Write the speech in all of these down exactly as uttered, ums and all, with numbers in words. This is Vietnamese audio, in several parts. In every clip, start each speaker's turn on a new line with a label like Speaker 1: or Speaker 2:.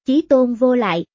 Speaker 1: Chí tôn vô lại.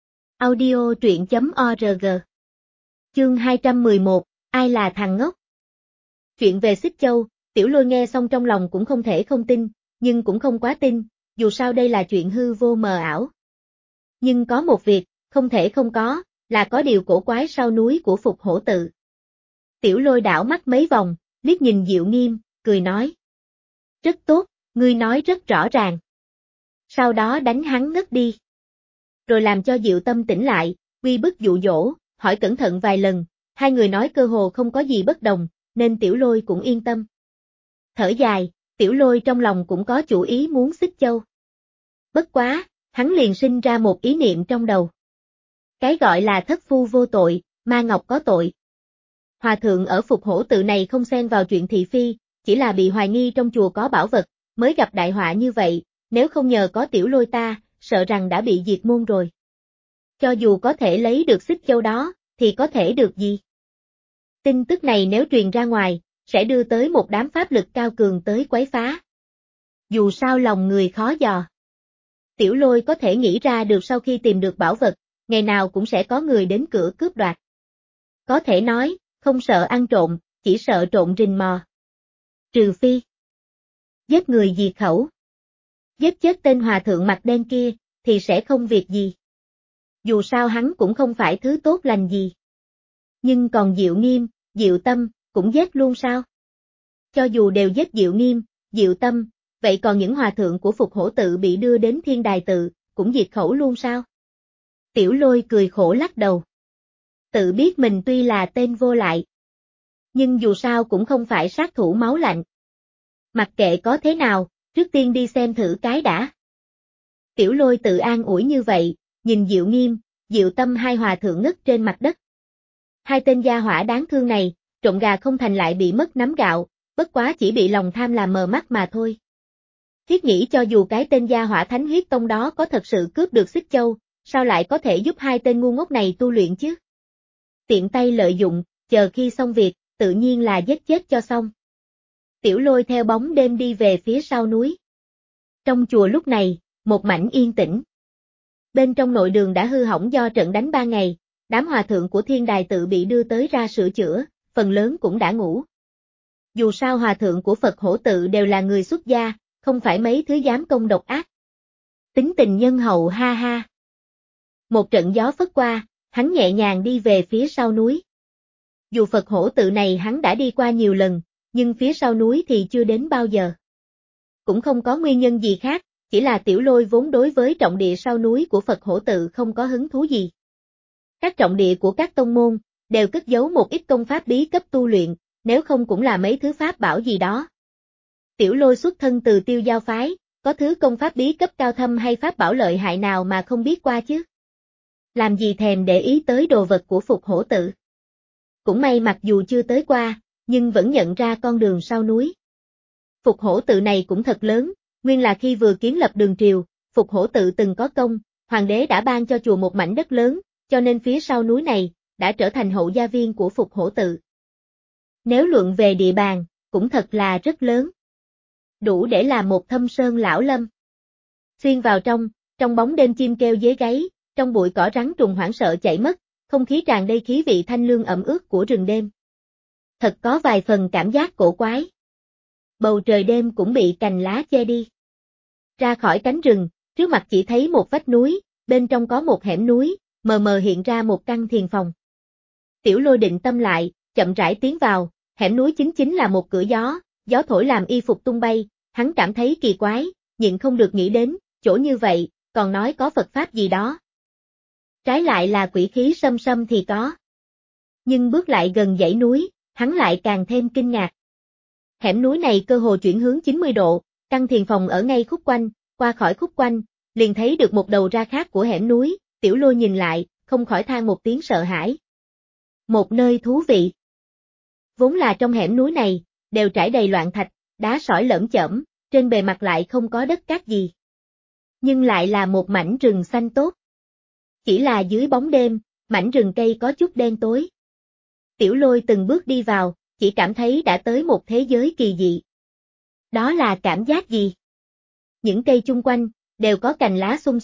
Speaker 1: Audio truyện chấm org. Chương hai trăm mười một, ai là thằng ngốc? Chuyện về Xích Châu, Tiểu Lôi nghe xong trong lòng cũng không thể không tin, nhưng cũng không quá tin, dù sao đây là chuyện hư vô mờ ảo. Nhưng có một việc, không thể không có, là có điều cổ quái sau núi của Phục Hổ Tự. Tiểu Lôi đảo mắt mấy vòng, liếc nhìn Diệu Nghiêm, cười nói. Rất tốt, ngươi nói rất rõ ràng. Sau đó đánh hắn ngất đi. Rồi làm cho Diệu Tâm tỉnh lại, uy bức dụ dỗ, hỏi cẩn thận vài lần, hai người nói cơ hồ không có gì bất đồng, nên Tiểu Lôi cũng yên tâm. Thở dài, Tiểu Lôi trong lòng cũng có chủ ý muốn Xích Châu. Bất quá, hắn liền sinh ra một ý niệm trong đầu. Cái gọi là thất phu vô tội, ma ngọc có tội. Hòa thượng ở Phục Hổ Tự này không xen vào chuyện thị phi, chỉ là bị hoài nghi trong chùa có bảo vật, mới gặp đại họa như vậy, nếu không nhờ có Tiểu Lôi ta, sợ rằng đã bị diệt môn rồi. Cho dù có thể lấy được Xích Châu đó, thì có thể được gì? Tin tức này nếu truyền ra ngoài, sẽ đưa tới một đám pháp lực cao cường tới quấy phá. Dù sao lòng người khó dò. Tiểu Lôi có thể nghĩ ra được sau khi tìm được bảo vật, ngày nào cũng sẽ có người đến cửa cướp đoạt. Có thể nói, không sợ ăn trộm, chỉ sợ trộm rình mò. Trừ phi giết người diệt khẩu. Giết chết tên hòa thượng mặt đen kia, thì sẽ không việc gì. Dù sao hắn cũng không phải thứ tốt lành gì. Nhưng còn Diệu Nghiêm, Diệu Tâm, cũng giết luôn sao? Cho dù đều giết Diệu Nghiêm, Diệu Tâm, vậy còn những hòa thượng của Phục Hổ Tự bị đưa đến Thiên Đài Tự, cũng diệt khẩu luôn sao? Tiểu Lôi cười khổ lắc đầu. Tự biết mình tuy là tên vô lại, nhưng dù sao cũng không phải sát thủ máu lạnh. Mặc kệ có thế nào, trước tiên đi xem thử cái đã. Tiểu Lôi tự an ủi như vậy, nhìn Diệu Nghiêm, Diệu Tâm hai hòa thượng ngất trên mặt đất. Hai tên gia hỏa đáng thương này, trộm gà không thành lại bị mất nắm gạo, bất quá chỉ bị lòng tham làm mờ mắt mà thôi. Thiết nghĩ cho dù cái tên gia hỏa Thánh Huyết Tông đó có thật sự cướp được Xích Châu, sao lại có thể giúp hai tên ngu ngốc này tu luyện chứ? Tiện tay lợi dụng, chờ khi xong việc, tự nhiên là giết chết cho xong. Tiểu Lôi theo bóng đêm đi về phía sau núi. Trong chùa lúc này, một mảnh yên tĩnh. Bên trong nội đường đã hư hỏng do trận đánh ba ngày, đám hòa thượng của Thiên Đài Tự bị đưa tới ra sửa chữa, phần lớn cũng đã ngủ. Dù sao hòa thượng của Phật Hổ Tự đều là người xuất gia, không phải mấy thứ dám công độc ác. Tính tình nhân hậu ha ha. Một trận gió phất qua, hắn nhẹ nhàng đi về phía sau núi. Dù Phật Hổ Tự này hắn đã đi qua nhiều lần, nhưng phía sau núi thì chưa đến bao giờ. Cũng không có nguyên nhân gì khác, chỉ là Tiểu Lôi vốn đối với trọng địa sau núi của Phật Hổ Tự không có hứng thú gì. Các trọng địa của các tông môn, đều cất giấu một ít công pháp bí cấp tu luyện, nếu không cũng là mấy thứ pháp bảo gì đó. Tiểu Lôi xuất thân từ Tiêu Giao phái, có thứ công pháp bí cấp cao thâm hay pháp bảo lợi hại nào mà không biết qua chứ? Làm gì thèm để ý tới đồ vật của Phục Hổ Tự. Cũng may mặc dù chưa tới qua, nhưng vẫn nhận ra con đường sau núi. Phục Hổ Tự này cũng thật lớn, nguyên là khi vừa kiến lập đường triều, Phục Hổ Tự từng có công, hoàng đế đã ban cho chùa một mảnh đất lớn, cho nên phía sau núi này, đã trở thành hậu gia viên của Phục Hổ Tự. Nếu luận về địa bàn, cũng thật là rất lớn. Đủ để là một thâm sơn lão lâm. Xuyên vào trong, trong bóng đêm chim kêu dế gáy, trong bụi cỏ rắn trùng hoảng sợ chạy mất, không khí tràn đầy khí vị thanh lương ẩm ướt của rừng đêm. Thật có vài phần cảm giác cổ quái. Bầu trời đêm cũng bị cành lá che đi. Ra khỏi cánh rừng, trước mặt chỉ thấy một vách núi, bên trong có một hẻm núi, mờ mờ hiện ra một căn thiền phòng. Tiểu Lôi định tâm lại, chậm rãi tiến vào, hẻm núi chính chính là một cửa gió, gió thổi làm y phục tung bay, hắn cảm thấy kỳ quái, nhịn không được nghĩ đến, chỗ như vậy, còn nói có Phật Pháp gì đó. Trái lại là quỷ khí xâm xâm thì có. Nhưng bước lại gần dãy núi, hắn lại càng thêm kinh ngạc. Hẻm núi này cơ hồ chuyển hướng chín mươi độ, căn thiền phòng ở ngay khúc quanh, qua khỏi khúc quanh, liền thấy được một đầu ra khác của hẻm núi, Tiểu Lôi nhìn lại, không khỏi than một tiếng sợ hãi. Một nơi thú vị. Vốn là trong hẻm núi này, đều trải đầy loạn thạch, đá sỏi lởm chởm, trên bề mặt lại không có đất cát gì. Nhưng lại là một mảnh rừng xanh tốt. Chỉ là dưới bóng đêm, mảnh rừng cây có chút đen tối. Tiểu Lôi từng bước đi vào, chỉ cảm thấy đã tới một thế giới kỳ dị. Đó là cảm giác gì? Những cây chung quanh, đều có cành lá xum xuê,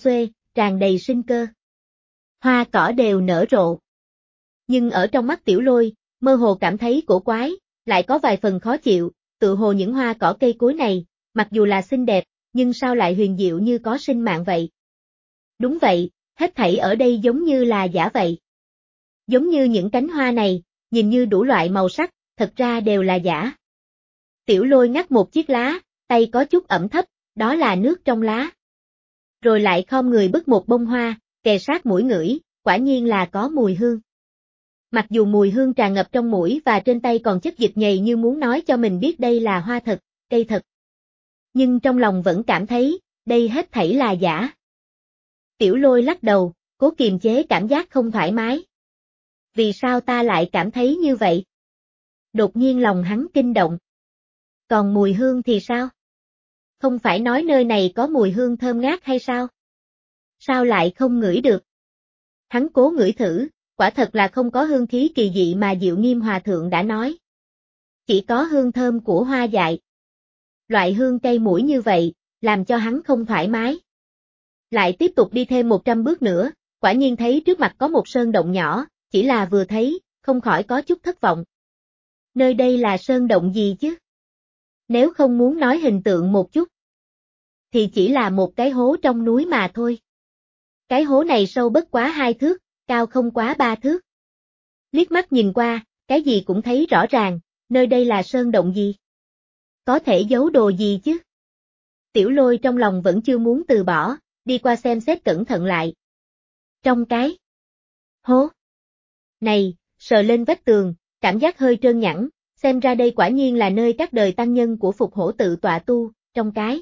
Speaker 1: tràn đầy sinh cơ. Hoa cỏ đều nở rộ. Nhưng ở trong mắt Tiểu Lôi, mơ hồ cảm thấy cổ quái, lại có vài phần khó chịu, tự hồ những hoa cỏ cây cối này, mặc dù là xinh đẹp, nhưng sao lại huyền diệu như có sinh mạng vậy? Đúng vậy, hết thảy ở đây giống như là giả vậy. Giống như những cánh hoa này, nhìn như đủ loại màu sắc, thật ra đều là giả. Tiểu Lôi ngắt một chiếc lá, tay có chút ẩm thấp, đó là nước trong lá. Rồi lại khom người bứt một bông hoa, kề sát mũi ngửi, quả nhiên là có mùi hương. Mặc dù mùi hương tràn ngập trong mũi và trên tay còn chất dịch nhầy như muốn nói cho mình biết đây là hoa thật, cây thật. Nhưng trong lòng vẫn cảm thấy, đây hết thảy là giả. Tiểu Lôi lắc đầu, cố kiềm chế cảm giác không thoải mái. Vì sao ta lại cảm thấy như vậy? Đột nhiên lòng hắn kinh động. Còn mùi hương thì sao? Không phải nói nơi này có mùi hương thơm ngát hay sao? Sao lại không ngửi được? Hắn cố ngửi thử, quả thật là không có hương khí kỳ dị mà Diệu Nghiêm Hòa Thượng đã nói. Chỉ có hương thơm của hoa dại. Loại hương cây mũi như vậy, làm cho hắn không thoải mái. Lại tiếp tục đi thêm một trăm bước nữa, quả nhiên thấy trước mặt có một sơn động nhỏ, chỉ là vừa thấy, không khỏi có chút thất vọng. Nơi đây là sơn động gì chứ? Nếu không muốn nói hình tượng một chút, thì chỉ là một cái hố trong núi mà thôi. Cái hố này sâu bất quá hai thước, cao không quá ba thước. Liếc mắt nhìn qua, cái gì cũng thấy rõ ràng, nơi đây là sơn động gì? Có thể giấu đồ gì chứ? Tiểu Lôi trong lòng vẫn chưa muốn từ bỏ, đi qua xem xét cẩn thận lại. Trong cái hố này, sờ lên vách tường, cảm giác hơi trơn nhẵn, xem ra đây quả nhiên là nơi các đời tăng nhân của Phục Hổ tự tọa tu, trong cái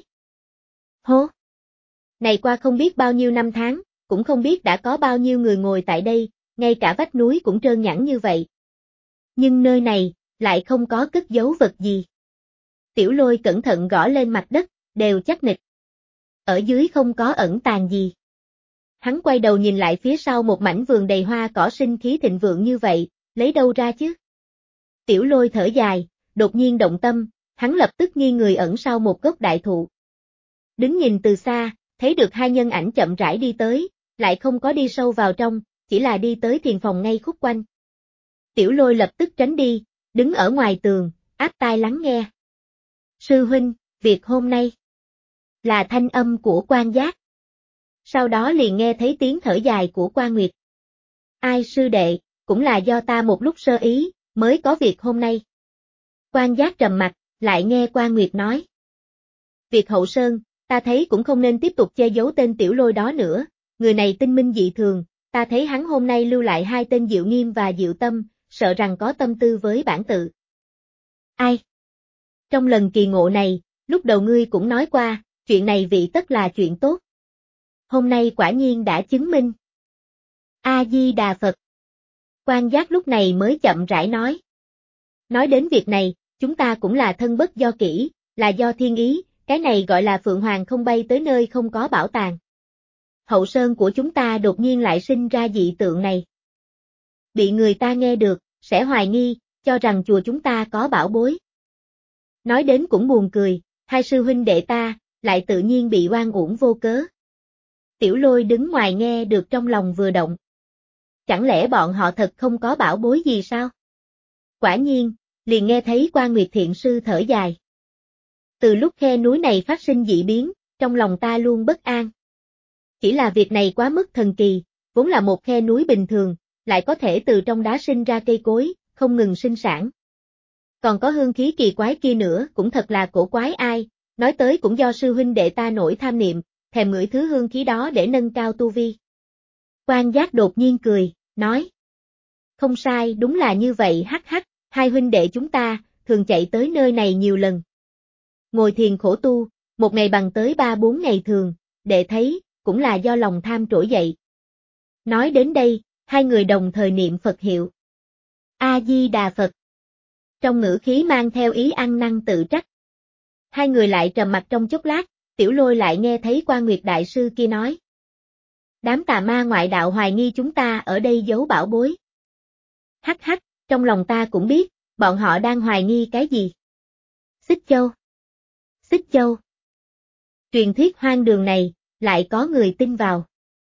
Speaker 1: hố này qua không biết bao nhiêu năm tháng, cũng không biết đã có bao nhiêu người ngồi tại đây, ngay cả vách núi cũng trơn nhẵn như vậy. Nhưng nơi này, lại không có cất giấu vật gì. Tiểu Lôi cẩn thận gõ lên mặt đất, đều chắc nịch. Ở dưới không có ẩn tàng gì. Hắn quay đầu nhìn lại phía sau một mảnh vườn đầy hoa cỏ sinh khí thịnh vượng như vậy, lấy đâu ra chứ? Tiểu Lôi thở dài, đột nhiên động tâm, hắn lập tức nghiêng người ẩn sau một gốc đại thụ. Đứng nhìn từ xa, thấy được hai nhân ảnh chậm rãi đi tới, lại không có đi sâu vào trong, chỉ là đi tới thiền phòng ngay khúc quanh. Tiểu Lôi lập tức tránh đi, đứng ở ngoài tường, áp tai lắng nghe. Sư huynh, việc hôm nay là thanh âm của Quan Giác. Sau đó liền nghe thấy tiếng thở dài của Quan Nguyệt. Ai sư đệ, cũng là do ta một lúc sơ ý, mới có việc hôm nay. Quan Giác trầm mặt, lại nghe Quan Nguyệt nói. Việc Hậu Sơn, ta thấy cũng không nên tiếp tục che giấu tên Tiểu Lôi đó nữa, người này tinh minh dị thường, ta thấy hắn hôm nay lưu lại hai tên Diệu Nghiêm và Diệu Tâm, sợ rằng có tâm tư với bản tự. Ai? Trong lần kỳ ngộ này, lúc đầu ngươi cũng nói qua, chuyện này vị tất là chuyện tốt. Hôm nay quả nhiên đã chứng minh. A-di-đà Phật. Quan Giác lúc này mới chậm rãi nói. Nói đến việc này, chúng ta cũng là thân bất do kỷ, là do thiên ý, cái này gọi là Phượng Hoàng không bay tới nơi không có bảo tàng. Hậu Sơn của chúng ta đột nhiên lại sinh ra dị tượng này. Bị người ta nghe được, sẽ hoài nghi, cho rằng chùa chúng ta có bảo bối. Nói đến cũng buồn cười, hai sư huynh đệ ta, lại tự nhiên bị oan uổng vô cớ. Tiểu Lôi đứng ngoài nghe được trong lòng vừa động. Chẳng lẽ bọn họ thật không có bảo bối gì sao? Quả nhiên, liền nghe thấy Quan Nguyệt Thiện sư thở dài. Từ lúc khe núi này phát sinh dị biến, trong lòng ta luôn bất an. Chỉ là việc này quá mức thần kỳ, vốn là một khe núi bình thường, lại có thể từ trong đá sinh ra cây cối, không ngừng sinh sản. Còn có hương khí kỳ quái kia nữa cũng thật là cổ quái ai, nói tới cũng do sư huynh đệ ta nổi tham niệm, thèm ngửi thứ hương khí đó để nâng cao tu vi. Quan Giác đột nhiên cười, nói. Không sai, đúng là như vậy hắc hắc, hai huynh đệ chúng ta, thường chạy tới nơi này nhiều lần. Ngồi thiền khổ tu, một ngày bằng tới ba bốn ngày thường, đệ thấy, cũng là do lòng tham trỗi dậy. Nói đến đây, hai người đồng thời niệm Phật hiệu. A-di-đà Phật. Trong ngữ khí mang theo ý ăn năn tự trách. Hai người lại trầm mặc trong chốc lát, Tiểu Lôi lại nghe thấy Quan Nguyệt Đại Sư kia nói. Đám tà ma ngoại đạo hoài nghi chúng ta ở đây giấu bảo bối. Hắc hắc, trong lòng ta cũng biết, bọn họ đang hoài nghi cái gì. Xích Châu. Xích Châu. Truyền thuyết hoang đường này, lại có người tin vào.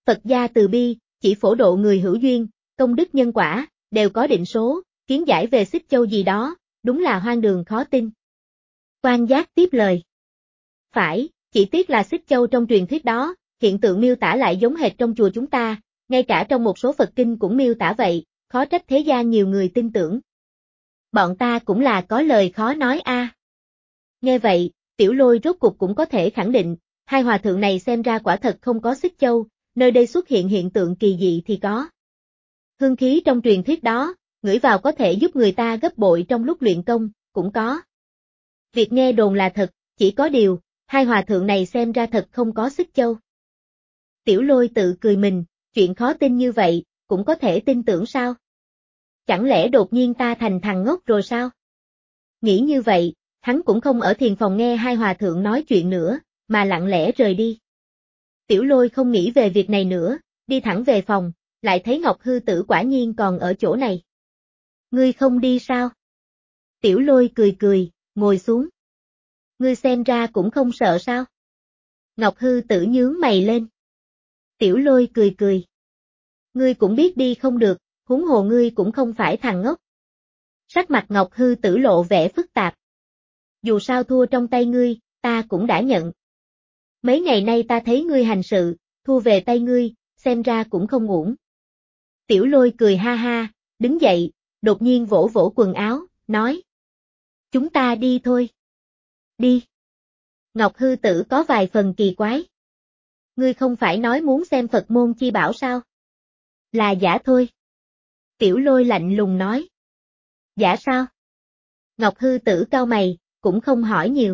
Speaker 1: Phật gia từ bi, chỉ phổ độ người hữu duyên, công đức nhân quả, đều có định số, kiến giải về Xích Châu gì đó, đúng là hoang đường khó tin. Quan Giác tiếp lời. Phải, chỉ tiếc là Xích Châu trong truyền thuyết đó, hiện tượng miêu tả lại giống hệt trong chùa chúng ta, ngay cả trong một số Phật kinh cũng miêu tả vậy, khó trách thế gian nhiều người tin tưởng. Bọn ta cũng là có lời khó nói a. À. Nghe vậy, Tiểu Lôi rốt cục cũng có thể khẳng định, hai hòa thượng này xem ra quả thật không có Xích Châu, nơi đây xuất hiện hiện tượng kỳ dị thì có. Hương khí trong truyền thuyết đó, ngửi vào có thể giúp người ta gấp bội trong lúc luyện công, cũng có. Việc nghe đồn là thật, chỉ có điều, hai hòa thượng này xem ra thật không có Xích Châu. Tiểu Lôi tự cười mình, chuyện khó tin như vậy, cũng có thể tin tưởng sao? Chẳng lẽ đột nhiên ta thành thằng ngốc rồi sao? Nghĩ như vậy, hắn cũng không ở thiền phòng nghe hai hòa thượng nói chuyện nữa, mà lặng lẽ rời đi. Tiểu Lôi không nghĩ về việc này nữa, đi thẳng về phòng, lại thấy Ngọc Hư Tử quả nhiên còn ở chỗ này. Ngươi không đi sao? Tiểu Lôi cười cười, ngồi xuống. Ngươi xem ra cũng không sợ sao? Ngọc Hư Tử nhướng mày lên. Tiểu Lôi cười cười. Ngươi cũng biết đi không được, huống hồ ngươi cũng không phải thằng ngốc. Sắc mặt Ngọc Hư Tử lộ vẻ phức tạp. Dù sao thua trong tay ngươi, ta cũng đã nhận. Mấy ngày nay ta thấy ngươi hành sự, thua về tay ngươi, xem ra cũng không uổng. Tiểu Lôi cười ha ha, đứng dậy, đột nhiên vỗ vỗ quần áo, nói. Chúng ta đi thôi. Đi. Ngọc Hư Tử có vài phần kỳ quái. Ngươi không phải nói muốn xem Phật môn chi bảo sao? Là giả thôi. Tiểu Lôi lạnh lùng nói. Giả sao? Ngọc Hư Tử cau mày, cũng không hỏi nhiều.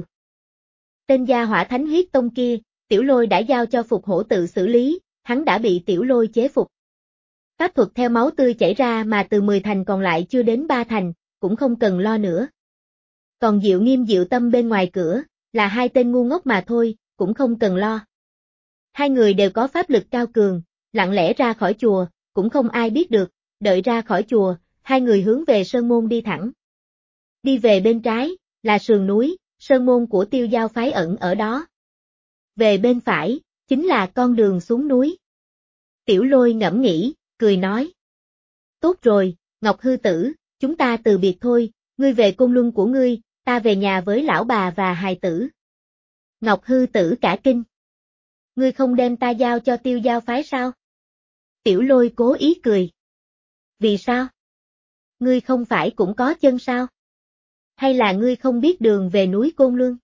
Speaker 1: Tên gia hỏa thánh huyết tông kia, Tiểu Lôi đã giao cho Phục Hổ tự xử lý, hắn đã bị Tiểu Lôi chế phục. Pháp thuật theo máu tươi chảy ra mà từ mười thành còn lại chưa đến ba thành, cũng không cần lo nữa. Còn Diệu Nghiêm Diệu Tâm bên ngoài cửa, là hai tên ngu ngốc mà thôi, cũng không cần lo. Hai người đều có pháp lực cao cường, lặng lẽ ra khỏi chùa, cũng không ai biết được, đợi ra khỏi chùa, hai người hướng về Sơn Môn đi thẳng. Đi về bên trái, là sườn núi, Sơn Môn của Tiêu Giao phái ẩn ở đó. Về bên phải, chính là con đường xuống núi. Tiểu Lôi ngẫm nghĩ, cười nói. Tốt rồi, Ngọc Hư Tử, chúng ta từ biệt thôi, ngươi về Côn Luân của ngươi, ta về nhà với lão bà và hài tử. Ngọc Hư Tử cả kinh. Ngươi không đem ta giao cho Tiêu Giao phái sao? Tiểu Lôi cố ý cười. Vì sao? Ngươi không phải cũng có chân sao? Hay là ngươi không biết đường về núi Côn Luân?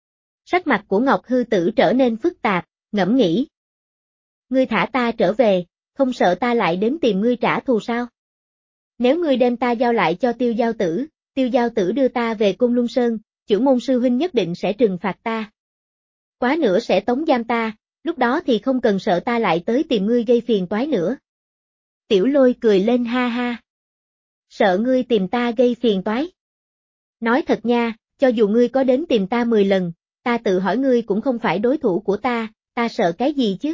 Speaker 1: Sắc mặt của Ngọc Hư Tử trở nên phức tạp, ngẫm nghĩ. Ngươi thả ta trở về, không sợ ta lại đến tìm ngươi trả thù sao? Nếu ngươi đem ta giao lại cho Tiêu Giao Tử, Tiêu Giao Tử đưa ta về Côn Luân Sơn, Chưởng Môn sư huynh nhất định sẽ trừng phạt ta. Quá nữa sẽ tống giam ta, lúc đó thì không cần sợ ta lại tới tìm ngươi gây phiền toái nữa. Tiểu Lôi cười lên ha ha. Sợ ngươi tìm ta gây phiền toái. Nói thật nha, cho dù ngươi có đến tìm ta mười lần, ta tự hỏi ngươi cũng không phải đối thủ của ta, ta sợ cái gì chứ?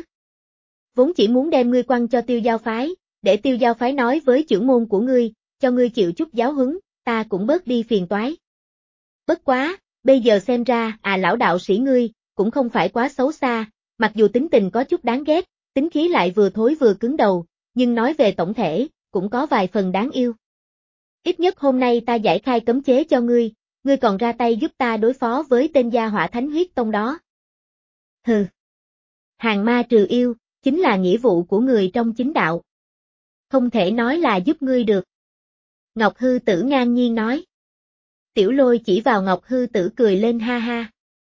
Speaker 1: Vốn chỉ muốn đem ngươi quăng cho Tiêu Giao phái, để Tiêu Giao phái nói với trưởng môn của ngươi, cho ngươi chịu chút giáo huấn, ta cũng bớt đi phiền toái. Bất quá, bây giờ xem ra, à lão đạo sĩ ngươi, cũng không phải quá xấu xa, mặc dù tính tình có chút đáng ghét, tính khí lại vừa thối vừa cứng đầu, nhưng nói về tổng thể, cũng có vài phần đáng yêu. Ít nhất hôm nay ta giải khai cấm chế cho ngươi, ngươi còn ra tay giúp ta đối phó với tên gia hỏa thánh huyết tông đó. Hừ. Hàng ma trừ yêu, chính là nghĩa vụ của người trong chính đạo. Không thể nói là giúp ngươi được. Ngọc Hư Tử ngang nhiên nói. Tiểu Lôi chỉ vào Ngọc Hư Tử cười lên ha ha.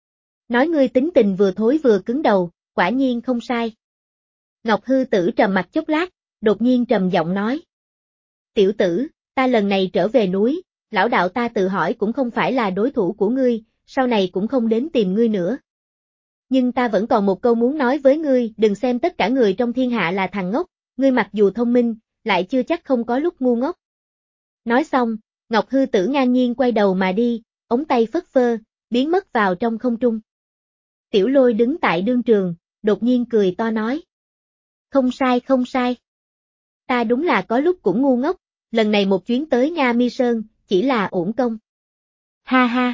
Speaker 1: Nói ngươi tính tình vừa thối vừa cứng đầu, quả nhiên không sai. Ngọc Hư Tử trầm mặt chốc lát, đột nhiên trầm giọng nói. Tiểu tử, ta lần này trở về núi, lão đạo ta tự hỏi cũng không phải là đối thủ của ngươi, sau này cũng không đến tìm ngươi nữa. Nhưng ta vẫn còn một câu muốn nói với ngươi, đừng xem tất cả người trong thiên hạ là thằng ngốc, ngươi mặc dù thông minh, lại chưa chắc không có lúc ngu ngốc. Nói xong, Ngọc Hư Tử ngang nhiên quay đầu mà đi, ống tay phất phơ, biến mất vào trong không trung. Tiểu Lôi đứng tại đương trường, đột nhiên cười to nói. Không sai không sai. Ta đúng là có lúc cũng ngu ngốc, lần này một chuyến tới Nga Mi Sơn, chỉ là uổng công. Ha ha.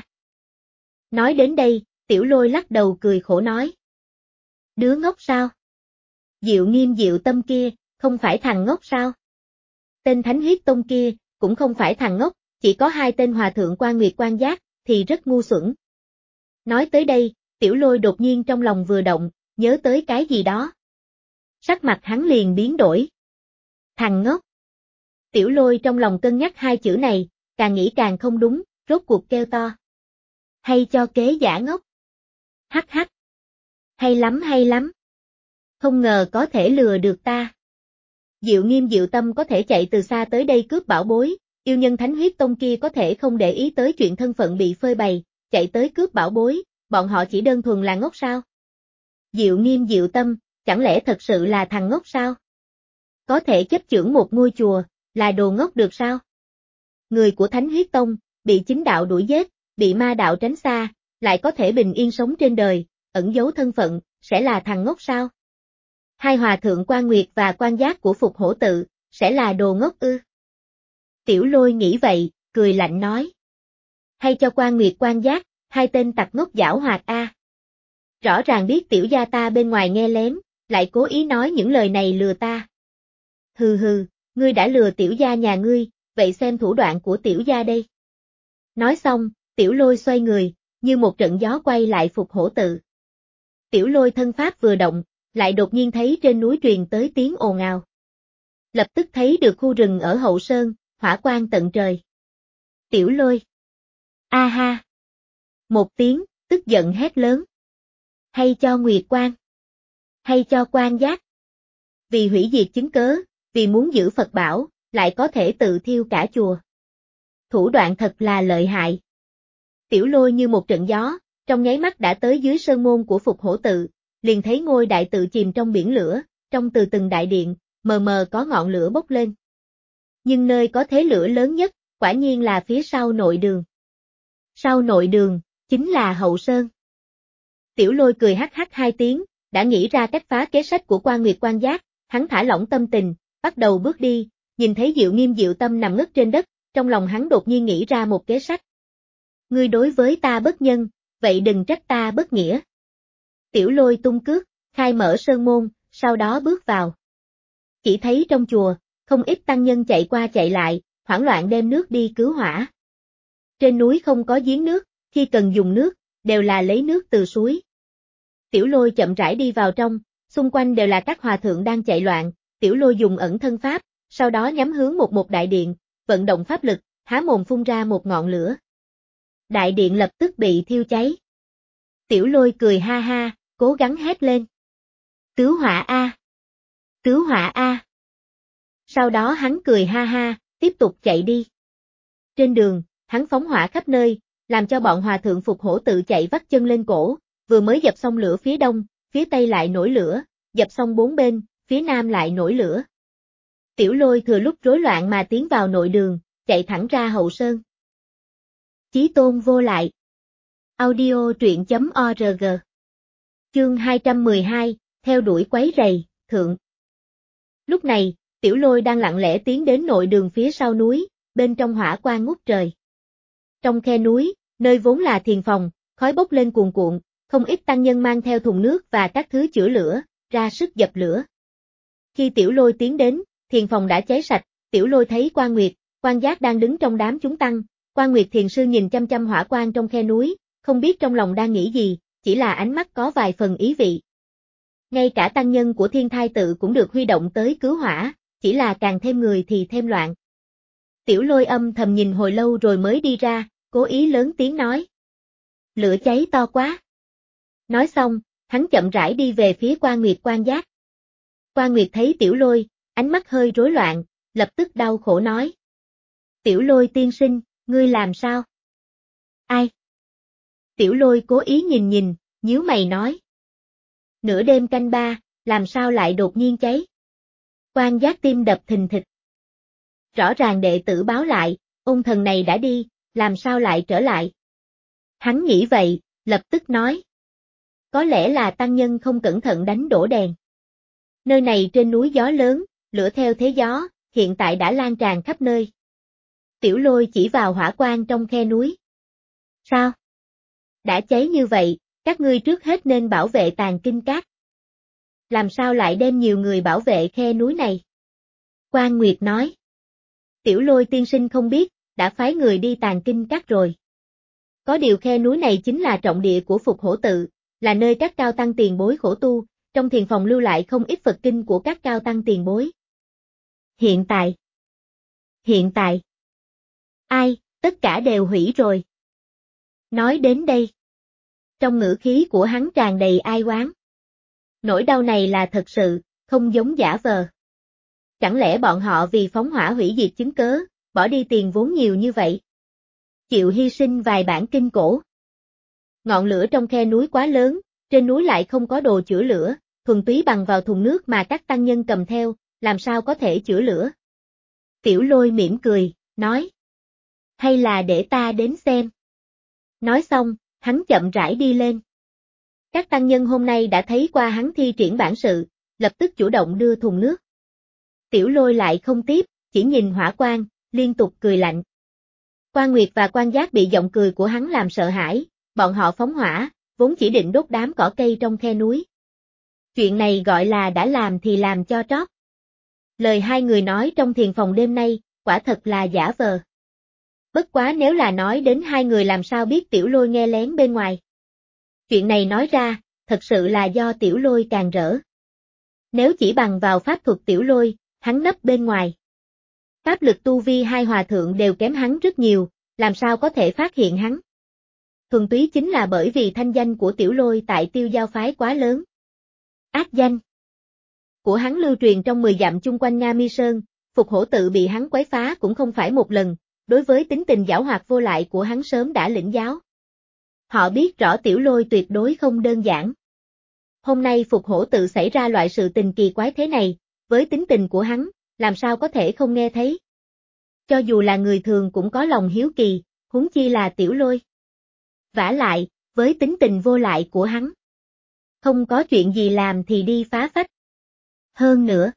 Speaker 1: Nói đến đây, Tiểu Lôi lắc đầu cười khổ nói. Đứa ngốc sao? Diệu Nghiêm Diệu Tâm kia, không phải thằng ngốc sao? Tên Thánh Huyết Tông kia, cũng không phải thằng ngốc, chỉ có hai tên hòa thượng Quan Nguyệt Quan Giác, thì rất ngu xuẩn. Nói tới đây, Tiểu Lôi đột nhiên trong lòng vừa động, nhớ tới cái gì đó. Sắc mặt hắn liền biến đổi. Thằng ngốc. Tiểu Lôi trong lòng cân nhắc hai chữ này, càng nghĩ càng không đúng, rốt cuộc kêu to. Hay cho kế giả ngốc. Hắc hắc. Hay lắm hay lắm. Không ngờ có thể lừa được ta. Diệu Nghiêm Diệu Tâm có thể chạy từ xa tới đây cướp bảo bối, yêu nhân Thánh Huyết Tông kia có thể không để ý tới chuyện thân phận bị phơi bày, chạy tới cướp bảo bối, bọn họ chỉ đơn thuần là ngốc sao? Diệu Nghiêm Diệu Tâm, chẳng lẽ thật sự là thằng ngốc sao? Có thể chấp chưởng một ngôi chùa, là đồ ngốc được sao? Người của Thánh Huyết Tông, bị chính đạo đuổi giết, bị ma đạo tránh xa, lại có thể bình yên sống trên đời, ẩn giấu thân phận, sẽ là thằng ngốc sao? Hai hòa thượng Quan Nguyệt và Quan Giác của Phục Hổ Tự, sẽ là đồ ngốc ư? Tiểu Lôi nghĩ vậy, cười lạnh nói. Hay cho Quan Nguyệt Quan Giác, hai tên tặc ngốc giảo hoạt a. Rõ ràng biết tiểu gia ta bên ngoài nghe lén, lại cố ý nói những lời này lừa ta. Hừ hừ, ngươi đã lừa tiểu gia nhà ngươi, vậy xem thủ đoạn của tiểu gia đây. Nói xong, Tiểu Lôi xoay người, như một trận gió quay lại Phục Hổ Tự. Tiểu Lôi thân pháp vừa động, lại đột nhiên thấy trên núi truyền tới tiếng ồn ào. Lập tức thấy được khu rừng ở hậu sơn, hỏa quang tận trời. Tiểu Lôi. A ha. Một tiếng, tức giận hét lớn. Hay cho Nguyệt Quan. Hay cho Quan Giác. Vì hủy diệt chứng cớ, vì muốn giữ Phật bảo, lại có thể tự thiêu cả chùa. Thủ đoạn thật là lợi hại. Tiểu Lôi như một trận gió, trong nháy mắt đã tới dưới sơn môn của Phục Hổ Tự, liền thấy ngôi đại tự chìm trong biển lửa, trong từ từng đại điện, mờ mờ có ngọn lửa bốc lên. Nhưng nơi có thế lửa lớn nhất, quả nhiên là phía sau nội đường. Sau nội đường, chính là hậu sơn. Tiểu Lôi cười hắc hắc hai tiếng, đã nghĩ ra cách phá kế sách của Quan Nguyệt Quan Giác, hắn thả lỏng tâm tình, bắt đầu bước đi, nhìn thấy Diệu Nghiêm Diệu Tâm nằm ngất trên đất, trong lòng hắn đột nhiên nghĩ ra một kế sách. Ngươi đối với ta bất nhân, vậy đừng trách ta bất nghĩa. Tiểu Lôi tung cước, khai mở sơn môn, sau đó bước vào. Chỉ thấy trong chùa, không ít tăng nhân chạy qua chạy lại, hoảng loạn đem nước đi cứu hỏa. Trên núi không có giếng nước, khi cần dùng nước, đều là lấy nước từ suối. Tiểu Lôi chậm rãi đi vào trong, xung quanh đều là các hòa thượng đang chạy loạn, Tiểu Lôi dùng ẩn thân pháp, sau đó nhắm hướng một một đại điện, vận động pháp lực, há mồm phun ra một ngọn lửa. Đại điện lập tức bị thiêu cháy. Tiểu Lôi cười ha ha, cố gắng hét lên. Cứu hỏa a! Cứu hỏa a! Sau đó hắn cười ha ha, tiếp tục chạy đi. Trên đường, hắn phóng hỏa khắp nơi, làm cho bọn hòa thượng Phục Hổ Tự chạy vắt chân lên cổ, vừa mới dập xong lửa phía đông, phía tây lại nổi lửa, dập xong bốn bên, phía nam lại nổi lửa. Tiểu Lôi thừa lúc rối loạn mà tiến vào nội đường, chạy thẳng ra hậu sơn. Chí Tôn vô lại. Audio truyện chấm org. Chương hai trăm mười hai, theo đuổi quấy rầy, thượng. Lúc này, Tiểu Lôi đang lặng lẽ tiến đến nội đường phía sau núi, bên trong hỏa quang ngút trời. Trong khe núi, nơi vốn là thiền phòng, khói bốc lên cuồn cuộn, không ít tăng nhân mang theo thùng nước và các thứ chữa lửa, ra sức dập lửa. Khi Tiểu Lôi tiến đến, thiền phòng đã cháy sạch, Tiểu Lôi thấy Quan Nguyệt, Quan Giác đang đứng trong đám chúng tăng, Quan Nguyệt thiền sư nhìn chăm chăm hỏa quang trong khe núi, không biết trong lòng đang nghĩ gì, chỉ là ánh mắt có vài phần ý vị. Ngay cả tăng nhân của Thiên Thai Tự cũng được huy động tới cứu hỏa, chỉ là càng thêm người thì thêm loạn. Tiểu Lôi âm thầm nhìn hồi lâu rồi mới đi ra, cố ý lớn tiếng nói. Lửa cháy to quá. Nói xong, hắn chậm rãi đi về phía Quan Nguyệt Quan Giác. Quan Nguyệt thấy Tiểu Lôi, ánh mắt hơi rối loạn, lập tức đau khổ nói. Tiểu Lôi tiên sinh, ngươi làm sao? Ai? Tiểu Lôi cố ý nhìn nhìn, nhíu mày nói. Nửa đêm canh ba, làm sao lại đột nhiên cháy? Quan Giác tim đập thình thịch. Rõ ràng đệ tử báo lại, ôn thần này đã đi, làm sao lại trở lại? Hắn nghĩ vậy, lập tức nói. Có lẽ là tăng nhân không cẩn thận đánh đổ đèn. Nơi này trên núi gió lớn, lửa theo thế gió, hiện tại đã lan tràn khắp nơi. Tiểu Lôi chỉ vào hỏa quang trong khe núi. Sao? Đã cháy như vậy, các ngươi trước hết nên bảo vệ tàn kinh cát. làm sao lại đem nhiều người bảo vệ khe núi này? Quan Nguyệt nói. Tiểu Lôi tiên sinh không biết, đã phái người đi tàn kinh các rồi. Có điều khe núi này chính là trọng địa của Phục Hổ tự, là nơi các cao tăng tiền bối khổ tu, trong thiền phòng lưu lại không ít Phật kinh của các cao tăng tiền bối. Hiện tại. Hiện tại. Ai, tất cả đều hủy rồi. Nói đến đây. Trong ngữ khí của hắn tràn đầy ai oán. Nỗi đau này là thật sự, không giống giả vờ. Chẳng lẽ bọn họ vì phóng hỏa hủy diệt chứng cớ, bỏ đi tiền vốn nhiều như vậy? Chịu hy sinh vài bản kinh cổ. Ngọn lửa trong khe núi quá lớn, trên núi lại không có đồ chữa lửa, thuần túy bằng vào thùng nước mà các tăng nhân cầm theo, làm sao có thể chữa lửa? Tiểu Lôi mỉm cười, nói. Hay là để ta đến xem. Nói xong, hắn chậm rãi đi lên. Các tăng nhân hôm nay đã thấy qua hắn thi triển bản sự, lập tức chủ động đưa thùng nước. Tiểu Lôi lại không tiếp, chỉ nhìn hỏa quang, liên tục cười lạnh. Quan Nguyệt và Quan Giác bị giọng cười của hắn làm sợ hãi, bọn họ phóng hỏa, vốn chỉ định đốt đám cỏ cây trong khe núi. Chuyện này gọi là đã làm thì làm cho trót. Lời hai người nói trong thiền phòng đêm nay, quả thật là giả vờ. Bất quá nếu là nói đến hai người làm sao biết Tiểu Lôi nghe lén bên ngoài. Chuyện này nói ra, thật sự là do Tiểu Lôi càng rỡ. Nếu chỉ bằng vào pháp thuật Tiểu Lôi, hắn nấp bên ngoài. Pháp lực tu vi hai hòa thượng đều kém hắn rất nhiều, làm sao có thể phát hiện hắn. Thuần túy chính là bởi vì thanh danh của Tiểu Lôi tại Tiêu Giao phái quá lớn. Ác danh của hắn lưu truyền trong mười dặm chung quanh Nga Mi Sơn, Phục Hổ tự bị hắn quấy phá cũng không phải một lần, đối với tính tình giảo hoạt vô lại của hắn sớm đã lĩnh giáo. Họ biết rõ Tiểu Lôi tuyệt đối không đơn giản. Hôm nay Phục Hổ tự xảy ra loại sự tình kỳ quái thế này, với tính tình của hắn, làm sao có thể không nghe thấy. Cho dù là người thường cũng có lòng hiếu kỳ, huống chi là Tiểu Lôi. Vả lại, với tính tình vô lại của hắn, không có chuyện gì làm thì đi phá phách. Hơn nữa,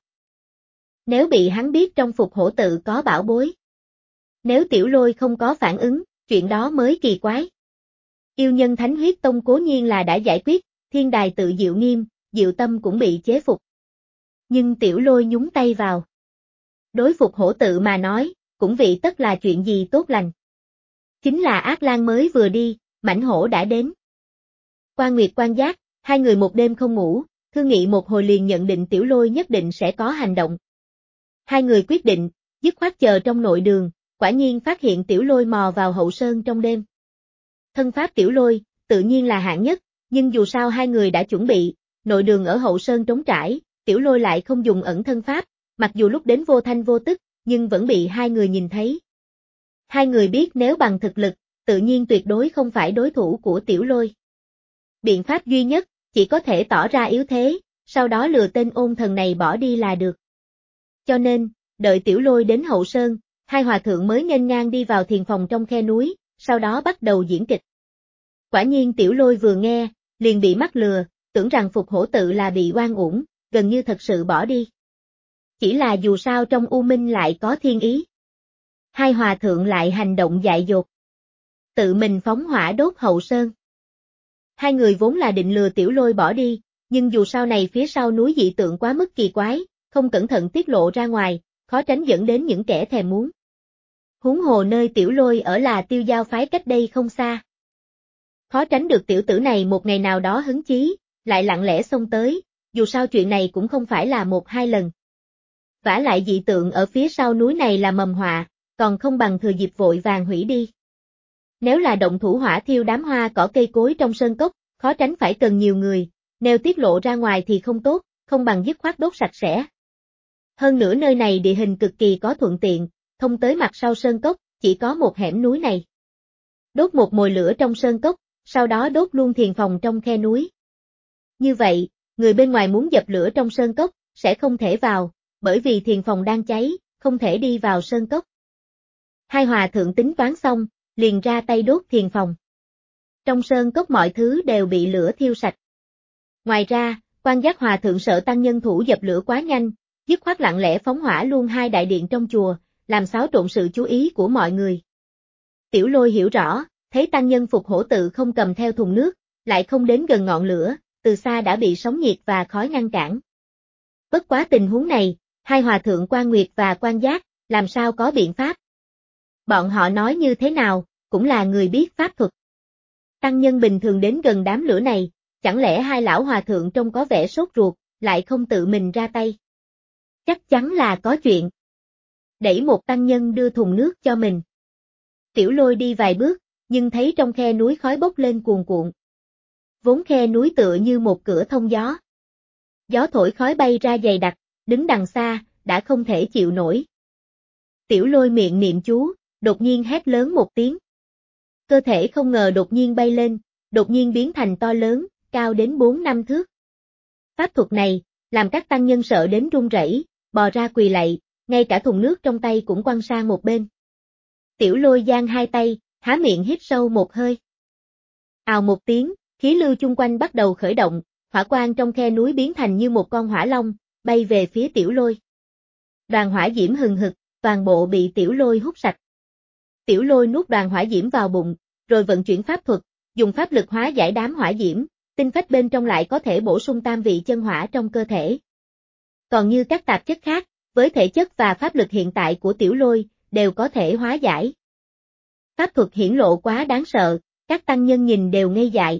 Speaker 1: nếu bị hắn biết trong Phục Hổ tự có bảo bối, nếu Tiểu Lôi không có phản ứng, chuyện đó mới kỳ quái. Yêu nhân Thánh Huyết Tông cố nhiên là đã giải quyết, thiên đài tự Diệu Nghiêm, Diệu Tâm cũng bị chế phục. Nhưng Tiểu Lôi nhúng tay vào. Đối Phục Hổ tự mà nói, cũng vị tất là chuyện gì tốt lành. Chính là Ác Lang mới vừa đi, Mãnh Hổ đã đến. Quan Nguyệt Quan Giác, hai người một đêm không ngủ, thương nghị một hồi liền nhận định Tiểu Lôi nhất định sẽ có hành động. Hai người quyết định, dứt khoát chờ trong nội đường, quả nhiên phát hiện Tiểu Lôi mò vào hậu sơn trong đêm. Thân pháp Tiểu Lôi, tự nhiên là hạng nhất, nhưng dù sao hai người đã chuẩn bị, nội đường ở hậu sơn trống trải, Tiểu Lôi lại không dùng ẩn thân pháp, mặc dù lúc đến vô thanh vô tức, nhưng vẫn bị hai người nhìn thấy. Hai người biết nếu bằng thực lực, tự nhiên tuyệt đối không phải đối thủ của Tiểu Lôi. Biện pháp duy nhất, chỉ có thể tỏ ra yếu thế, sau đó lừa tên ôn thần này bỏ đi là được. Cho nên, đợi Tiểu Lôi đến hậu sơn, hai hòa thượng mới nghênh ngang đi vào thiền phòng trong khe núi, sau đó bắt đầu diễn kịch. Quả nhiên Tiểu Lôi vừa nghe, liền bị mắc lừa, tưởng rằng Phục Hổ tự là bị oan uổng, gần như thật sự bỏ đi. Chỉ là dù sao trong U Minh lại có thiên ý. Hai hòa thượng lại hành động dại dột. Tự mình phóng hỏa đốt hậu sơn. Hai người vốn là định lừa Tiểu Lôi bỏ đi, nhưng dù sau này phía sau núi dị tượng quá mức kỳ quái, không cẩn thận tiết lộ ra ngoài, khó tránh dẫn đến những kẻ thèm muốn. Huống hồ nơi Tiểu Lôi ở là Tiêu Giao phái cách đây không xa. Khó tránh được tiểu tử này một ngày nào đó hứng chí, lại lặng lẽ xông tới, dù sao chuyện này cũng không phải là một hai lần. Vả lại dị tượng ở phía sau núi này là mầm họa, còn không bằng thừa dịp vội vàng hủy đi. Nếu là động thủ hỏa thiêu đám hoa cỏ cây cối trong sơn cốc, khó tránh phải cần nhiều người, nếu tiết lộ ra ngoài thì không tốt, không bằng dứt khoát đốt sạch sẽ. Hơn nữa nơi này địa hình cực kỳ có thuận tiện, thông tới mặt sau sơn cốc, chỉ có một hẻm núi này. Đốt một mồi lửa trong sơn cốc, sau đó đốt luôn thiền phòng trong khe núi. Như vậy, người bên ngoài muốn dập lửa trong sơn cốc, sẽ không thể vào, bởi vì thiền phòng đang cháy, không thể đi vào sơn cốc. Hai hòa thượng tính toán xong, liền ra tay đốt thiền phòng. Trong sơn cốc mọi thứ đều bị lửa thiêu sạch. Ngoài ra, Quan Giác hòa thượng sợ tăng nhân thủ dập lửa quá nhanh, dứt khoát lặng lẽ phóng hỏa luôn hai đại điện trong chùa, làm xáo trộn sự chú ý của mọi người. Tiểu Lôi hiểu rõ, thấy tăng nhân Phục Hổ tự không cầm theo thùng nước, lại không đến gần ngọn lửa, từ xa đã bị sóng nhiệt và khói ngăn cản. Bất quá tình huống này, hai hòa thượng Quan Nguyệt và Quan Giác, làm sao có biện pháp? Bọn họ nói như thế nào, cũng là người biết pháp thuật. Tăng nhân bình thường đến gần đám lửa này, chẳng lẽ hai lão hòa thượng trông có vẻ sốt ruột, lại không tự mình ra tay? Chắc chắn là có chuyện. Đẩy một tăng nhân đưa thùng nước cho mình. Tiểu Lôi đi vài bước, nhưng thấy trong khe núi khói bốc lên cuồn cuộn. Vốn khe núi tựa như một cửa thông gió. Gió thổi khói bay ra dày đặc, đứng đằng xa, đã không thể chịu nổi. Tiểu Lôi miệng niệm chú, đột nhiên hét lớn một tiếng. Cơ thể không ngờ đột nhiên bay lên, đột nhiên biến thành to lớn, cao đến bốn năm thước. Pháp thuật này, làm các tăng nhân sợ đến run rẩy, bò ra quỳ lạy, ngay cả thùng nước trong tay cũng quăng sang một bên. Tiểu Lôi giang hai tay, há miệng hít sâu một hơi. Ào một tiếng, khí lưu chung quanh bắt đầu khởi động, hỏa quang trong khe núi biến thành như một con hỏa long, bay về phía Tiểu Lôi. Đoàn hỏa diễm hừng hực, toàn bộ bị Tiểu Lôi hút sạch. Tiểu Lôi nuốt đoàn hỏa diễm vào bụng, rồi vận chuyển pháp thuật, dùng pháp lực hóa giải đám hỏa diễm, tinh phách bên trong lại có thể bổ sung tam vị chân hỏa trong cơ thể. Còn như các tạp chất khác, với thể chất và pháp lực hiện tại của Tiểu Lôi, đều có thể hóa giải. Pháp thuật hiển lộ quá đáng sợ, các tăng nhân nhìn đều ngây dại.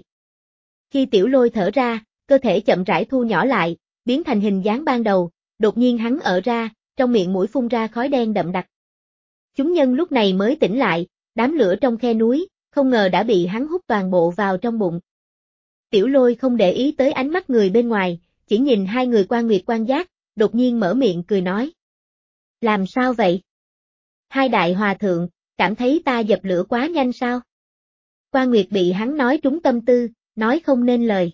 Speaker 1: Khi Tiểu Lôi thở ra, cơ thể chậm rãi thu nhỏ lại, biến thành hình dáng ban đầu, đột nhiên hắn ở ra, trong miệng mũi phun ra khói đen đậm đặc. Chúng nhân lúc này mới tỉnh lại, đám lửa trong khe núi, không ngờ đã bị hắn hút toàn bộ vào trong bụng. Tiểu Lôi không để ý tới ánh mắt người bên ngoài, chỉ nhìn hai người Quan Nguyệt Quan Giác, đột nhiên mở miệng cười nói. Làm sao vậy? Hai đại hòa thượng, cảm thấy ta dập lửa quá nhanh sao? Quan Nguyệt bị hắn nói trúng tâm tư, nói không nên lời.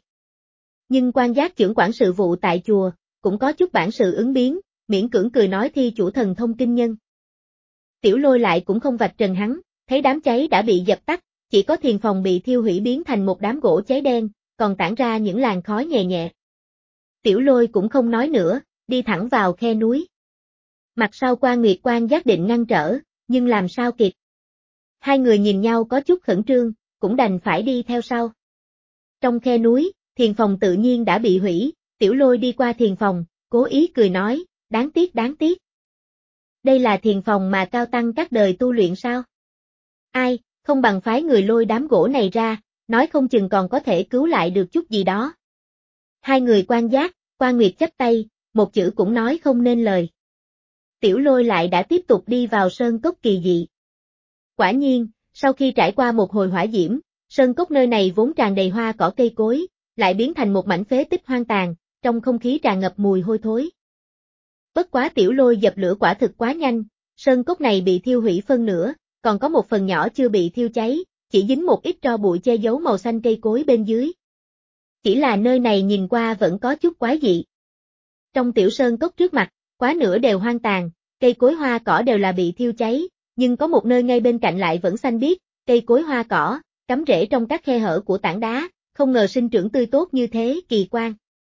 Speaker 1: Nhưng Quan Giác trưởng quản sự vụ tại chùa, cũng có chút bản sự ứng biến, miễn cưỡng cười nói thi chủ thần thông kinh nhân. Tiểu Lôi lại cũng không vạch trần hắn, thấy đám cháy đã bị dập tắt, chỉ có thiền phòng bị thiêu hủy biến thành một đám gỗ cháy đen, còn tản ra những làn khói nhẹ nhẹ. Tiểu Lôi cũng không nói nữa, đi thẳng vào khe núi. Mặt sau Quan Nguyệt Quan Giác định ngăn trở, nhưng làm sao kịp. Hai người nhìn nhau có chút khẩn trương, cũng đành phải đi theo sau. Trong khe núi, thiền phòng tự nhiên đã bị hủy, Tiểu Lôi đi qua thiền phòng, cố ý cười nói, đáng tiếc đáng tiếc. Đây là thiền phòng mà cao tăng các đời tu luyện sao? Ai, không bằng phái người lôi đám gỗ này ra, nói không chừng còn có thể cứu lại được chút gì đó. Hai người Quan Giác, Quan Nguyệt chắp tay, một chữ cũng nói không nên lời. Tiểu Lôi lại đã tiếp tục đi vào sơn cốc kỳ dị. Quả nhiên, sau khi trải qua một hồi hỏa diễm, sơn cốc nơi này vốn tràn đầy hoa cỏ cây cối, lại biến thành một mảnh phế tích hoang tàn, trong không khí tràn ngập mùi hôi thối. Bất quá Tiểu Lôi dập lửa quả thực quá nhanh, sơn cốc này bị thiêu hủy phân nửa, còn có một phần nhỏ chưa bị thiêu cháy, chỉ dính một ít tro bụi che giấu màu xanh cây cối bên dưới. Chỉ là nơi này nhìn qua vẫn có chút quái dị. Trong tiểu sơn cốc trước mặt, quá nửa đều hoang tàn, cây cối hoa cỏ đều là bị thiêu cháy, nhưng có một nơi ngay bên cạnh lại vẫn xanh biếc, cây cối hoa cỏ, cắm rễ trong các khe hở của tảng đá, không ngờ sinh trưởng tươi tốt như thế, kỳ quan.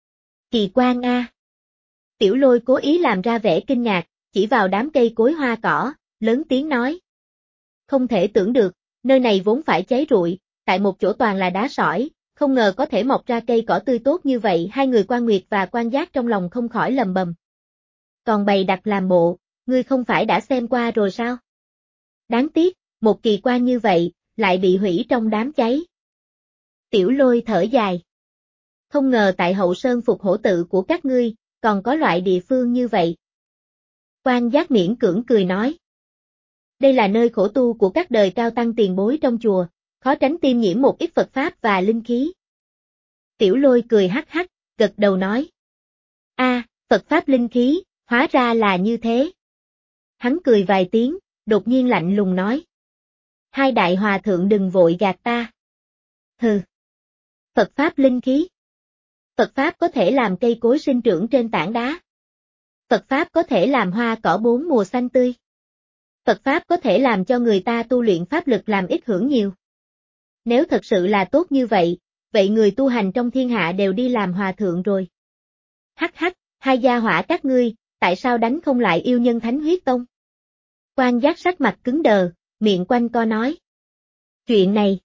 Speaker 1: Kỳ quan a. Tiểu Lôi cố ý làm ra vẻ kinh ngạc, chỉ vào đám cây cối hoa cỏ, lớn tiếng nói. Không thể tưởng được, nơi này vốn phải cháy rụi, tại một chỗ toàn là đá sỏi, không ngờ có thể mọc ra cây cỏ tươi tốt như vậy. Hai người Quan Nguyệt và Quan Giác trong lòng không khỏi lầm bầm. Còn bày đặt làm bộ, ngươi không phải đã xem qua rồi sao? Đáng tiếc, một kỳ quan như vậy, lại bị hủy trong đám cháy. Tiểu Lôi thở dài. Không ngờ tại Hậu Sơn Phục Hổ tự của các ngươi, còn có loại địa phương như vậy. Quan Giác miễn cưỡng cười nói. Đây là nơi khổ tu của các đời cao tăng tiền bối trong chùa, khó tránh tiêm nhiễm một ít Phật Pháp và linh khí. Tiểu Lôi cười hắc hắc, gật đầu nói. A, Phật Pháp linh khí, hóa ra là như thế. Hắn cười vài tiếng, đột nhiên lạnh lùng nói. Hai đại hòa thượng đừng vội gạt ta. Hừ. Phật Pháp linh khí. Phật Pháp có thể làm cây cối sinh trưởng trên tảng đá. Phật Pháp có thể làm hoa cỏ bốn mùa xanh tươi. Phật Pháp có thể làm cho người ta tu luyện pháp lực làm ít hưởng nhiều. Nếu thật sự là tốt như vậy, vậy người tu hành trong thiên hạ đều đi làm hòa thượng rồi. Hắc hắc, hai gia hỏa các ngươi, tại sao đánh không lại yêu nhân Thánh Huyết Tông? Quan Giác sắc mặt cứng đờ, miệng quanh co nói. Chuyện này.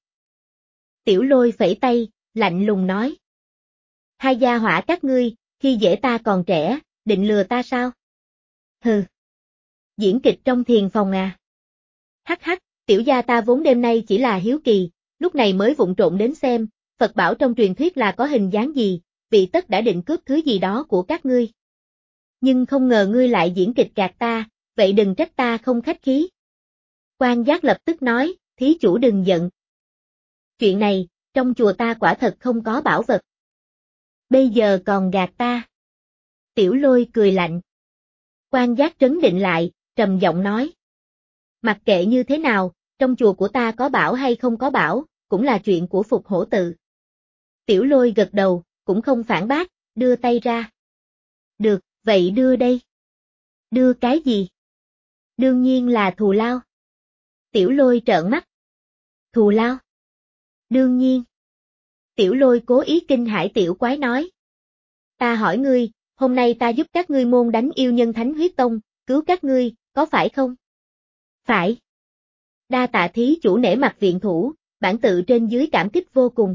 Speaker 1: Tiểu Lôi phẩy tay, lạnh lùng nói. Hai gia hỏa các ngươi, khi dễ ta còn trẻ, định lừa ta sao? Hừ. Diễn kịch trong thiền phòng à? Hắc hắc, tiểu gia ta vốn đêm nay chỉ là hiếu kỳ, lúc này mới vụng trộn đến xem, Phật bảo trong truyền thuyết là có hình dáng gì, vị tất đã định cướp thứ gì đó của các ngươi. Nhưng không ngờ ngươi lại diễn kịch gạt ta, vậy đừng trách ta không khách khí. Quan Giác lập tức nói, thí chủ đừng giận. Chuyện này, trong chùa ta quả thật không có bảo vật. Bây giờ còn gạt ta. Tiểu Lôi cười lạnh. Quan Giác trấn định lại, trầm giọng nói. Mặc kệ như thế nào, trong chùa của ta có bảo hay không có bảo, cũng là chuyện của Phục Hổ Tự. Tiểu Lôi gật đầu, cũng không phản bác, đưa tay ra. Được, vậy đưa đây. Đưa cái gì? Đương nhiên là thù lao. Tiểu Lôi trợn mắt. Thù lao? Đương nhiên. Tiểu Lôi cố ý kinh hãi tiểu quái nói. Ta hỏi ngươi, hôm nay ta giúp các ngươi môn đánh yêu nhân Thánh Huyết Tông, cứu các ngươi, có phải không? Phải. Đa tạ thí chủ nể mặt viện thủ, bản tự trên dưới cảm kích vô cùng.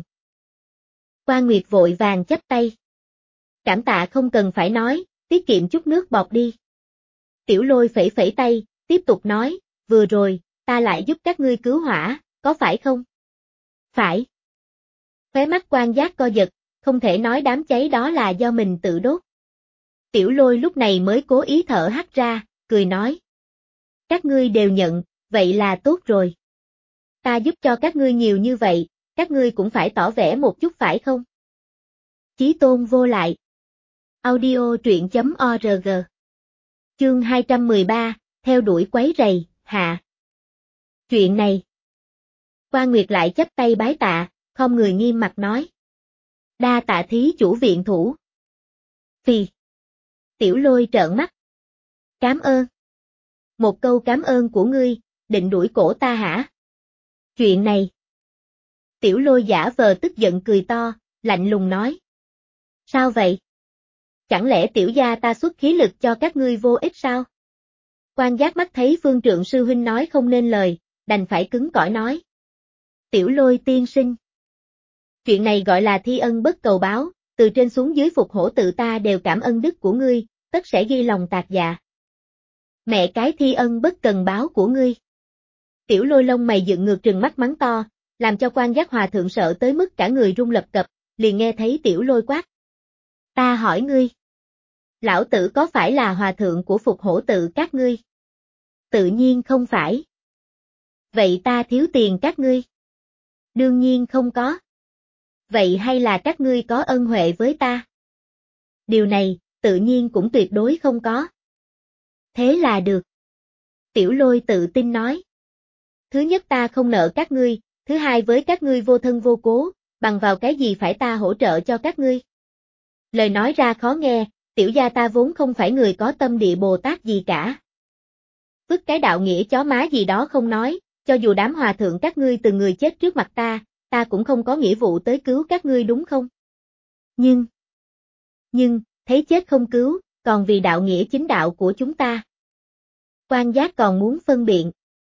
Speaker 1: Quan Nguyệt vội vàng chắp tay. Cảm tạ không cần phải nói, tiết kiệm chút nước bọt đi. Tiểu Lôi phẩy phẩy tay, tiếp tục nói, vừa rồi, ta lại giúp các ngươi cứu hỏa, có phải không? Phải. Khóe mắt Quan Giác co giật, không thể nói đám cháy đó là do mình tự đốt. Tiểu Lôi lúc này mới cố ý thở hắt ra, cười nói. Các ngươi đều nhận, vậy là tốt rồi. Ta giúp cho các ngươi nhiều như vậy, các ngươi cũng phải tỏ vẻ một chút phải không? Chí tôn vô lại. Audio truyện chấm org. Chương hai trăm mười ba, theo đuổi quấy rầy, hạ. Chuyện này. Quan Nguyệt lại chắp tay bái tạ, không người nghiêm mặt nói. Đa tạ thí chủ viện thủ. Phì. Tiểu Lôi trợn mắt. Cám ơn. Một câu cám ơn của ngươi, định đuổi cổ ta hả? Chuyện này. Tiểu Lôi giả vờ tức giận cười to, lạnh lùng nói. Sao vậy? Chẳng lẽ tiểu gia ta xuất khí lực cho các ngươi vô ích sao? Quan Giác mắt thấy Phương Trượng sư huynh nói không nên lời, đành phải cứng cỏi nói. Tiểu Lôi tiên sinh. Chuyện này gọi là thi ân bất cầu báo, từ trên xuống dưới Phục Hổ Tự ta đều cảm ơn đức của ngươi, tất sẽ ghi lòng tạc dạ. Mẹ cái thi ân bất cần báo của ngươi. Tiểu Lôi lông mày dựng ngược trừng mắt mắng to, làm cho Quan Giác hòa thượng sợ tới mức cả người run lập cập, liền nghe thấy Tiểu Lôi quát. Ta hỏi ngươi. Lão tử có phải là hòa thượng của Phục Hổ Tự các ngươi? Tự nhiên không phải. Vậy ta thiếu tiền các ngươi? Đương nhiên không có. Vậy hay là các ngươi có ân huệ với ta? Điều này, tự nhiên cũng tuyệt đối không có. Thế là được. Tiểu Lôi tự tin nói. Thứ nhất ta không nợ các ngươi, thứ hai với các ngươi vô thân vô cố, bằng vào cái gì phải ta hỗ trợ cho các ngươi? Lời nói ra khó nghe, tiểu gia ta vốn không phải người có tâm địa Bồ Tát gì cả. Vứt cái đạo nghĩa chó má gì đó không nói, cho dù đám hòa thượng các ngươi từng người chết trước mặt ta, ta cũng không có nghĩa vụ tới cứu các ngươi đúng không? Nhưng, nhưng, thấy chết không cứu, còn vì đạo nghĩa chính đạo của chúng ta. Quan Giác còn muốn phân biện.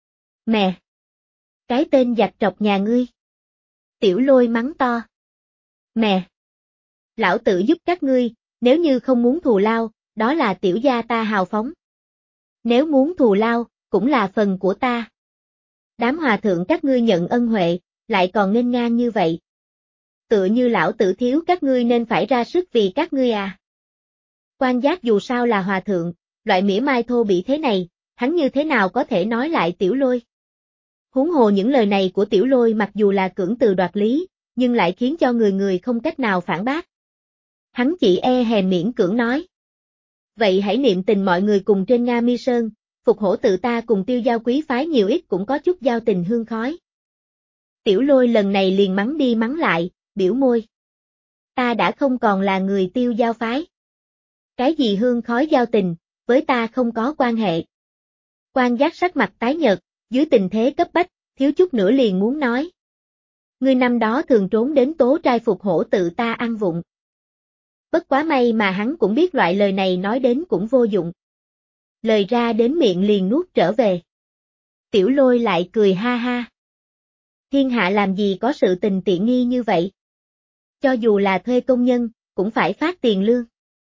Speaker 1: Mẹ! Cái tên giặc trọc nhà ngươi. Tiểu Lôi mắng to. Mẹ! Lão tử giúp các ngươi, nếu như không muốn thù lao, đó là tiểu gia ta hào phóng. Nếu muốn thù lao, cũng là phần của ta. Đám hòa thượng các ngươi nhận ân huệ, lại còn nghênh ngang như vậy. Tựa như lão tử thiếu các ngươi nên phải ra sức vì các ngươi à. Quan Giác dù sao là hòa thượng, loại mỉa mai thô bỉ thế này, hắn như thế nào có thể nói lại Tiểu Lôi. Huống hồ những lời này của Tiểu Lôi mặc dù là cưỡng từ đoạt lý, nhưng lại khiến cho người người không cách nào phản bác. Hắn chỉ e hèn miễn cưỡng nói. Vậy hãy niệm tình mọi người cùng trên Nga Mi Sơn, Phục Hổ Tự ta cùng Tiêu Giao quý phái nhiều ít cũng có chút giao tình hương khói. Tiểu Lôi lần này liền mắng đi mắng lại, biểu môi. Ta đã không còn là người Tiêu Giao phái. Cái gì hương khói giao tình, với ta không có quan hệ. Quan Giác sắc mặt tái nhợt, dưới tình thế cấp bách, thiếu chút nữa liền muốn nói. Ngươi năm đó thường trốn đến tố trai Phục Hổ Tự ta ăn vụng. Bất quá may mà hắn cũng biết loại lời này nói đến cũng vô dụng. Lời ra đến miệng liền nuốt trở về. Tiểu Lôi lại cười ha ha. Thiên hạ làm gì có sự tình tiện nghi như vậy? Cho dù là thuê công nhân, cũng phải phát tiền lương.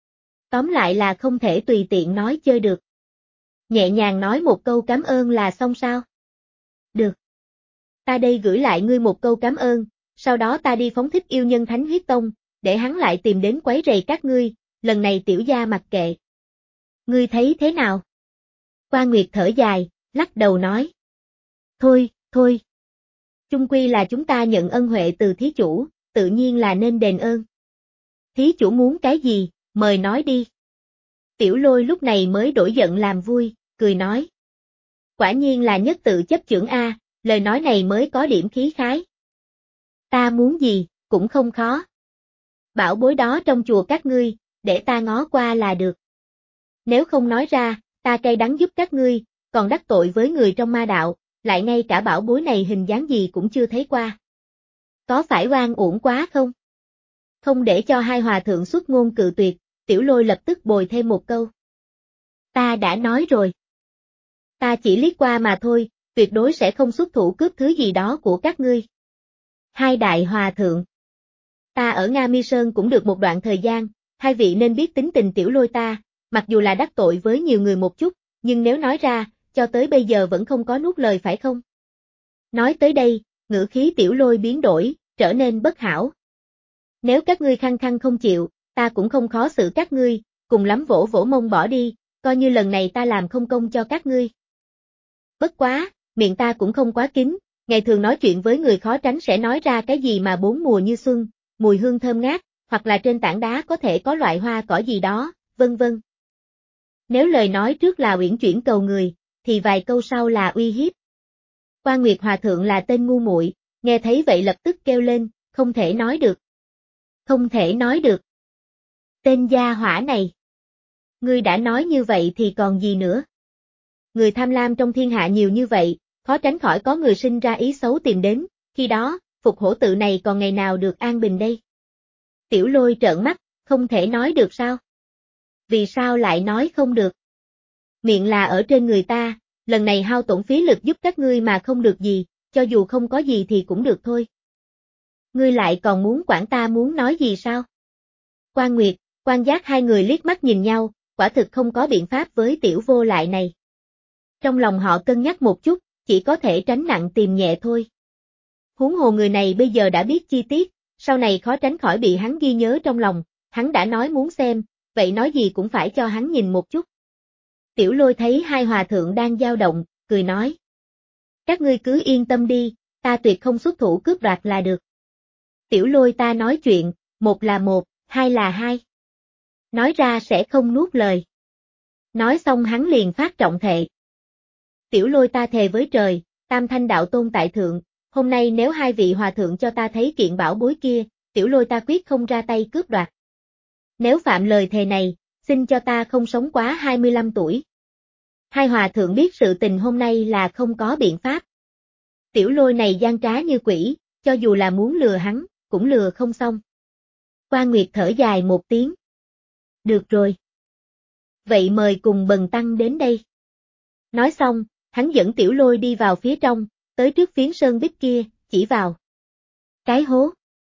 Speaker 1: Tóm lại là không thể tùy tiện nói chơi được. Nhẹ nhàng nói một câu cảm ơn là xong sao? Được. Ta đây gửi lại ngươi một câu cảm ơn, sau đó ta đi phóng thích yêu nhân thánh huyết tông, để hắn lại tìm đến quấy rầy các ngươi, lần này tiểu gia mặc kệ. Ngươi thấy thế nào? Quan Nguyệt thở dài, lắc đầu nói. Thôi, thôi. Chung quy là chúng ta nhận ân huệ từ thí chủ, tự nhiên là nên đền ơn. Thí chủ muốn cái gì, mời nói đi. Tiểu Lôi lúc này mới đổi giận làm vui, cười nói. Quả nhiên là nhất tự chấp chưởng A, lời nói này mới có điểm khí khái. Ta muốn gì, cũng không khó. Bảo bối đó trong chùa các ngươi, để ta ngó qua là được. Nếu không nói ra, ta cay đắng giúp các ngươi, còn đắc tội với người trong ma đạo, lại ngay cả bảo bối này hình dáng gì cũng chưa thấy qua. Có phải oan uổng quá không? Không để cho hai hòa thượng xuất ngôn cự tuyệt, Tiểu Lôi lập tức bồi thêm một câu. Ta đã nói rồi. Ta chỉ liếc qua mà thôi, tuyệt đối sẽ không xuất thủ cướp thứ gì đó của các ngươi. Hai đại hòa thượng. Ta ở Nga Mi Sơn cũng được một đoạn thời gian, hai vị nên biết tính tình Tiểu Lôi ta, mặc dù là đắc tội với nhiều người một chút, nhưng nếu nói ra, cho tới bây giờ vẫn không có nuốt lời phải không? Nói tới đây, ngữ khí Tiểu Lôi biến đổi, trở nên bất hảo. Nếu các ngươi khăng khăng không chịu, ta cũng không khó xử các ngươi, cùng lắm vỗ vỗ mông bỏ đi, coi như lần này ta làm không công cho các ngươi. Bất quá, miệng ta cũng không quá kín, ngày thường nói chuyện với người khó tránh sẽ nói ra cái gì mà bốn mùa như xuân, mùi hương thơm ngát, hoặc là trên tảng đá có thể có loại hoa cỏ gì đó, vân vân. Nếu lời nói trước là uyển chuyển cầu người, thì vài câu sau là uy hiếp. Quan Nguyệt Hòa Thượng là tên ngu muội, nghe thấy vậy lập tức kêu lên, không thể nói được. Không thể nói được. Tên gia hỏa này. Ngươi đã nói như vậy thì còn gì nữa? Người tham lam trong thiên hạ nhiều như vậy, khó tránh khỏi có người sinh ra ý xấu tìm đến, khi đó, Phục Hổ tự này còn ngày nào được an bình đây? Tiểu Lôi trợn mắt, không thể nói được sao? Vì sao lại nói không được? Miệng là ở trên người ta, lần này hao tổn phí lực giúp các ngươi mà không được gì, cho dù không có gì thì cũng được thôi. Ngươi lại còn muốn quản ta muốn nói gì sao? Quan Nguyệt, Quan Giác hai người liếc mắt nhìn nhau, quả thực không có biện pháp với tiểu vô lại này. Trong lòng họ cân nhắc một chút, chỉ có thể tránh nặng tìm nhẹ thôi. Huống hồ người này bây giờ đã biết chi tiết, sau này khó tránh khỏi bị hắn ghi nhớ trong lòng, hắn đã nói muốn xem, vậy nói gì cũng phải cho hắn nhìn một chút. Tiểu Lôi thấy hai hòa thượng đang dao động, cười nói. Các ngươi cứ yên tâm đi, ta tuyệt không xuất thủ cướp đoạt là được. Tiểu Lôi ta nói chuyện, một là một, hai là hai. Nói ra sẽ không nuốt lời. Nói xong hắn liền phát trọng thệ. Tiểu Lôi ta thề với trời, Tam Thanh đạo tôn tại thượng, hôm nay nếu hai vị hòa thượng cho ta thấy kiện bảo bối kia, Tiểu Lôi ta quyết không ra tay cướp đoạt. Nếu phạm lời thề này, xin cho ta không sống quá hai mươi lăm tuổi. Hai hòa thượng biết sự tình hôm nay là không có biện pháp. Tiểu Lôi này gian trá như quỷ, cho dù là muốn lừa hắn, cũng lừa không xong. Quan Nguyệt thở dài một tiếng. Được rồi. Vậy mời cùng Bần Tăng đến đây. Nói xong, hắn dẫn Tiểu Lôi đi vào phía trong, tới trước phiến sơn bích kia, chỉ vào. Cái hố.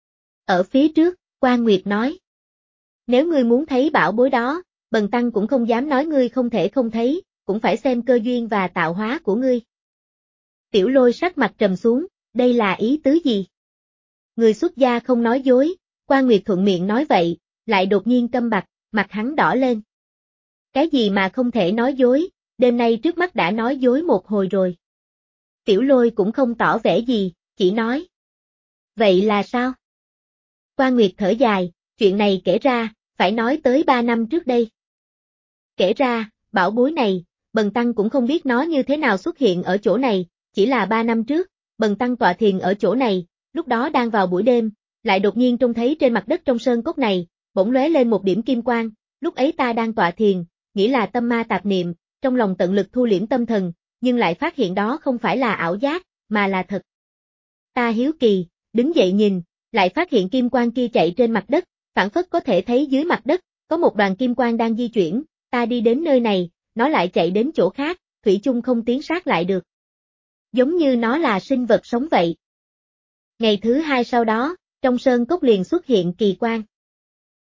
Speaker 1: Ở phía trước, Quan Nguyệt nói. Nếu ngươi muốn thấy bảo bối đó, Bần Tăng cũng không dám nói ngươi không thể không thấy, cũng phải xem cơ duyên và tạo hóa của ngươi. Tiểu Lôi sắc mặt trầm xuống, đây là ý tứ gì? Người xuất gia không nói dối, Quan Nguyệt thuận miệng nói vậy, lại đột nhiên câm bặt, mặt hắn đỏ lên. Cái gì mà không thể nói dối, đêm nay trước mắt đã nói dối một hồi rồi. Tiểu Lôi cũng không tỏ vẻ gì, chỉ nói. Vậy là sao? Quan Nguyệt thở dài, chuyện này kể ra, phải nói tới ba năm trước đây. Kể ra, bảo bối này, Bần Tăng cũng không biết nó như thế nào xuất hiện ở chỗ này, chỉ là ba năm trước, Bần Tăng tọa thiền ở chỗ này, lúc đó đang vào buổi đêm, lại đột nhiên trông thấy trên mặt đất trong sơn cốc này, bỗng lóe lên một điểm kim quang, lúc ấy ta đang tọa thiền, nghĩ là tâm ma tạp niệm, trong lòng tận lực thu liễm tâm thần, nhưng lại phát hiện đó không phải là ảo giác, mà là thật. Ta hiếu kỳ, đứng dậy nhìn, lại phát hiện kim quang kia chạy trên mặt đất, phản phất có thể thấy dưới mặt đất, có một đoàn kim quang đang di chuyển, ta đi đến nơi này, nó lại chạy đến chỗ khác, thủy chung không tiến sát lại được. Giống như nó là sinh vật sống vậy. Ngày thứ hai sau đó, trong sơn cốc liền xuất hiện kỳ quang.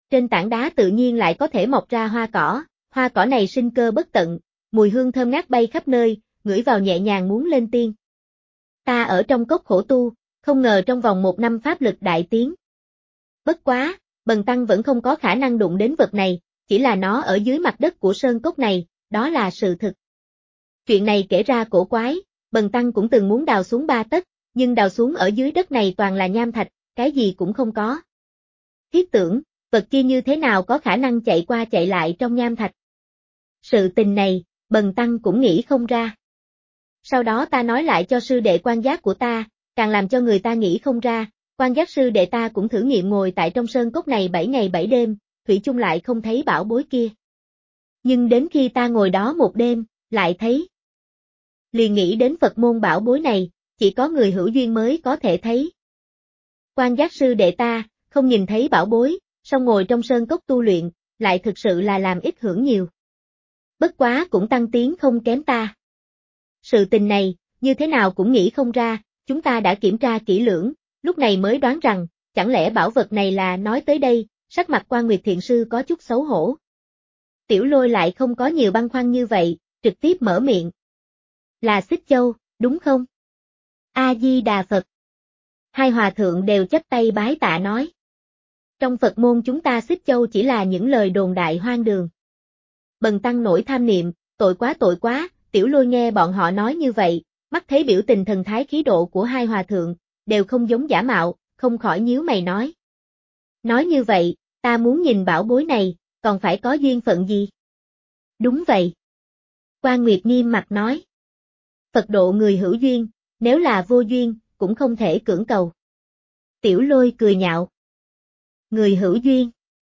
Speaker 1: Trên tảng đá tự nhiên lại có thể mọc ra hoa cỏ, hoa cỏ này sinh cơ bất tận, mùi hương thơm ngát bay khắp nơi, ngửi vào nhẹ nhàng muốn lên tiên. Ta ở trong cốc khổ tu, không ngờ trong vòng một năm pháp lực đại tiến. Bất quá, Bần Tăng vẫn không có khả năng đụng đến vật này, chỉ là nó ở dưới mặt đất của sơn cốc này, đó là sự thực. Chuyện này kể ra cổ quái, Bần Tăng cũng từng muốn đào xuống ba tấc, nhưng đào xuống ở dưới đất này toàn là nham thạch, cái gì cũng không có. Thiết tưởng, vật kia như thế nào có khả năng chạy qua chạy lại trong nham thạch. Sự tình này, Bần Tăng cũng nghĩ không ra. Sau đó ta nói lại cho sư đệ quan giác của ta, càng làm cho người ta nghĩ không ra, quan giác sư đệ ta cũng thử nghiệm ngồi tại trong sơn cốc này bảy ngày bảy đêm, thủy chung lại không thấy bảo bối kia. Nhưng đến khi ta ngồi đó một đêm, lại thấy. Liền nghĩ đến Phật môn bảo bối này, chỉ có người hữu duyên mới có thể thấy. Quan giác sư đệ ta, không nhìn thấy bảo bối, song ngồi trong sơn cốc tu luyện, lại thực sự là làm ít hưởng nhiều. Bất quá cũng tăng tiến không kém ta. Sự tình này, như thế nào cũng nghĩ không ra, chúng ta đã kiểm tra kỹ lưỡng, lúc này mới đoán rằng, chẳng lẽ bảo vật này là nói tới đây, sắc mặt Quan Nguyệt Thiền Sư có chút xấu hổ. Tiểu Lôi lại không có nhiều băn khoăn như vậy, trực tiếp mở miệng. Là Xích Châu, đúng không? A-di-đà Phật. Hai hòa thượng đều chắp tay bái tạ nói. Trong Phật môn chúng ta Xích Châu chỉ là những lời đồn đại hoang đường. Bần Tăng nổi tham niệm, tội quá tội quá, Tiểu Lôi nghe bọn họ nói như vậy, mắt thấy biểu tình thần thái khí độ của hai hòa thượng, đều không giống giả mạo, không khỏi nhíu mày nói. Nói như vậy, ta muốn nhìn bảo bối này, còn phải có duyên phận gì? Đúng vậy. Quan Nguyệt nghiêm mặt nói. Phật độ người hữu duyên, nếu là vô duyên, cũng không thể cưỡng cầu. Tiểu Lôi cười nhạo. Người hữu duyên.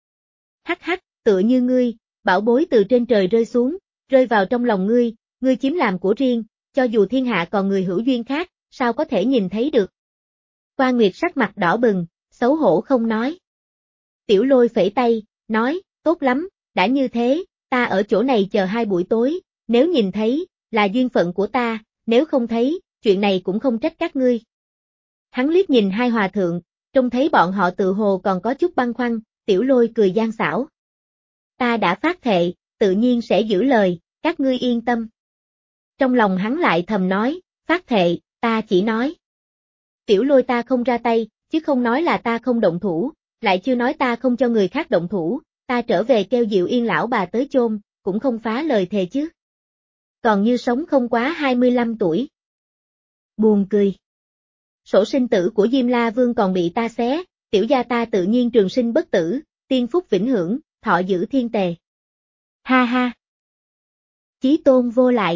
Speaker 1: Hắc hắc, tựa như ngươi, bảo bối từ trên trời rơi xuống, rơi vào trong lòng ngươi, ngươi chiếm làm của riêng, cho dù thiên hạ còn người hữu duyên khác, sao có thể nhìn thấy được. Quan Nguyệt sắc mặt đỏ bừng, xấu hổ không nói. Tiểu Lôi phẩy tay, nói, tốt lắm, đã như thế, ta ở chỗ này chờ hai buổi tối, nếu nhìn thấy, là duyên phận của ta, nếu không thấy, chuyện này cũng không trách các ngươi. Hắn liếc nhìn hai hòa thượng, trông thấy bọn họ tự hồ còn có chút băn khoăn, Tiểu Lôi cười gian xảo. Ta đã phát thệ, tự nhiên sẽ giữ lời, các ngươi yên tâm. Trong lòng hắn lại thầm nói, phát thệ, ta chỉ nói. Tiểu Lôi ta không ra tay, chứ không nói là ta không động thủ, lại chưa nói ta không cho người khác động thủ, ta trở về kêu Diệu Yên lão bà tới chôn, cũng không phá lời thề chứ. Còn như sống không quá hai mươi lăm tuổi. Buồn cười. Sổ sinh tử của Diêm La Vương còn bị ta xé, tiểu gia ta tự nhiên trường sinh bất tử, tiên phúc vĩnh hưởng, thọ giữ thiên tề. Ha ha. Chí tôn vô lại.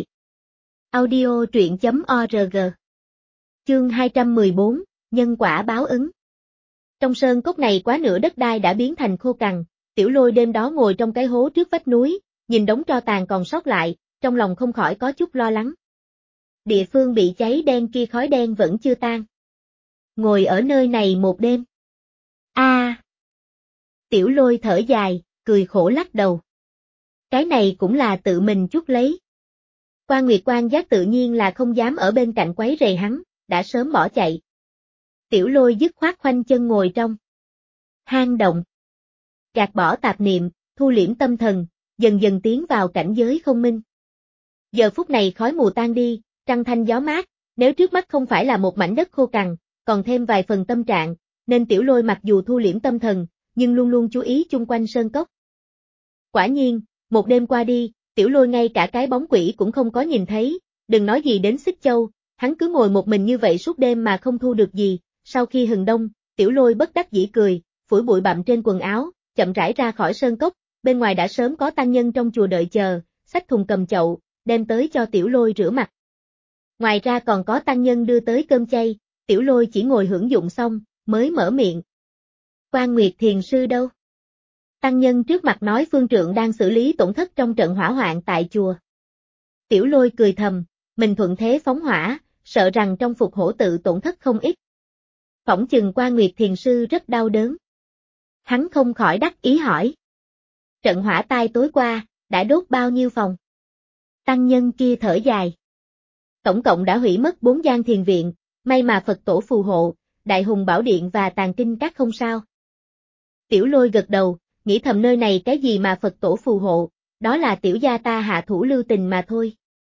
Speaker 1: Audio truyện chấm org. Chương hai trăm mười bốn, nhân quả báo ứng. Trong sơn cốc này quá nửa đất đai đã biến thành khô cằn, Tiểu Lôi đêm đó ngồi trong cái hố trước vách núi, nhìn đống tro tàn còn sót lại, trong lòng không khỏi có chút lo lắng. Địa phương bị cháy đen kia khói đen vẫn chưa tan. Ngồi ở nơi này một đêm. A. À. Tiểu Lôi thở dài, cười khổ lắc đầu. Cái này cũng là tự mình chuốc lấy. Quan Nguyệt quan giác tự nhiên là không dám ở bên cạnh quấy rầy hắn, đã sớm bỏ chạy. Tiểu Lôi dứt khoát khoanh chân ngồi trong hang động. Gạt bỏ tạp niệm, thu liễm tâm thần, dần dần tiến vào cảnh giới không minh. Giờ phút này khói mù tan đi, trăng thanh gió mát, nếu trước mắt không phải là một mảnh đất khô cằn, còn thêm vài phần tâm trạng, nên Tiểu Lôi mặc dù thu liễm tâm thần, nhưng luôn luôn chú ý chung quanh sơn cốc. Quả nhiên, một đêm qua đi, Tiểu Lôi ngay cả cái bóng quỷ cũng không có nhìn thấy, đừng nói gì đến Xích Châu, hắn cứ ngồi một mình như vậy suốt đêm mà không thu được gì, sau khi hừng đông, Tiểu Lôi bất đắc dĩ cười, phủi bụi bặm trên quần áo, chậm rãi ra khỏi sơn cốc, bên ngoài đã sớm có tăng nhân trong chùa đợi chờ, xách thùng cầm chậu, đem tới cho Tiểu Lôi rửa mặt. Ngoài ra còn có tăng nhân đưa tới cơm chay, Tiểu Lôi chỉ ngồi hưởng dụng xong, mới mở miệng. Quan Nguyệt Thiền Sư đâu? Tăng nhân trước mặt nói phương trượng đang xử lý tổn thất trong trận hỏa hoạn tại chùa. Tiểu Lôi cười thầm, mình thuận thế phóng hỏa, sợ rằng trong phục hổ tự tổn thất không ít. Phỏng chừng Quan Nguyệt Thiền Sư rất đau đớn. Hắn không khỏi đắc ý hỏi. Trận hỏa tai tối qua, đã đốt bao nhiêu phòng? Tăng nhân kia thở dài. Tổng cộng đã hủy mất bốn gian thiền viện, may mà Phật tổ phù hộ, Đại Hùng Bảo Điện và Tàng Kinh Các không sao. Tiểu Lôi gật đầu, nghĩ thầm nơi này cái gì mà Phật tổ phù hộ, đó là tiểu gia ta hạ thủ lưu tình mà thôi.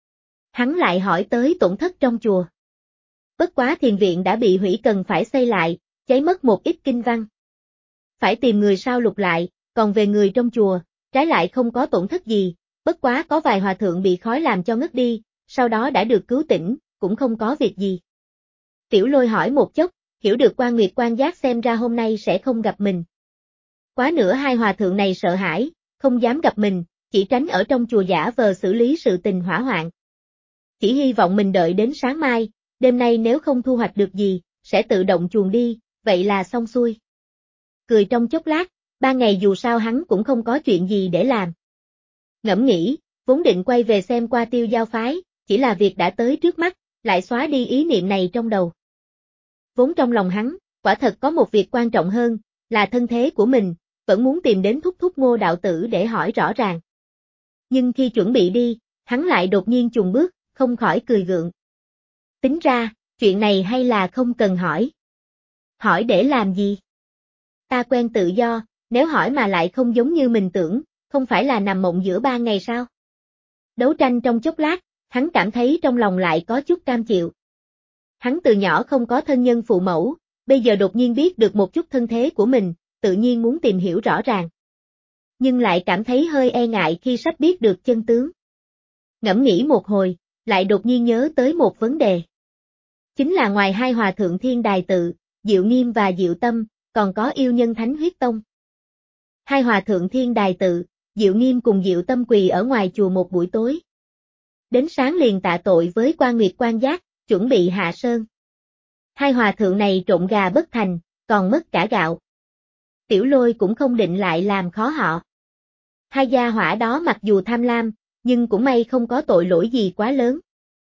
Speaker 1: Hắn lại hỏi tới tổn thất trong chùa. Bất quá thiền viện đã bị hủy cần phải xây lại, cháy mất một ít kinh văn. Phải tìm người sao lục lại, còn về người trong chùa, trái lại không có tổn thất gì, bất quá có vài hòa thượng bị khói làm cho ngất đi, sau đó đã được cứu tỉnh, cũng không có việc gì. Tiểu Lôi hỏi một chốc, hiểu được Quan Nguyệt Quan Giác xem ra hôm nay sẽ không gặp mình. Quá nữa hai hòa thượng này sợ hãi, không dám gặp mình, chỉ tránh ở trong chùa giả vờ xử lý sự tình hỏa hoạn. Chỉ hy vọng mình đợi đến sáng mai, đêm nay nếu không thu hoạch được gì, sẽ tự động chuồn đi, vậy là xong xuôi. Cười trong chốc lát, ba ngày dù sao hắn cũng không có chuyện gì để làm. Ngẫm nghĩ, vốn định quay về xem qua Tiêu Giao phái, chỉ là việc đã tới trước mắt, lại xóa đi ý niệm này trong đầu. Vốn trong lòng hắn, quả thật có một việc quan trọng hơn, là thân thế của mình, vẫn muốn tìm đến thúc thúc Ngô đạo tử để hỏi rõ ràng. Nhưng khi chuẩn bị đi, hắn lại đột nhiên chùng bước, không khỏi cười gượng. Tính ra, chuyện này hay là không cần hỏi. Hỏi để làm gì? Ta quen tự do, nếu hỏi mà lại không giống như mình tưởng, không phải là nằm mộng giữa ba ngày sao? Đấu tranh trong chốc lát, hắn cảm thấy trong lòng lại có chút cam chịu. Hắn từ nhỏ không có thân nhân phụ mẫu, bây giờ đột nhiên biết được một chút thân thế của mình, tự nhiên muốn tìm hiểu rõ ràng. Nhưng lại cảm thấy hơi e ngại khi sắp biết được chân tướng. Ngẫm nghĩ một hồi, lại đột nhiên nhớ tới một vấn đề. Chính là ngoài hai hòa thượng Thiên Đài Tự, Diệu Nghiêm và Diệu Tâm, còn có yêu nhân Thánh Huyết Tông. Hai hòa thượng Thiên Đài Tự, Diệu Nghiêm cùng Diệu Tâm quỳ ở ngoài chùa một buổi tối. Đến sáng liền tạ tội với Quan Nguyệt Quan Giác, chuẩn bị hạ sơn. Hai hòa thượng này trộn gà bất thành, còn mất cả gạo. Tiểu Lôi cũng không định lại làm khó họ. Hai gia hỏa đó mặc dù tham lam, nhưng cũng may không có tội lỗi gì quá lớn.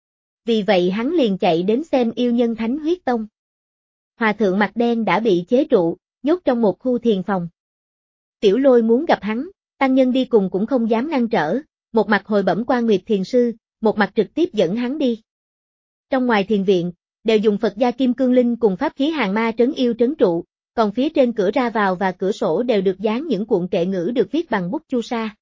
Speaker 1: Vì vậy hắn liền chạy đến xem yêu nhân Thánh Huyết Tông. Hòa thượng mặt đen đã bị chế trụ, nhốt trong một khu thiền phòng. Tiểu Lôi muốn gặp hắn, tăng nhân đi cùng cũng không dám ngăn trở, một mặt hồi bẩm Quan Nguyệt Thiền Sư, một mặt trực tiếp dẫn hắn đi. Trong ngoài thiền viện, đều dùng Phật gia Kim Cương Linh cùng pháp khí hàng ma trấn yêu trấn trụ, còn phía trên cửa ra vào và cửa sổ đều được dán những cuộn kệ ngữ được viết bằng bút chu sa.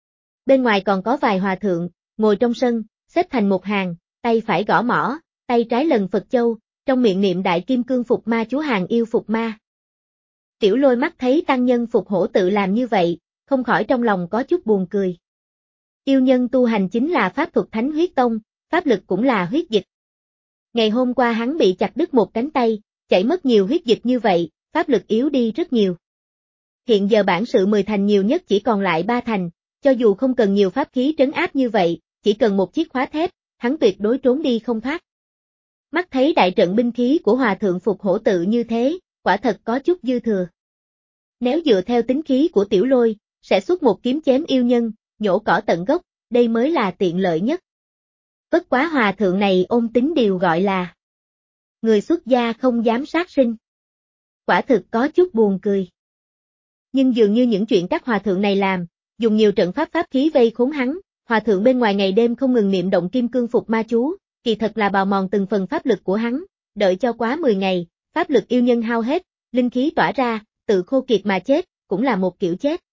Speaker 1: Bên ngoài còn có vài hòa thượng, ngồi trong sân, xếp thành một hàng, tay phải gõ mõ, tay trái lần Phật châu, trong miệng niệm Đại Kim Cương Phục Ma chú hàng yêu phục ma. Tiểu Lôi mắt thấy tăng nhân Phục Hổ tự làm như vậy, không khỏi trong lòng có chút buồn cười. Yêu nhân tu hành chính là pháp thuật Thánh Huyết Tông, pháp lực cũng là huyết dịch. Ngày hôm qua hắn bị chặt đứt một cánh tay, chảy mất nhiều huyết dịch như vậy, pháp lực yếu đi rất nhiều. Hiện giờ bản sự mười thành nhiều nhất chỉ còn lại ba thành, cho dù không cần nhiều pháp khí trấn áp như vậy, chỉ cần một chiếc khóa thép, hắn tuyệt đối trốn đi không thoát. Mắt thấy đại trận binh khí của hòa thượng Phục Hổ tự như thế, quả thật có chút dư thừa. Nếu dựa theo tính khí của Tiểu Lôi, sẽ xuất một kiếm chém yêu nhân, nhổ cỏ tận gốc, đây mới là tiện lợi nhất. Bất quá hòa thượng này ôm tính điều gọi là người xuất gia không dám sát sinh. Quả thực có chút buồn cười. Nhưng dường như những chuyện các hòa thượng này làm, dùng nhiều trận pháp pháp khí vây khốn hắn, hòa thượng bên ngoài ngày đêm không ngừng niệm động Kim Cương Phục Ma chú, kỳ thật là bào mòn từng phần pháp lực của hắn, đợi cho quá mười ngày, pháp lực yêu nhân hao hết, linh khí tỏa ra, tự khô kiệt mà chết, cũng là một kiểu chết.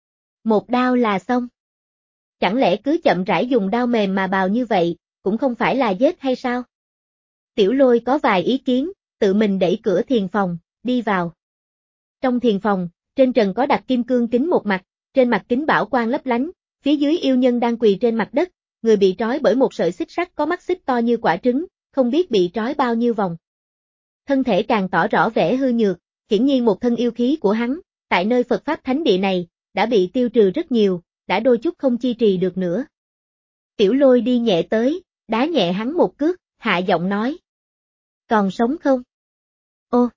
Speaker 1: Một đao là xong. Chẳng lẽ cứ chậm rãi dùng đao mềm mà bào như vậy, cũng không phải là giết hay sao? Tiểu Lôi có vài ý kiến, tự mình đẩy cửa thiền phòng, đi vào. Trong thiền phòng, trên trần có đặt kim cương kính một mặt, trên mặt kính bảo quang lấp lánh, phía dưới yêu nhân đang quỳ trên mặt đất, người bị trói bởi một sợi xích sắt có mắt xích to như quả trứng, không biết bị trói bao nhiêu vòng. Thân thể càng tỏ rõ vẻ hư nhược, hiển nhiên một thân yêu khí của hắn, tại nơi Phật Pháp Thánh Địa này, đã bị tiêu trừ rất nhiều, đã đôi chút không chi trì được nữa. Tiểu Lôi đi nhẹ tới, đá nhẹ hắn một cước, hạ giọng nói. Còn sống không? Ô!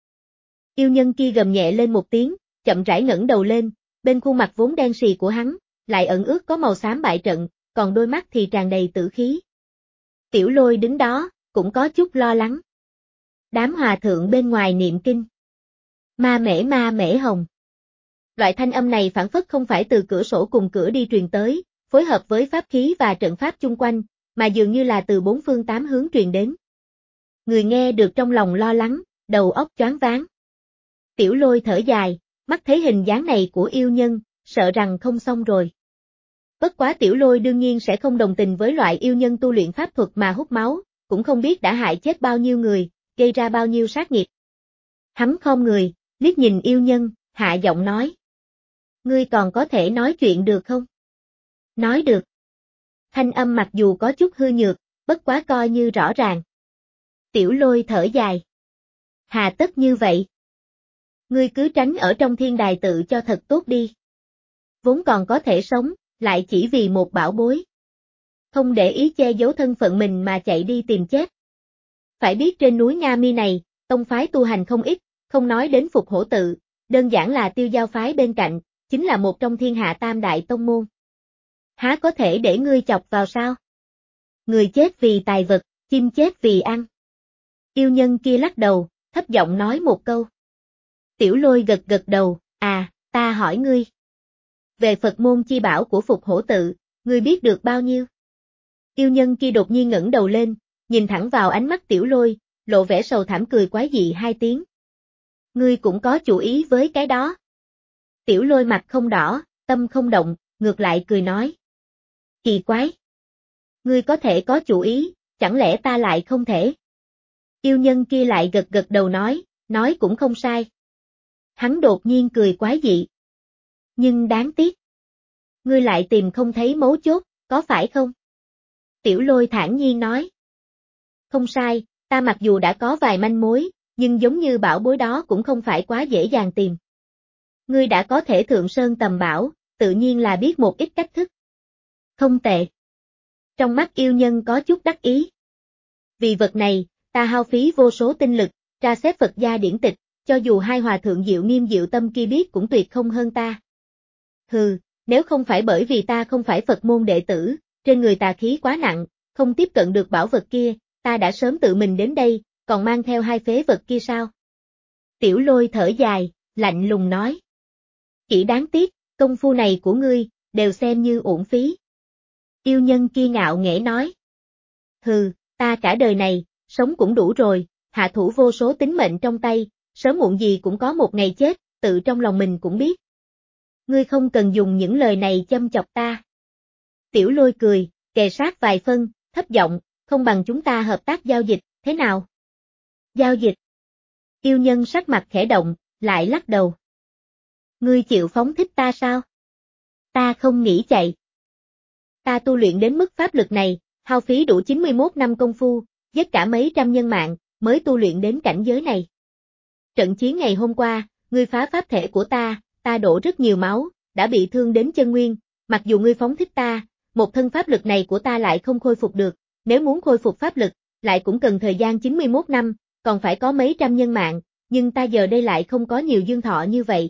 Speaker 1: Yêu nhân kia gầm nhẹ lên một tiếng, chậm rãi ngẩng đầu lên, bên khuôn mặt vốn đen sì của hắn, lại ẩn ướt có màu xám bại trận, còn đôi mắt thì tràn đầy tử khí. Tiểu Lôi đứng đó, cũng có chút lo lắng. Đám hòa thượng bên ngoài niệm kinh. Ma mễ ma mễ hồng. Loại thanh âm này phản phất không phải từ cửa sổ cùng cửa đi truyền tới, phối hợp với pháp khí và trận pháp chung quanh, mà dường như là từ bốn phương tám hướng truyền đến. Người nghe được trong lòng lo lắng, đầu óc choáng váng. Tiểu Lôi thở dài, mắt thấy hình dáng này của yêu nhân, sợ rằng không xong rồi. Bất quá Tiểu Lôi đương nhiên sẽ không đồng tình với loại yêu nhân tu luyện pháp thuật mà hút máu, cũng không biết đã hại chết bao nhiêu người, gây ra bao nhiêu sát nghiệp. Hắn khom người, liếc nhìn yêu nhân, hạ giọng nói. Ngươi còn có thể nói chuyện được không? Nói được. Thanh âm mặc dù có chút hư nhược, bất quá coi như rõ ràng. Tiểu Lôi thở dài. Hà tất như vậy? Ngươi cứ tránh ở trong thiên đài tự cho thật tốt đi. Vốn còn có thể sống, lại chỉ vì một bảo bối. Không để ý che giấu thân phận mình mà chạy đi tìm chết. Phải biết trên núi Nga Mi này, tông phái tu hành không ít, không nói đến Phục Hổ tự, đơn giản là Tiêu Giao phái bên cạnh, chính là một trong thiên hạ tam đại tông môn. Há có thể để ngươi chọc vào sao? Người chết vì tài vật, chim chết vì ăn. Yêu nhân kia lắc đầu, thấp giọng nói một câu. Tiểu Lôi gật gật đầu, à, ta hỏi ngươi. Về Phật môn chi bảo của Phục Hổ tự, ngươi biết được bao nhiêu? Yêu nhân kia đột nhiên ngẩng đầu lên, nhìn thẳng vào ánh mắt Tiểu Lôi, lộ vẻ sầu thảm cười quái dị hai tiếng. Ngươi cũng có chủ ý với cái đó. Tiểu Lôi mặt không đỏ, tâm không động, ngược lại cười nói. Kỳ quái. Ngươi có thể có chủ ý, chẳng lẽ ta lại không thể? Yêu nhân kia lại gật gật đầu nói, nói cũng không sai. Hắn đột nhiên cười quái dị. Nhưng đáng tiếc. Ngươi lại tìm không thấy mấu chốt, có phải không? Tiểu Lôi thản nhiên nói. Không sai, ta mặc dù đã có vài manh mối, nhưng giống như bảo bối đó cũng không phải quá dễ dàng tìm. Ngươi đã có thể thượng sơn tầm bảo, tự nhiên là biết một ít cách thức. Không tệ. Trong mắt yêu nhân có chút đắc ý. Vì vật này, ta hao phí vô số tinh lực, tra xét Phật gia điển tịch, cho dù hai hòa thượng Diệu Nghiêm Diệu Tâm kia biết cũng tuyệt không hơn ta. Hừ, nếu không phải bởi vì ta không phải Phật môn đệ tử, trên người tà khí quá nặng, không tiếp cận được bảo vật kia, ta đã sớm tự mình đến đây, còn mang theo hai phế vật kia sao? Tiểu Lôi thở dài, lạnh lùng nói. Chỉ đáng tiếc, công phu này của ngươi, đều xem như uổng phí. Yêu nhân kia ngạo nghễ nói. Hừ, ta cả đời này, sống cũng đủ rồi, hạ thủ vô số tính mệnh trong tay, sớm muộn gì cũng có một ngày chết, tự trong lòng mình cũng biết. Ngươi không cần dùng những lời này châm chọc ta. Tiểu Lôi cười, kề sát vài phân, thấp giọng, không bằng chúng ta hợp tác giao dịch, thế nào? Giao dịch. Yêu nhân sắc mặt khẽ động, lại lắc đầu. Ngươi chịu phóng thích ta sao? Ta không nghĩ chạy. Ta tu luyện đến mức pháp lực này, hao phí đủ chín mươi mốt năm công phu, giết cả mấy trăm nhân mạng, mới tu luyện đến cảnh giới này. Trận chiến ngày hôm qua, ngươi phá pháp thể của ta, ta đổ rất nhiều máu, đã bị thương đến chân nguyên, mặc dù ngươi phóng thích ta, một thân pháp lực này của ta lại không khôi phục được, nếu muốn khôi phục pháp lực, lại cũng cần thời gian chín mươi mốt năm, còn phải có mấy trăm nhân mạng, nhưng ta giờ đây lại không có nhiều dương thọ như vậy.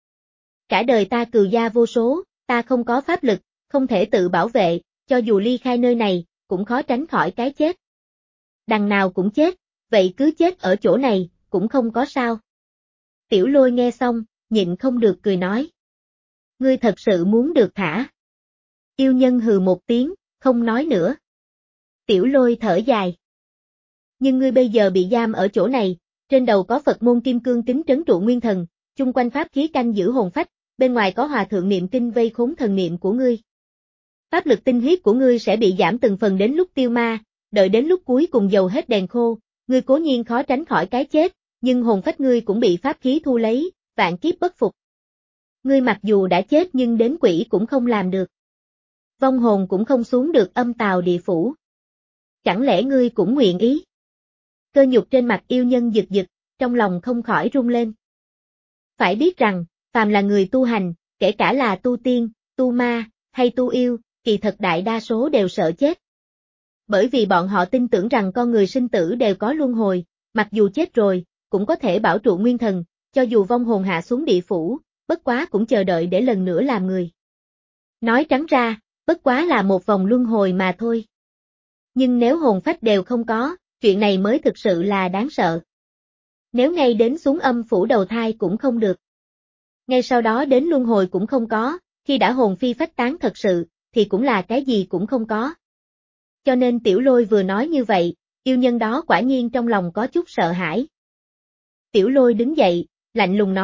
Speaker 1: Cả đời ta cừu gia vô số, ta không có pháp lực, không thể tự bảo vệ, cho dù ly khai nơi này, cũng khó tránh khỏi cái chết. Đằng nào cũng chết, vậy cứ chết ở chỗ này, cũng không có sao. Tiểu Lôi nghe xong, nhịn không được cười nói. Ngươi thật sự muốn được thả. Yêu nhân hừ một tiếng, không nói nữa. Tiểu Lôi thở dài. Nhưng ngươi bây giờ bị giam ở chỗ này, trên đầu có Phật môn kim cương kính trấn trụ nguyên thần, chung quanh pháp khí canh giữ hồn phách, bên ngoài có hòa thượng niệm kinh vây khốn thần niệm của ngươi. Pháp lực tinh huyết của ngươi sẽ bị giảm từng phần đến lúc tiêu ma, đợi đến lúc cuối cùng dầu hết đèn khô, ngươi cố nhiên khó tránh khỏi cái chết, nhưng hồn phách ngươi cũng bị pháp khí thu lấy, vạn kiếp bất phục. Ngươi mặc dù đã chết nhưng đến quỷ cũng không làm được. Vong hồn cũng không xuống được âm tào địa phủ. Chẳng lẽ ngươi cũng nguyện ý? Cơ nhục trên mặt yêu nhân giật giật, trong lòng không khỏi rung lên. Phải biết rằng, phàm là người tu hành, kể cả là tu tiên, tu ma, hay tu yêu, kỳ thật đại đa số đều sợ chết. Bởi vì bọn họ tin tưởng rằng con người sinh tử đều có luân hồi, mặc dù chết rồi, cũng có thể bảo trụ nguyên thần, cho dù vong hồn hạ xuống địa phủ, bất quá cũng chờ đợi để lần nữa làm người. Nói trắng ra, bất quá là một vòng luân hồi mà thôi. Nhưng nếu hồn phách đều không có, chuyện này mới thực sự là đáng sợ. Nếu ngay đến xuống âm phủ đầu thai cũng không được. Ngay sau đó đến luân hồi cũng không có, khi đã hồn phi phách tán thật sự, thì cũng là cái gì cũng không có. Cho nên Tiểu Lôi vừa nói như vậy, yêu nhân đó quả nhiên trong lòng có chút sợ hãi. Tiểu Lôi đứng dậy, lạnh lùng nói,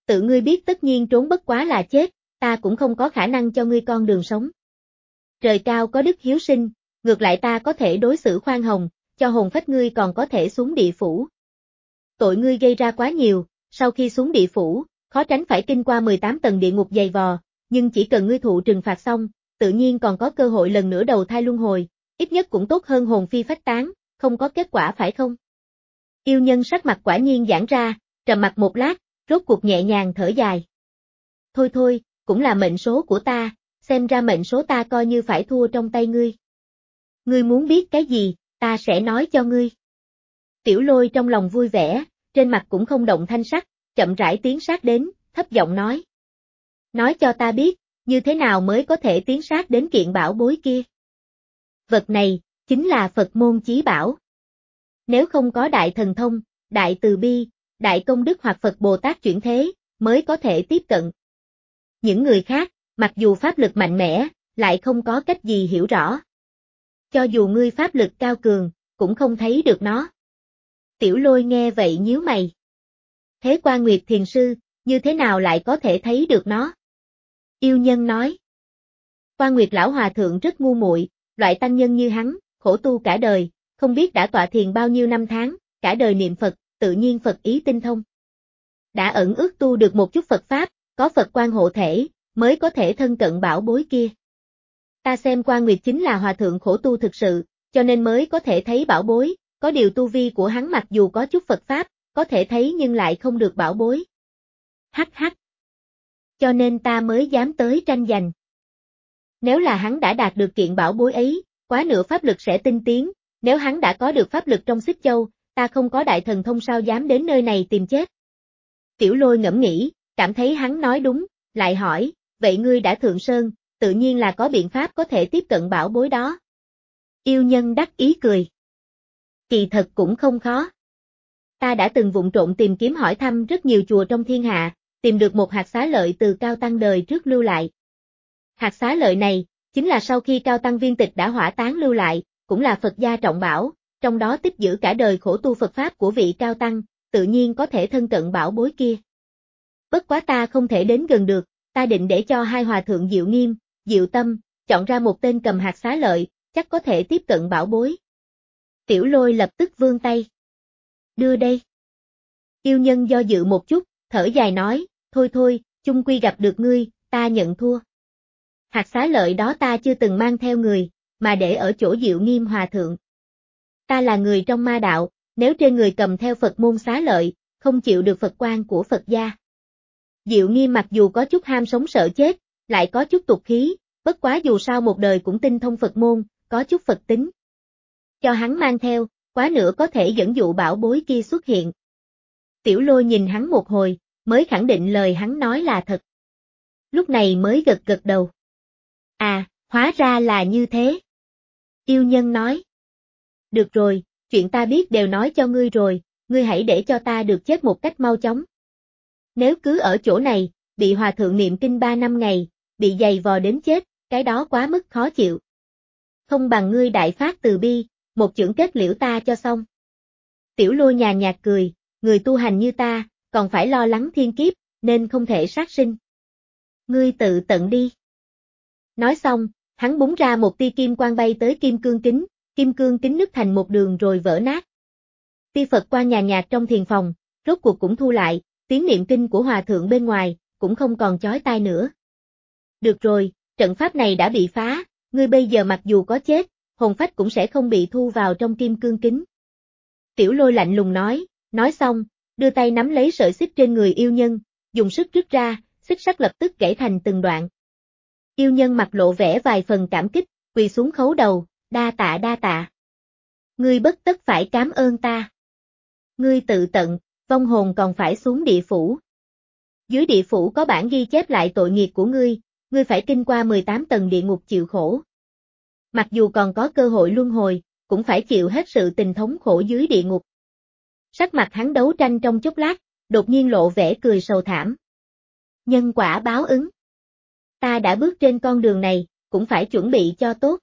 Speaker 1: tự ngươi biết tất nhiên trốn bất quá là chết, ta cũng không có khả năng cho ngươi con đường sống. Trời cao có đức hiếu sinh, ngược lại ta có thể đối xử khoan hồng, cho hồn phách ngươi còn có thể xuống địa phủ. Tội ngươi gây ra quá nhiều, sau khi xuống địa phủ, khó tránh phải kinh qua mười tám tầng địa ngục dày vò, nhưng chỉ cần ngươi thụ trừng phạt xong, tự nhiên còn có cơ hội lần nữa đầu thai luân hồi, ít nhất cũng tốt hơn hồn phi phách tán, không có kết quả phải không? Yêu nhân sắc mặt quả nhiên giãn ra, trầm mặt một lát, rốt cuộc nhẹ nhàng thở dài. Thôi thôi, cũng là mệnh số của ta, xem ra mệnh số ta coi như phải thua trong tay ngươi. Ngươi muốn biết cái gì, ta sẽ nói cho ngươi. Tiểu Lôi trong lòng vui vẻ, trên mặt cũng không động thanh sắc, chậm rãi tiến sát đến, thấp giọng nói. Nói cho ta biết, như thế nào mới có thể tiến sát đến kiện bảo bối kia. Vật này, chính là Phật môn chí bảo. Nếu không có đại thần thông, đại từ bi, đại công đức hoặc Phật Bồ Tát chuyển thế, mới có thể tiếp cận. Những người khác, mặc dù pháp lực mạnh mẽ, lại không có cách gì hiểu rõ. Cho dù ngươi pháp lực cao cường, cũng không thấy được nó. Tiểu Lôi nghe vậy nhíu mày. Thế Quan Nguyệt Thiền Sư, như thế nào lại có thể thấy được nó? Yêu nhân nói. Quan Nguyệt Lão Hòa Thượng rất ngu muội, loại tăng nhân như hắn, khổ tu cả đời, không biết đã tọa thiền bao nhiêu năm tháng, cả đời niệm Phật, tự nhiên Phật ý tinh thông. Đã ẩn ước tu được một chút Phật Pháp, có Phật quan hộ thể, mới có thể thân cận bảo bối kia. Ta xem Quan Nguyệt chính là Hòa Thượng khổ tu thực sự, cho nên mới có thể thấy bảo bối, có điều tu vi của hắn mặc dù có chút Phật Pháp, có thể thấy nhưng lại không được bảo bối. Hắc hắc. Cho nên ta mới dám tới tranh giành. Nếu là hắn đã đạt được kiện bảo bối ấy, quá nửa pháp lực sẽ tinh tiến, nếu hắn đã có được pháp lực trong Xích Châu, ta không có đại thần thông sao dám đến nơi này tìm chết. Tiểu Lôi ngẫm nghĩ, cảm thấy hắn nói đúng, lại hỏi, vậy ngươi đã thượng sơn, tự nhiên là có biện pháp có thể tiếp cận bảo bối đó. Yêu nhân đắc ý cười. Kỳ thật cũng không khó. Ta đã từng vụng trộn tìm kiếm hỏi thăm rất nhiều chùa trong thiên hạ, tìm được một hạt xá lợi từ Cao Tăng đời trước lưu lại. Hạt xá lợi này, chính là sau khi Cao Tăng viên tịch đã hỏa táng lưu lại, cũng là Phật gia trọng bảo, trong đó tích giữ cả đời khổ tu Phật Pháp của vị Cao Tăng, tự nhiên có thể thân cận bảo bối kia. Bất quá ta không thể đến gần được, ta định để cho hai hòa thượng Diệu Nghiêm, Diệu Tâm, chọn ra một tên cầm hạt xá lợi, chắc có thể tiếp cận bảo bối. Tiểu Lôi lập tức vươn tay. Đưa đây. Yêu nhân do dự một chút, thở dài nói, thôi thôi, chung quy gặp được ngươi, ta nhận thua. Hạt xá lợi đó ta chưa từng mang theo người, mà để ở chỗ Diệu Nghiêm Hòa Thượng. Ta là người trong ma đạo, nếu trên người cầm theo Phật môn xá lợi, không chịu được Phật quan của Phật gia. Diệu Nghiêm mặc dù có chút ham sống sợ chết, lại có chút tục khí, bất quá dù sao một đời cũng tinh thông Phật môn, có chút Phật tính. Cho hắn mang theo, quá nữa có thể dẫn dụ bảo bối kia xuất hiện. Tiểu Lôi nhìn hắn một hồi, mới khẳng định lời hắn nói là thật. Lúc này mới gật gật đầu. À, hóa ra là như thế. Yêu nhân nói. Được rồi, chuyện ta biết đều nói cho ngươi rồi, ngươi hãy để cho ta được chết một cách mau chóng. Nếu cứ ở chỗ này, bị hòa thượng niệm kinh ba năm ngày, bị giày vò đến chết, cái đó quá mức khó chịu. Không bằng ngươi đại phát từ bi, một chưởng kết liễu ta cho xong. Tiểu Lôi nhàn nhạt cười, người tu hành như ta, còn phải lo lắng thiên kiếp, nên không thể sát sinh. Ngươi tự tận đi. Nói xong, hắn búng ra một tia kim quang bay tới kim cương kính, kim cương kính nứt thành một đường rồi vỡ nát. Tia Phật quang nhàn nhạt trong thiền phòng, rốt cuộc cũng thu lại, tiếng niệm kinh của hòa thượng bên ngoài, cũng không còn chói tai nữa. Được rồi, trận pháp này đã bị phá, ngươi bây giờ mặc dù có chết, hồn phách cũng sẽ không bị thu vào trong kim cương kính. Tiểu Lôi lạnh lùng nói, nói xong, đưa tay nắm lấy sợi xích trên người yêu nhân, dùng sức rứt ra, xích sắt lập tức gãy thành từng đoạn. Yêu nhân mặt lộ vẻ vài phần cảm kích, quỳ xuống khấu đầu, đa tạ đa tạ. Ngươi bất tất phải cảm ơn ta. Ngươi tự tận, vong hồn còn phải xuống địa phủ. Dưới địa phủ có bản ghi chép lại tội nghiệp của ngươi, ngươi phải kinh qua mười tám tầng địa ngục chịu khổ. Mặc dù còn có cơ hội luân hồi, cũng phải chịu hết sự tình thống khổ dưới địa ngục. Sắc mặt hắn đấu tranh trong chốc lát, đột nhiên lộ vẻ cười sầu thảm. Nhân quả báo ứng. Ta đã bước trên con đường này, cũng phải chuẩn bị cho tốt.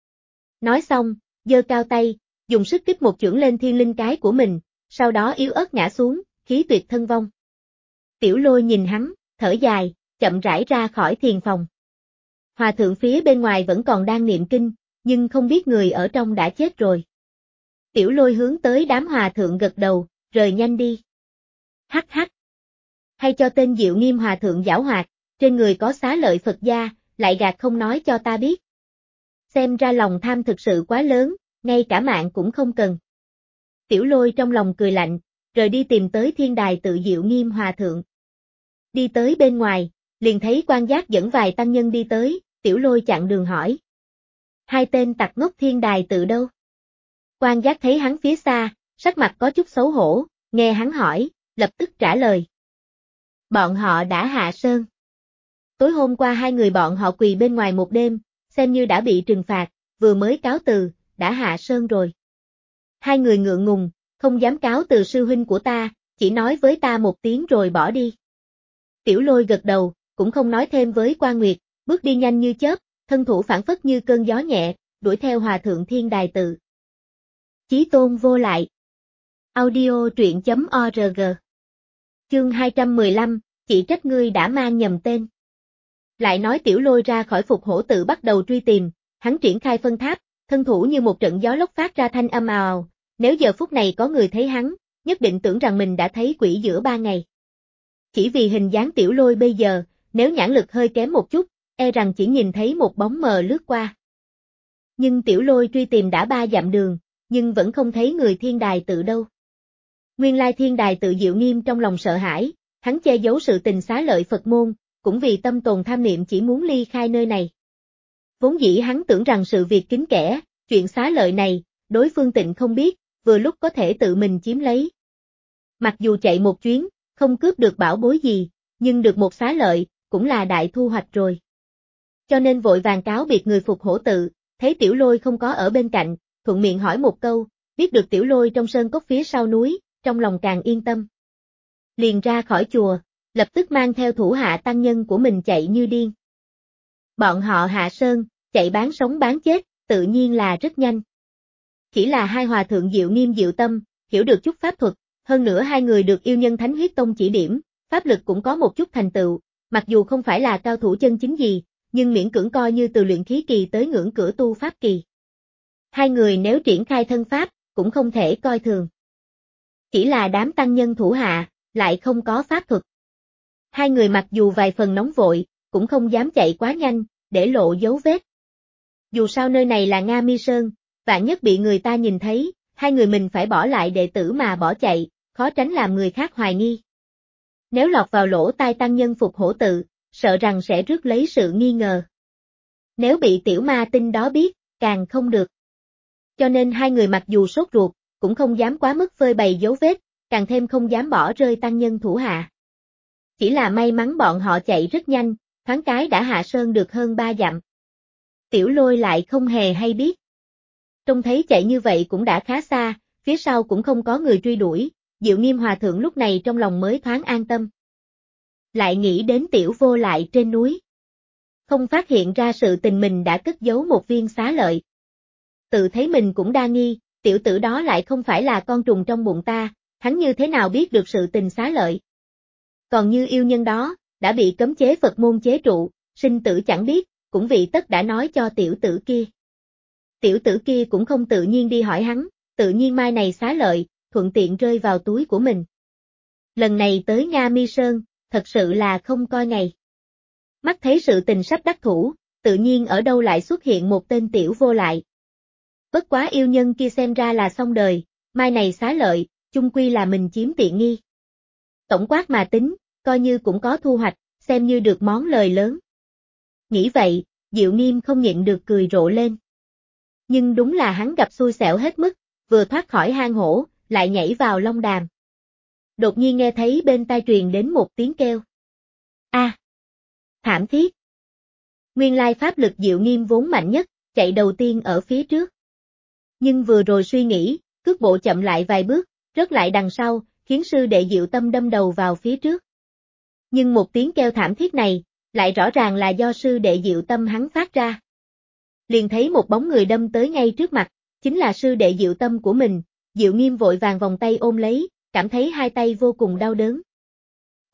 Speaker 1: Nói xong, giơ cao tay, dùng sức kích một chưởng lên thiên linh cái của mình, sau đó yếu ớt ngã xuống, khí tuyệt thân vong. Tiểu Lôi nhìn hắn, thở dài, chậm rãi ra khỏi thiền phòng. Hòa thượng phía bên ngoài vẫn còn đang niệm kinh, nhưng không biết người ở trong đã chết rồi. Tiểu Lôi hướng tới đám hòa thượng gật đầu, rời nhanh đi. Hắc hắc. Hay cho tên Diệu Nghiêm hòa thượng giảo hoạt, trên người có xá lợi Phật gia, lại gạt không nói cho ta biết. Xem ra lòng tham thực sự quá lớn, ngay cả mạng cũng không cần. Tiểu Lôi trong lòng cười lạnh, rồi đi tìm tới thiên đài tự Diệu Nghiêm hòa thượng. Đi tới bên ngoài, liền thấy Quan Giác dẫn vài tăng nhân đi tới, Tiểu Lôi chặn đường hỏi. Hai tên tặc ngốc thiên đài tự đâu? Quan Giác thấy hắn phía xa, sắc mặt có chút xấu hổ, nghe hắn hỏi, lập tức trả lời. Bọn họ đã hạ sơn. Tối hôm qua hai người bọn họ quỳ bên ngoài một đêm, xem như đã bị trừng phạt, vừa mới cáo từ, đã hạ sơn rồi. Hai người ngượng ngùng, không dám cáo từ sư huynh của ta, chỉ nói với ta một tiếng rồi bỏ đi. Tiểu Lôi gật đầu, cũng không nói thêm với Quan Nguyệt, bước đi nhanh như chớp, thân thủ phản phất như cơn gió nhẹ, đuổi theo hòa thượng thiên đài tự. Chí tôn vô lại. Audio truyện chấm org. Chương hai trăm mười lăm, chỉ trách ngươi đã mang nhầm tên. Lại nói Tiểu Lôi ra khỏi Phục Hổ tự bắt đầu truy tìm, hắn triển khai phân tháp, thân thủ như một trận gió lốc phát ra thanh âm ào ào, nếu giờ phút này có người thấy hắn, nhất định tưởng rằng mình đã thấy quỷ giữa ba ngày. Chỉ vì hình dáng Tiểu Lôi bây giờ, nếu nhãn lực hơi kém một chút, e rằng chỉ nhìn thấy một bóng mờ lướt qua. Nhưng Tiểu Lôi truy tìm đã ba dặm đường, nhưng vẫn không thấy người thiên đài tự đâu. Nguyên lai thiên đài tự Diệu Nghiêm trong lòng sợ hãi, hắn che giấu sự tình xá lợi Phật môn, cũng vì tâm tồn tham niệm chỉ muốn ly khai nơi này. Vốn dĩ hắn tưởng rằng sự việc kín kẽ, chuyện xá lợi này, đối phương Tịnh không biết, vừa lúc có thể tự mình chiếm lấy. Mặc dù chạy một chuyến, không cướp được bảo bối gì, nhưng được một xá lợi, cũng là đại thu hoạch rồi. Cho nên vội vàng cáo biệt người Phục Hổ tự, thấy Tiểu Lôi không có ở bên cạnh, thuận miệng hỏi một câu, biết được Tiểu Lôi trong sơn cốc phía sau núi, trong lòng càng yên tâm. Liền ra khỏi chùa, lập tức mang theo thủ hạ tăng nhân của mình chạy như điên. Bọn họ hạ sơn, chạy bán sống bán chết, tự nhiên là rất nhanh. Chỉ là hai hòa thượng Diệu Nghiêm Diệu Tâm, hiểu được chút pháp thuật, hơn nữa hai người được yêu nhân Thánh Huyết Tông chỉ điểm, pháp lực cũng có một chút thành tựu, mặc dù không phải là cao thủ chân chính gì, nhưng miễn cưỡng coi như từ luyện khí kỳ tới ngưỡng cửa tu pháp kỳ. Hai người nếu triển khai thân pháp, cũng không thể coi thường. Chỉ là đám tăng nhân thủ hạ, lại không có pháp thuật. Hai người mặc dù vài phần nóng vội, cũng không dám chạy quá nhanh, để lộ dấu vết. Dù sao nơi này là Nga Mi Sơn, vạn nhất bị người ta nhìn thấy, hai người mình phải bỏ lại đệ tử mà bỏ chạy, khó tránh làm người khác hoài nghi. Nếu lọt vào lỗ tai tăng nhân Phục Hổ tự, sợ rằng sẽ rước lấy sự nghi ngờ. Nếu bị tiểu ma tinh đó biết, càng không được. Cho nên hai người mặc dù sốt ruột, cũng không dám quá mức phơi bày dấu vết, càng thêm không dám bỏ rơi tăng nhân thủ hạ. Chỉ là may mắn bọn họ chạy rất nhanh, thoáng cái đã hạ sơn được hơn ba dặm. Tiểu Lôi lại không hề hay biết. Trông thấy chạy như vậy cũng đã khá xa, phía sau cũng không có người truy đuổi, Diệu Nghiêm hòa thượng lúc này trong lòng mới thoáng an tâm. Lại nghĩ đến Tiểu Vô Lại trên núi. Không phát hiện ra sự tình mình đã cất giấu một viên xá lợi. Tự thấy mình cũng đa nghi, tiểu tử đó lại không phải là con trùng trong bụng ta, hắn như thế nào biết được sự tình xá lợi. Còn như yêu nhân đó, đã bị cấm chế Phật môn chế trụ, sinh tử chẳng biết, cũng vì tất đã nói cho tiểu tử kia. Tiểu tử kia cũng không tự nhiên đi hỏi hắn, tự nhiên mai này xá lợi, thuận tiện rơi vào túi của mình. Lần này tới Nga Mi Sơn, thật sự là không coi ngày. Mắt thấy sự tình sắp đắc thủ, tự nhiên ở đâu lại xuất hiện một tên Tiểu Vô Lại. Bất quá yêu nhân kia xem ra là xong đời, mai này xá lợi, chung quy là mình chiếm tiện nghi. Tổng quát mà tính, coi như cũng có thu hoạch, xem như được món lời lớn. Nghĩ vậy, Diệu Nghiêm không nhịn được cười rộ lên. Nhưng đúng là hắn gặp xui xẻo hết mức, vừa thoát khỏi hang hổ, lại nhảy vào long đàm. Đột nhiên nghe thấy bên tai truyền đến một tiếng kêu. A! À, thảm thiết! Nguyên lai pháp lực Diệu Nghiêm vốn mạnh nhất, chạy đầu tiên ở phía trước. Nhưng vừa rồi suy nghĩ, cước bộ chậm lại vài bước, rớt lại đằng sau, khiến sư đệ Diệu Tâm đâm đầu vào phía trước. Nhưng một tiếng kêu thảm thiết này, lại rõ ràng là do sư đệ Diệu Tâm hắn phát ra. Liền thấy một bóng người đâm tới ngay trước mặt, chính là sư đệ Diệu Tâm của mình, Diệu Nghiêm vội vàng vòng tay ôm lấy, cảm thấy hai tay vô cùng đau đớn.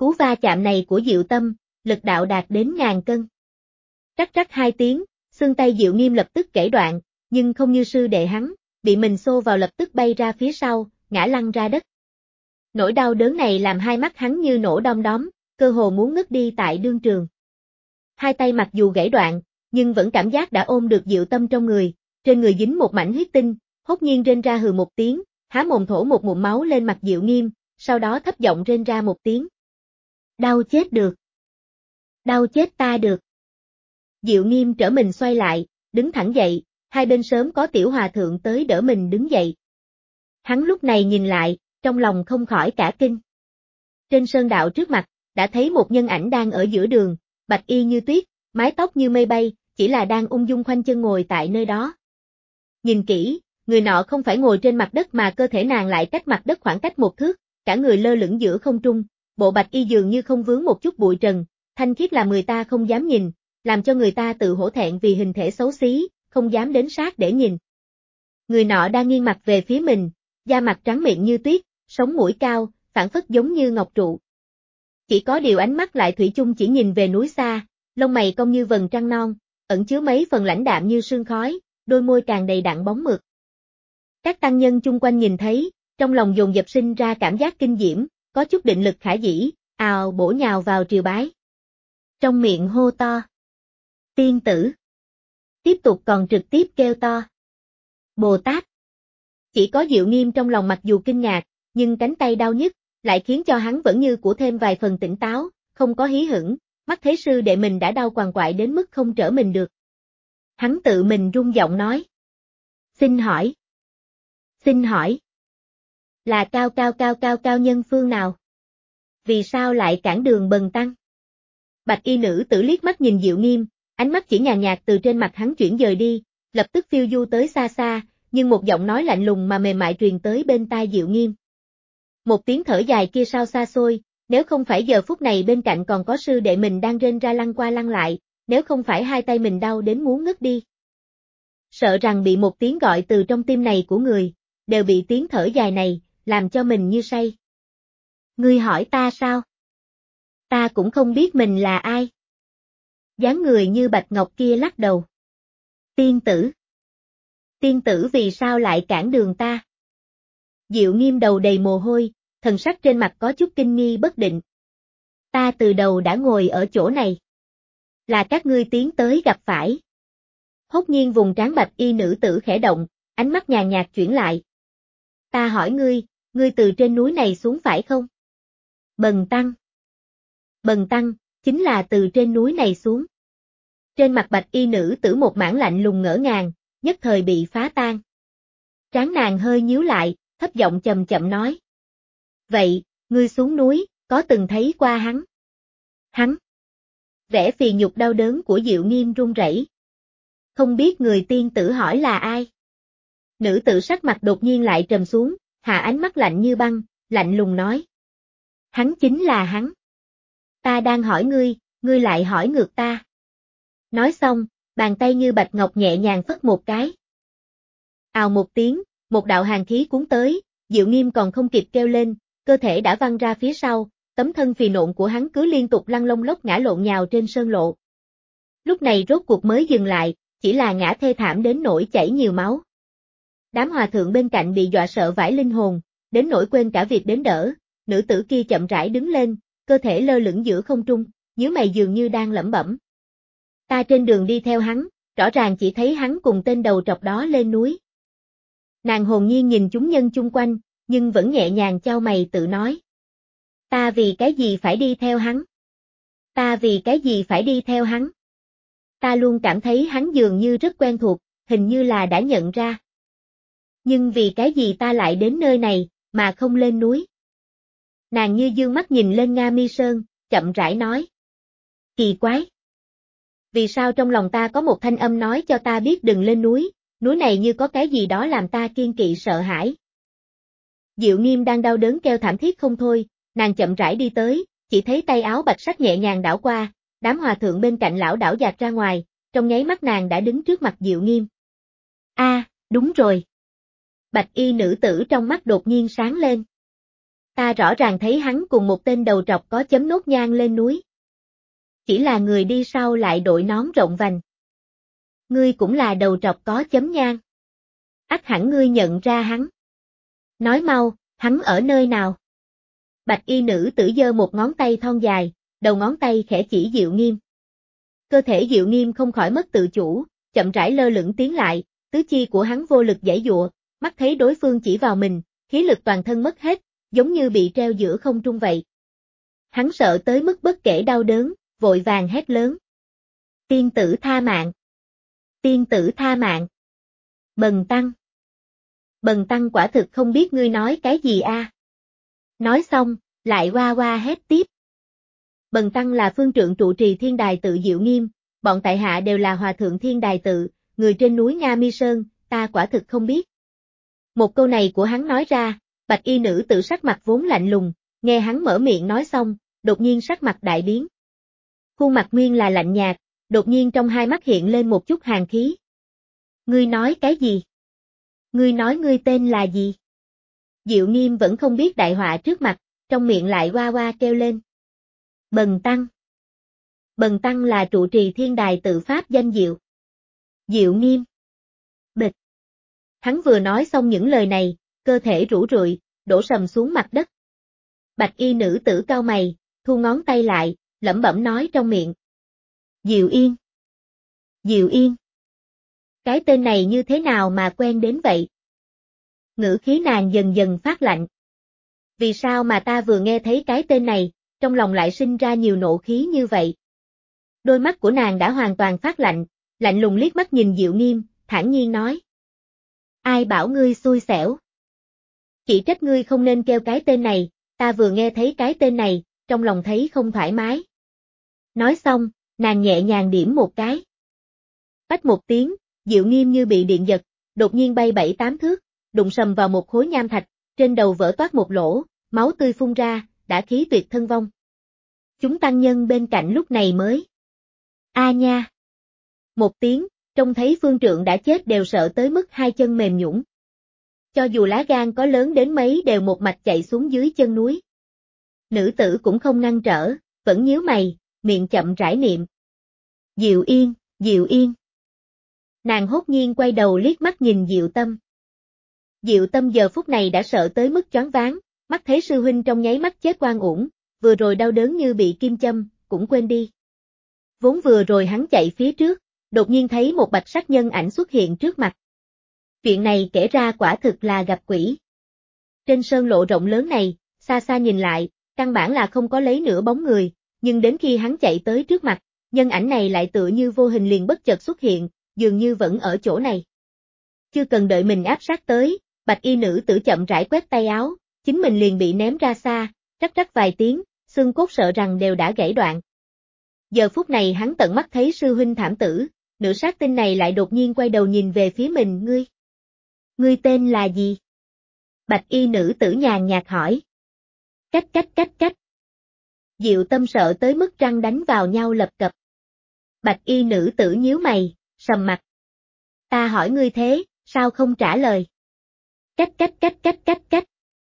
Speaker 1: Cú va chạm này của Diệu Tâm, lực đạo đạt đến ngàn cân. Rắc rắc hai tiếng, xương tay Diệu Nghiêm lập tức gãy đoạn, nhưng không như sư đệ hắn, bị mình xô vào lập tức bay ra phía sau, ngã lăn ra đất. Nỗi đau đớn này làm hai mắt hắn như nổ đom đóm, cơ hồ muốn ngất đi tại đương trường. Hai tay mặc dù gãy đoạn, nhưng vẫn cảm giác đã ôm được Diệu Tâm trong người, trên người dính một mảnh huyết tinh, hốt nhiên rên ra hừ một tiếng, há mồm thổ một ngụm máu lên mặt Diệu Nghiêm, sau đó thấp giọng rên ra một tiếng. Đau chết được. Đau chết ta được. Diệu Nghiêm trở mình xoay lại, đứng thẳng dậy, hai bên sớm có tiểu hòa thượng tới đỡ mình đứng dậy. Hắn lúc này nhìn lại, trong lòng không khỏi cả kinh. Trên sơn đạo trước mặt, đã thấy một nhân ảnh đang ở giữa đường, bạch y như tuyết, mái tóc như mây bay, chỉ là đang ung dung khoanh chân ngồi tại nơi đó. Nhìn kỹ, người nọ không phải ngồi trên mặt đất mà cơ thể nàng lại cách mặt đất khoảng cách một thước, cả người lơ lửng giữa không trung, bộ bạch y dường như không vướng một chút bụi trần, thanh khiết làm người ta không dám nhìn, làm cho người ta tự hổ thẹn vì hình thể xấu xí, không dám đến sát để nhìn. Người nọ đang nghiêng mặt về phía mình, da mặt trắng miệng như tuyết, sống mũi cao, phảng phất giống như ngọc trụ. Chỉ có điều ánh mắt lại thủy chung chỉ nhìn về núi xa, lông mày cong như vầng trăng non, ẩn chứa mấy phần lãnh đạm như sương khói, đôi môi càng đầy đặn bóng mực. Các tăng nhân chung quanh nhìn thấy, trong lòng dồn dập sinh ra cảm giác kinh diễm, có chút định lực khả dĩ, ào bổ nhào vào triều bái. Trong miệng hô to. Tiên tử. Tiếp tục còn trực tiếp kêu to. Bồ Tát. Chỉ có Diệu Nghiêm trong lòng mặc dù kinh ngạc, nhưng cánh tay đau nhức, lại khiến cho hắn vẫn như của thêm vài phần tỉnh táo, không có hí hửng, mắt thấy sư đệ mình đã đau quằn quại đến mức không trở mình được. Hắn tự mình rung giọng nói. Xin hỏi. Xin hỏi. Là cao cao cao cao cao nhân phương nào? Vì sao lại cản đường bần tăng? Bạch y nữ tử liếc mắt nhìn Diệu Nghiêm, ánh mắt chỉ nhàn nhạt từ trên mặt hắn chuyển dời đi, lập tức phiêu du tới xa xa, nhưng một giọng nói lạnh lùng mà mềm mại truyền tới bên tai Diệu Nghiêm. Một tiếng thở dài kia sao xa xôi, nếu không phải giờ phút này bên cạnh còn có sư đệ mình đang rên ra lăn qua lăn lại, nếu không phải hai tay mình đau đến muốn ngất đi. Sợ rằng bị một tiếng gọi từ trong tim này của người, đều bị tiếng thở dài này, làm cho mình như say. Ngươi hỏi ta sao? Ta cũng không biết mình là ai. Dáng người như bạch ngọc kia lắc đầu. Tiên tử. Tiên tử vì sao lại cản đường ta? Diệu Nghiêm đầu đầy mồ hôi, thần sắc trên mặt có chút kinh nghi bất định. Ta từ đầu đã ngồi ở chỗ này. Là các ngươi tiến tới gặp phải. Hốt nhiên vùng trán bạch y nữ tử khẽ động, ánh mắt nhàn nhạt chuyển lại. Ta hỏi ngươi, ngươi từ trên núi này xuống phải không? Bần tăng. Bần tăng, chính là từ trên núi này xuống. Trên mặt bạch y nữ tử một mảng lạnh lùng ngỡ ngàng, nhất thời bị phá tan. Trán nàng hơi nhíu lại, thấp giọng chậm chậm nói. Vậy, ngươi xuống núi, có từng thấy qua hắn? Hắn. Vẻ phì nhục đau đớn của Diệu Nghiêm run rẩy. Không biết người tiên tử hỏi là ai? Nữ tử sắc mặt đột nhiên lại trầm xuống, hạ ánh mắt lạnh như băng, lạnh lùng nói. Hắn chính là hắn. Ta đang hỏi ngươi, ngươi lại hỏi ngược ta. Nói xong, bàn tay như bạch ngọc nhẹ nhàng phất một cái. Ào một tiếng, một đạo hàn khí cuốn tới, Diệu Nghiêm còn không kịp kêu lên, cơ thể đã văng ra phía sau, tấm thân phì nộn của hắn cứ liên tục lăn lông lốc ngã lộn nhào trên sơn lộ. Lúc này rốt cuộc mới dừng lại, chỉ là ngã thê thảm đến nỗi chảy nhiều máu. Đám hòa thượng bên cạnh bị dọa sợ vãi linh hồn, đến nỗi quên cả việc đến đỡ, nữ tử kia chậm rãi đứng lên, cơ thể lơ lửng giữa không trung, nhíu mày dường như đang lẩm bẩm. Ta trên đường đi theo hắn, rõ ràng chỉ thấy hắn cùng tên đầu trọc đó lên núi. Nàng hồn nhiên nhìn chúng nhân chung quanh, nhưng vẫn nhẹ nhàng chau mày tự nói. Ta vì cái gì phải đi theo hắn? Ta vì cái gì phải đi theo hắn? Ta luôn cảm thấy hắn dường như rất quen thuộc, hình như là đã nhận ra. Nhưng vì cái gì ta lại đến nơi này, mà không lên núi? Nàng như dương mắt nhìn lên Nga Mi Sơn, chậm rãi nói. Kỳ quái! Vì sao trong lòng ta có một thanh âm nói cho ta biết đừng lên núi, núi này như có cái gì đó làm ta kiên kỵ sợ hãi. Diệu Nghiêm đang đau đớn kêu thảm thiết không thôi, nàng chậm rãi đi tới, chỉ thấy tay áo bạch sắc nhẹ nhàng đảo qua, đám hòa thượng bên cạnh lão đảo dạt ra ngoài, trong nháy mắt nàng đã đứng trước mặt Diệu Nghiêm. A, đúng rồi. Bạch y nữ tử trong mắt đột nhiên sáng lên. Ta rõ ràng thấy hắn cùng một tên đầu trọc có chấm nốt nhang lên núi. Chỉ là người đi sau lại đội nón rộng vành. Ngươi cũng là đầu trọc có chấm nhang. Ắt hẳn ngươi nhận ra hắn. Nói mau, hắn ở nơi nào? Bạch y nữ tử giơ một ngón tay thon dài, đầu ngón tay khẽ chỉ Diệu Nghiêm. Cơ thể Diệu Nghiêm không khỏi mất tự chủ, chậm rãi lơ lửng tiến lại, tứ chi của hắn vô lực giãy giụa, mắt thấy đối phương chỉ vào mình, khí lực toàn thân mất hết, giống như bị treo giữa không trung vậy. Hắn sợ tới mức bất kể đau đớn, vội vàng hét lớn. Tiên tử tha mạng! Tiên tử tha mạng! Bần tăng! Bần tăng quả thực không biết ngươi nói cái gì a. Nói xong, lại hoa hoa hét tiếp. Bần tăng là phương trượng trụ trì Thiên Đài Tự Diệu Nghiêm, bọn tại hạ đều là hòa thượng Thiên Đài Tự, người trên núi Nga Mi Sơn, ta quả thực không biết. Một câu này của hắn nói ra, bạch y nữ tử sắc mặt vốn lạnh lùng, nghe hắn mở miệng nói xong, đột nhiên sắc mặt đại biến. Khuôn mặt nguyên là lạnh nhạt, đột nhiên trong hai mắt hiện lên một chút hàn khí. Ngươi nói cái gì? Ngươi nói ngươi tên là gì? Diệu Nghiêm vẫn không biết đại họa trước mặt, trong miệng lại hoa hoa kêu lên. Bần tăng. Bần tăng là trụ trì Thiên Đài Tự pháp danh Diệu. Diệu Nghiêm. Bịch. Hắn vừa nói xong những lời này, cơ thể rũ rượi, đổ sầm xuống mặt đất. Bạch y nữ tử cau mày, thu ngón tay lại, lẩm bẩm nói trong miệng. Diệu Yên. Diệu Yên. Cái tên này như thế nào mà quen đến vậy? Ngữ khí nàng dần dần phát lạnh. Vì sao mà ta vừa nghe thấy cái tên này, trong lòng lại sinh ra nhiều nộ khí như vậy? Đôi mắt của nàng đã hoàn toàn phát lạnh, lạnh lùng liếc mắt nhìn Diệu Nghiêm, thản nhiên nói. Ai bảo ngươi xui xẻo? Chỉ trách ngươi không nên kêu cái tên này, ta vừa nghe thấy cái tên này, trong lòng thấy không thoải mái. Nói xong, nàng nhẹ nhàng điểm một cái. Bách một tiếng, Diệu Nghiêm như bị điện giật, đột nhiên bay bảy tám thước, đụng sầm vào một khối nham thạch, trên đầu vỡ toát một lỗ, máu tươi phun ra, đã khí tuyệt thân vong. Chúng tăng nhân bên cạnh lúc này mới. A nha! Một tiếng, trông thấy phương trượng đã chết đều sợ tới mức hai chân mềm nhũn. Cho dù lá gan có lớn đến mấy đều một mạch chạy xuống dưới chân núi. Nữ tử cũng không ngăn trở, vẫn nhíu mày, miệng chậm rãi niệm. Diệu Yên, Diệu Yên. Nàng hốt nhiên quay đầu liếc mắt nhìn Diệu Tâm. Diệu Tâm giờ phút này đã sợ tới mức choáng váng, mắt thấy sư huynh trong nháy mắt chết oan uổng, vừa rồi đau đớn như bị kim châm, cũng quên đi. Vốn vừa rồi hắn chạy phía trước, đột nhiên thấy một bạch sắc nhân ảnh xuất hiện trước mặt. Chuyện này kể ra quả thực là gặp quỷ. Trên sơn lộ rộng lớn này, xa xa nhìn lại, căn bản là không có lấy nửa bóng người, nhưng đến khi hắn chạy tới trước mặt, nhân ảnh này lại tựa như vô hình liền bất chợt xuất hiện, dường như vẫn ở chỗ này. Chưa cần đợi mình áp sát tới, bạch y nữ tử chậm rãi quét tay áo, chính mình liền bị ném ra xa, rắc rắc vài tiếng, xương cốt sợ rằng đều đã gãy đoạn. Giờ phút này hắn tận mắt thấy sư huynh thảm tử, nữ sát tinh này lại đột nhiên quay đầu nhìn về phía mình, ngươi. Ngươi tên là gì? Bạch y nữ tử nhàn nhạt hỏi. Cách cách cách cách. Diệu Tâm sợ tới mức răng đánh vào nhau lập cập. Bạch y nữ tử nhíu mày, sầm mặt. Ta hỏi ngươi thế, sao không trả lời? Cách cách cách cách cách cách.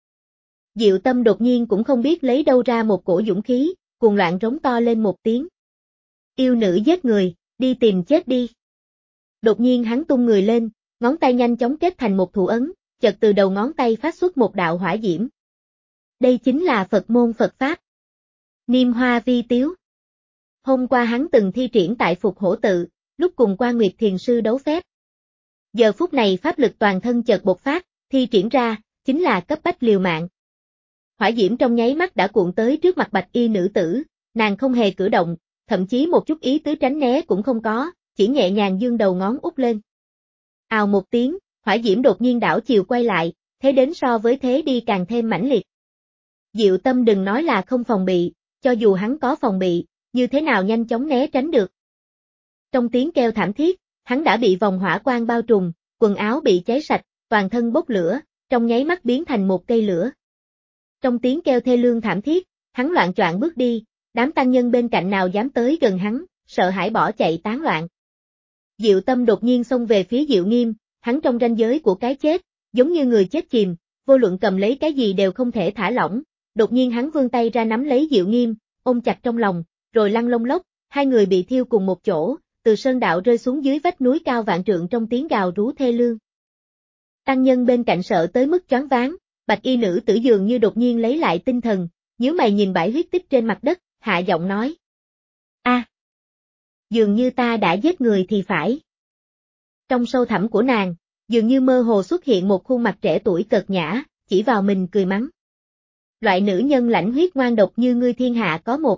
Speaker 1: Diệu Tâm đột nhiên cũng không biết lấy đâu ra một cổ dũng khí, cuồng loạn rống to lên một tiếng. Yêu nữ giết người, đi tìm chết đi. Đột nhiên hắn tung người lên, ngón tay nhanh chóng kết thành một thủ ấn, chợt từ đầu ngón tay phát xuất một đạo hỏa diễm. Đây chính là Phật môn Phật Pháp. Niêm Hoa Vi Tiếu. Hôm qua hắn từng thi triển tại Phục Hổ Tự, lúc cùng Quan Nguyệt Thiền Sư đấu phép. Giờ phút này pháp lực toàn thân chợt bộc phát, thi triển ra, chính là cấp bách liều mạng. Hỏa diễm trong nháy mắt đã cuộn tới trước mặt bạch y nữ tử, nàng không hề cử động, thậm chí một chút ý tứ tránh né cũng không có, chỉ nhẹ nhàng giương đầu ngón út lên. Ào một tiếng, hỏa diễm đột nhiên đảo chiều quay lại, thế đến so với thế đi càng thêm mãnh liệt. Diệu Tâm đừng nói là không phòng bị, cho dù hắn có phòng bị, như thế nào nhanh chóng né tránh được. Trong tiếng kêu thảm thiết, hắn đã bị vòng hỏa quang bao trùm, quần áo bị cháy sạch, toàn thân bốc lửa, trong nháy mắt biến thành một cây lửa. Trong tiếng kêu thê lương thảm thiết, hắn loạn choạng bước đi, đám tăng nhân bên cạnh nào dám tới gần hắn, sợ hãi bỏ chạy tán loạn. Diệu Tâm đột nhiên xông về phía Diệu Nghiêm, hắn trong ranh giới của cái chết, giống như người chết chìm, vô luận cầm lấy cái gì đều không thể thả lỏng, đột nhiên hắn vươn tay ra nắm lấy Diệu Nghiêm, ôm chặt trong lòng, rồi lăn lông lốc, hai người bị thiêu cùng một chỗ, từ sơn đạo rơi xuống dưới vách núi cao vạn trượng trong tiếng gào rú thê lương. Tăng nhân bên cạnh sợ tới mức choáng váng, bạch y nữ tử dường như đột nhiên lấy lại tinh thần, nhíu mày nhìn bãi huyết tích trên mặt đất, hạ giọng nói. A, à, dường như ta đã giết người thì phải. Trong sâu thẳm của nàng, dường như mơ hồ xuất hiện một khuôn mặt trẻ tuổi cợt nhã, chỉ vào mình cười mắng. Loại nữ nhân lãnh huyết ngoan độc như ngươi thiên hạ có một.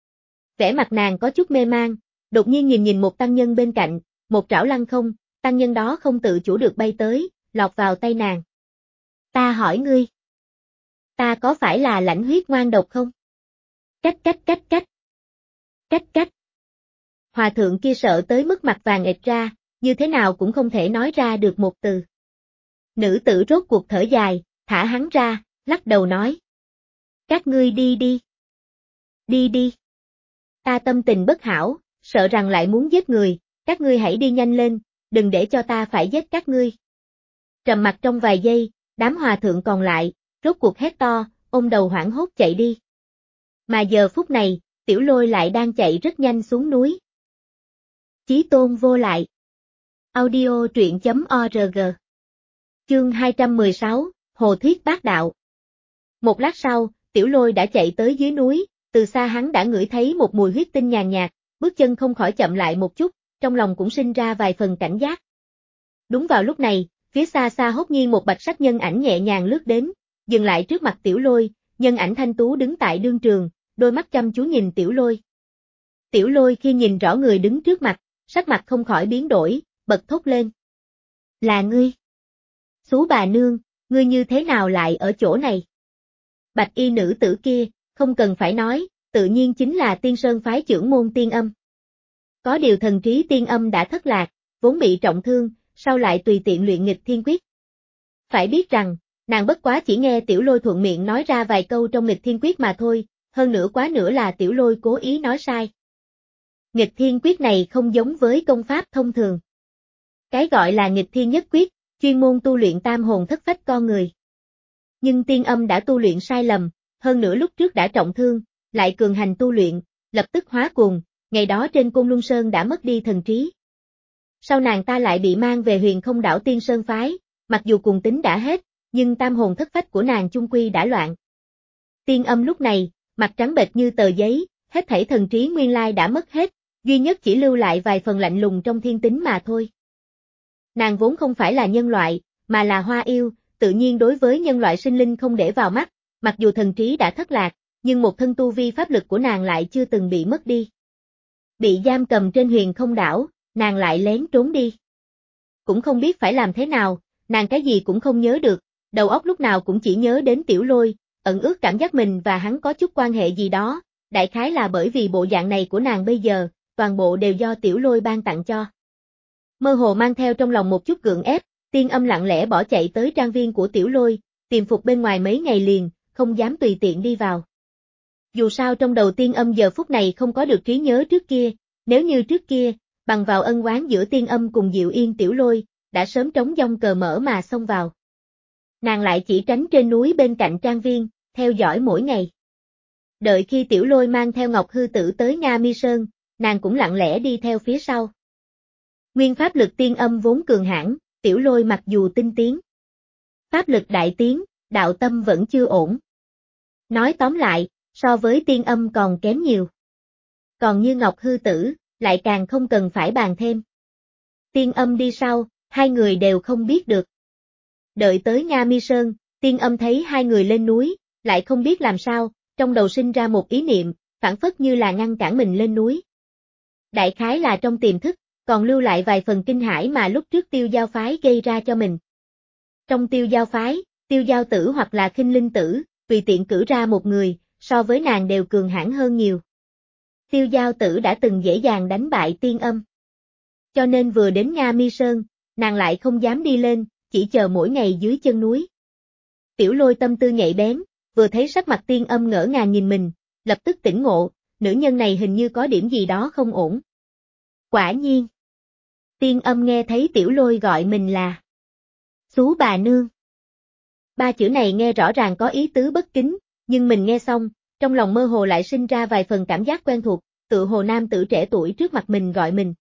Speaker 1: Vẻ mặt nàng có chút mê mang, đột nhiên nhìn nhìn một tăng nhân bên cạnh, một trảo lăng không, tăng nhân đó không tự chủ được bay tới, lọt vào tay nàng. Ta hỏi ngươi, ta có phải là lãnh huyết ngoan độc không? Cách cách cách cách. Cách cách. Hòa thượng kia sợ tới mức mặt vàng ệch ra, như thế nào cũng không thể nói ra được một từ. Nữ tử rốt cuộc thở dài, thả hắn ra, lắc đầu nói. Các ngươi đi đi. Đi đi. Ta tâm tình bất hảo, sợ rằng lại muốn giết người, các ngươi hãy đi nhanh lên, đừng để cho ta phải giết các ngươi. Trầm mặc trong vài giây, đám hòa thượng còn lại, rốt cuộc hét to, ôm đầu hoảng hốt chạy đi. Mà giờ phút này, Tiểu Lôi lại đang chạy rất nhanh xuống núi. Chí tôn vô lại. Audio truyện chấm org. Chương hai trăm mười sáu, Hồ Thuyết Bát Đạo. Một lát sau, Tiểu Lôi đã chạy tới dưới núi, từ xa hắn đã ngửi thấy một mùi huyết tinh nhàn nhạt, bước chân không khỏi chậm lại một chút, trong lòng cũng sinh ra vài phần cảnh giác. Đúng vào lúc này, phía xa xa hốt nhiên một bạch sắc nhân ảnh nhẹ nhàng lướt đến, dừng lại trước mặt Tiểu Lôi, nhân ảnh thanh tú đứng tại đương trường, đôi mắt chăm chú nhìn Tiểu Lôi. Tiểu Lôi khi nhìn rõ người đứng trước mặt, sắc mặt không khỏi biến đổi, bật thốt lên. Là ngươi. Xú bà nương, ngươi như thế nào lại ở chỗ này? Bạch y nữ tử kia, không cần phải nói, tự nhiên chính là Tiên Sơn phái trưởng môn Tiên Âm. Có điều thần trí Tiên Âm đã thất lạc, vốn bị trọng thương, sau lại tùy tiện luyện nghịch thiên quyết. Phải biết rằng, nàng bất quá chỉ nghe Tiểu Lôi thuận miệng nói ra vài câu trong nghịch thiên quyết mà thôi, hơn nữa quá nữa là Tiểu Lôi cố ý nói sai. Nghịch thiên quyết này không giống với công pháp thông thường. Cái gọi là nghịch thiên nhất quyết, chuyên môn tu luyện tam hồn thất phách con người. Nhưng Tiên Âm đã tu luyện sai lầm, hơn nữa lúc trước đã trọng thương, lại cường hành tu luyện, lập tức hóa cuồng, ngày đó trên Côn Luân Sơn đã mất đi thần trí. Sau nàng ta lại bị mang về Huyền Không Đảo Tiên Sơn phái, mặc dù cuồng tính đã hết, nhưng tam hồn thất phách của nàng chung quy đã loạn. Tiên Âm lúc này, mặt trắng bệch như tờ giấy, hết thảy thần trí nguyên lai đã mất hết, duy nhất chỉ lưu lại vài phần lạnh lùng trong thiên tính mà thôi. Nàng vốn không phải là nhân loại, mà là hoa yêu, tự nhiên đối với nhân loại sinh linh không để vào mắt, mặc dù thần trí đã thất lạc, nhưng một thân tu vi pháp lực của nàng lại chưa từng bị mất đi. Bị giam cầm trên Huyền Không Đảo, nàng lại lén trốn đi. Cũng không biết phải làm thế nào, nàng cái gì cũng không nhớ được, đầu óc lúc nào cũng chỉ nhớ đến Tiểu Lôi, ẩn ước cảm giác mình và hắn có chút quan hệ gì đó, đại khái là bởi vì bộ dạng này của nàng bây giờ, toàn bộ đều do Tiểu Lôi ban tặng cho. Mơ hồ mang theo trong lòng một chút gượng ép, Tiên Âm lặng lẽ bỏ chạy tới trang viên của Tiểu Lôi, tìm phục bên ngoài mấy ngày liền, không dám tùy tiện đi vào. Dù sao trong đầu Tiên Âm giờ phút này không có được trí nhớ trước kia, nếu như trước kia, bằng vào ân oán giữa Tiên Âm cùng Diệu Yên Tiểu Lôi, đã sớm trống dông cờ mở mà xông vào. Nàng lại chỉ tránh trên núi bên cạnh trang viên, theo dõi mỗi ngày. Đợi khi Tiểu Lôi mang theo Ngọc Hư Tử tới Nga Mi Sơn, nàng cũng lặng lẽ đi theo phía sau. Nguyên pháp lực Tiên Âm vốn cường hãn, Tiểu Lôi mặc dù tinh tiến. Pháp lực đại tiến, đạo tâm vẫn chưa ổn. Nói tóm lại, so với Tiên Âm còn kém nhiều. Còn như Ngọc Hư Tử, lại càng không cần phải bàn thêm. Tiên Âm đi sau, hai người đều không biết được. Đợi tới Nga Mi Sơn, Tiên Âm thấy hai người lên núi, lại không biết làm sao, trong đầu sinh ra một ý niệm, phản phất như là ngăn cản mình lên núi. Đại khái là trong tiềm thức, còn lưu lại vài phần kinh hãi mà lúc trước Tiêu Giao phái gây ra cho mình. Trong Tiêu Giao phái, Tiêu Giao tử hoặc là Khinh Linh tử, tùy tiện cử ra một người, so với nàng đều cường hãn hơn nhiều. Tiêu Giao tử đã từng dễ dàng đánh bại Tiên Âm. Cho nên vừa đến Nga Mi Sơn, nàng lại không dám đi lên, chỉ chờ mỗi ngày dưới chân núi. Tiểu Lôi tâm tư nhạy bén, vừa thấy sắc mặt Tiên Âm ngỡ ngàng nhìn mình, lập tức tỉnh ngộ, nữ nhân này hình như có điểm gì đó không ổn. Quả nhiên. Tiên Âm nghe thấy Tiểu Lôi gọi mình là xú bà nương. Ba chữ này nghe rõ ràng có ý tứ bất kính, nhưng mình nghe xong, trong lòng mơ hồ lại sinh ra vài phần cảm giác quen thuộc, tự hồ nam tử trẻ tuổi trước mặt mình gọi mình.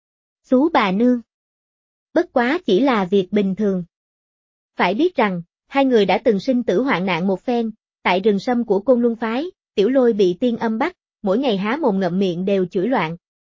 Speaker 1: Xú bà nương. Bất quá chỉ là việc bình thường. Phải biết rằng, hai người đã từng sinh tử hoạn nạn một phen, tại rừng sâm của Côn Luân phái, Tiểu Lôi bị tiên âm bắt, mỗi ngày há mồm ngậm miệng đều chửi loạn.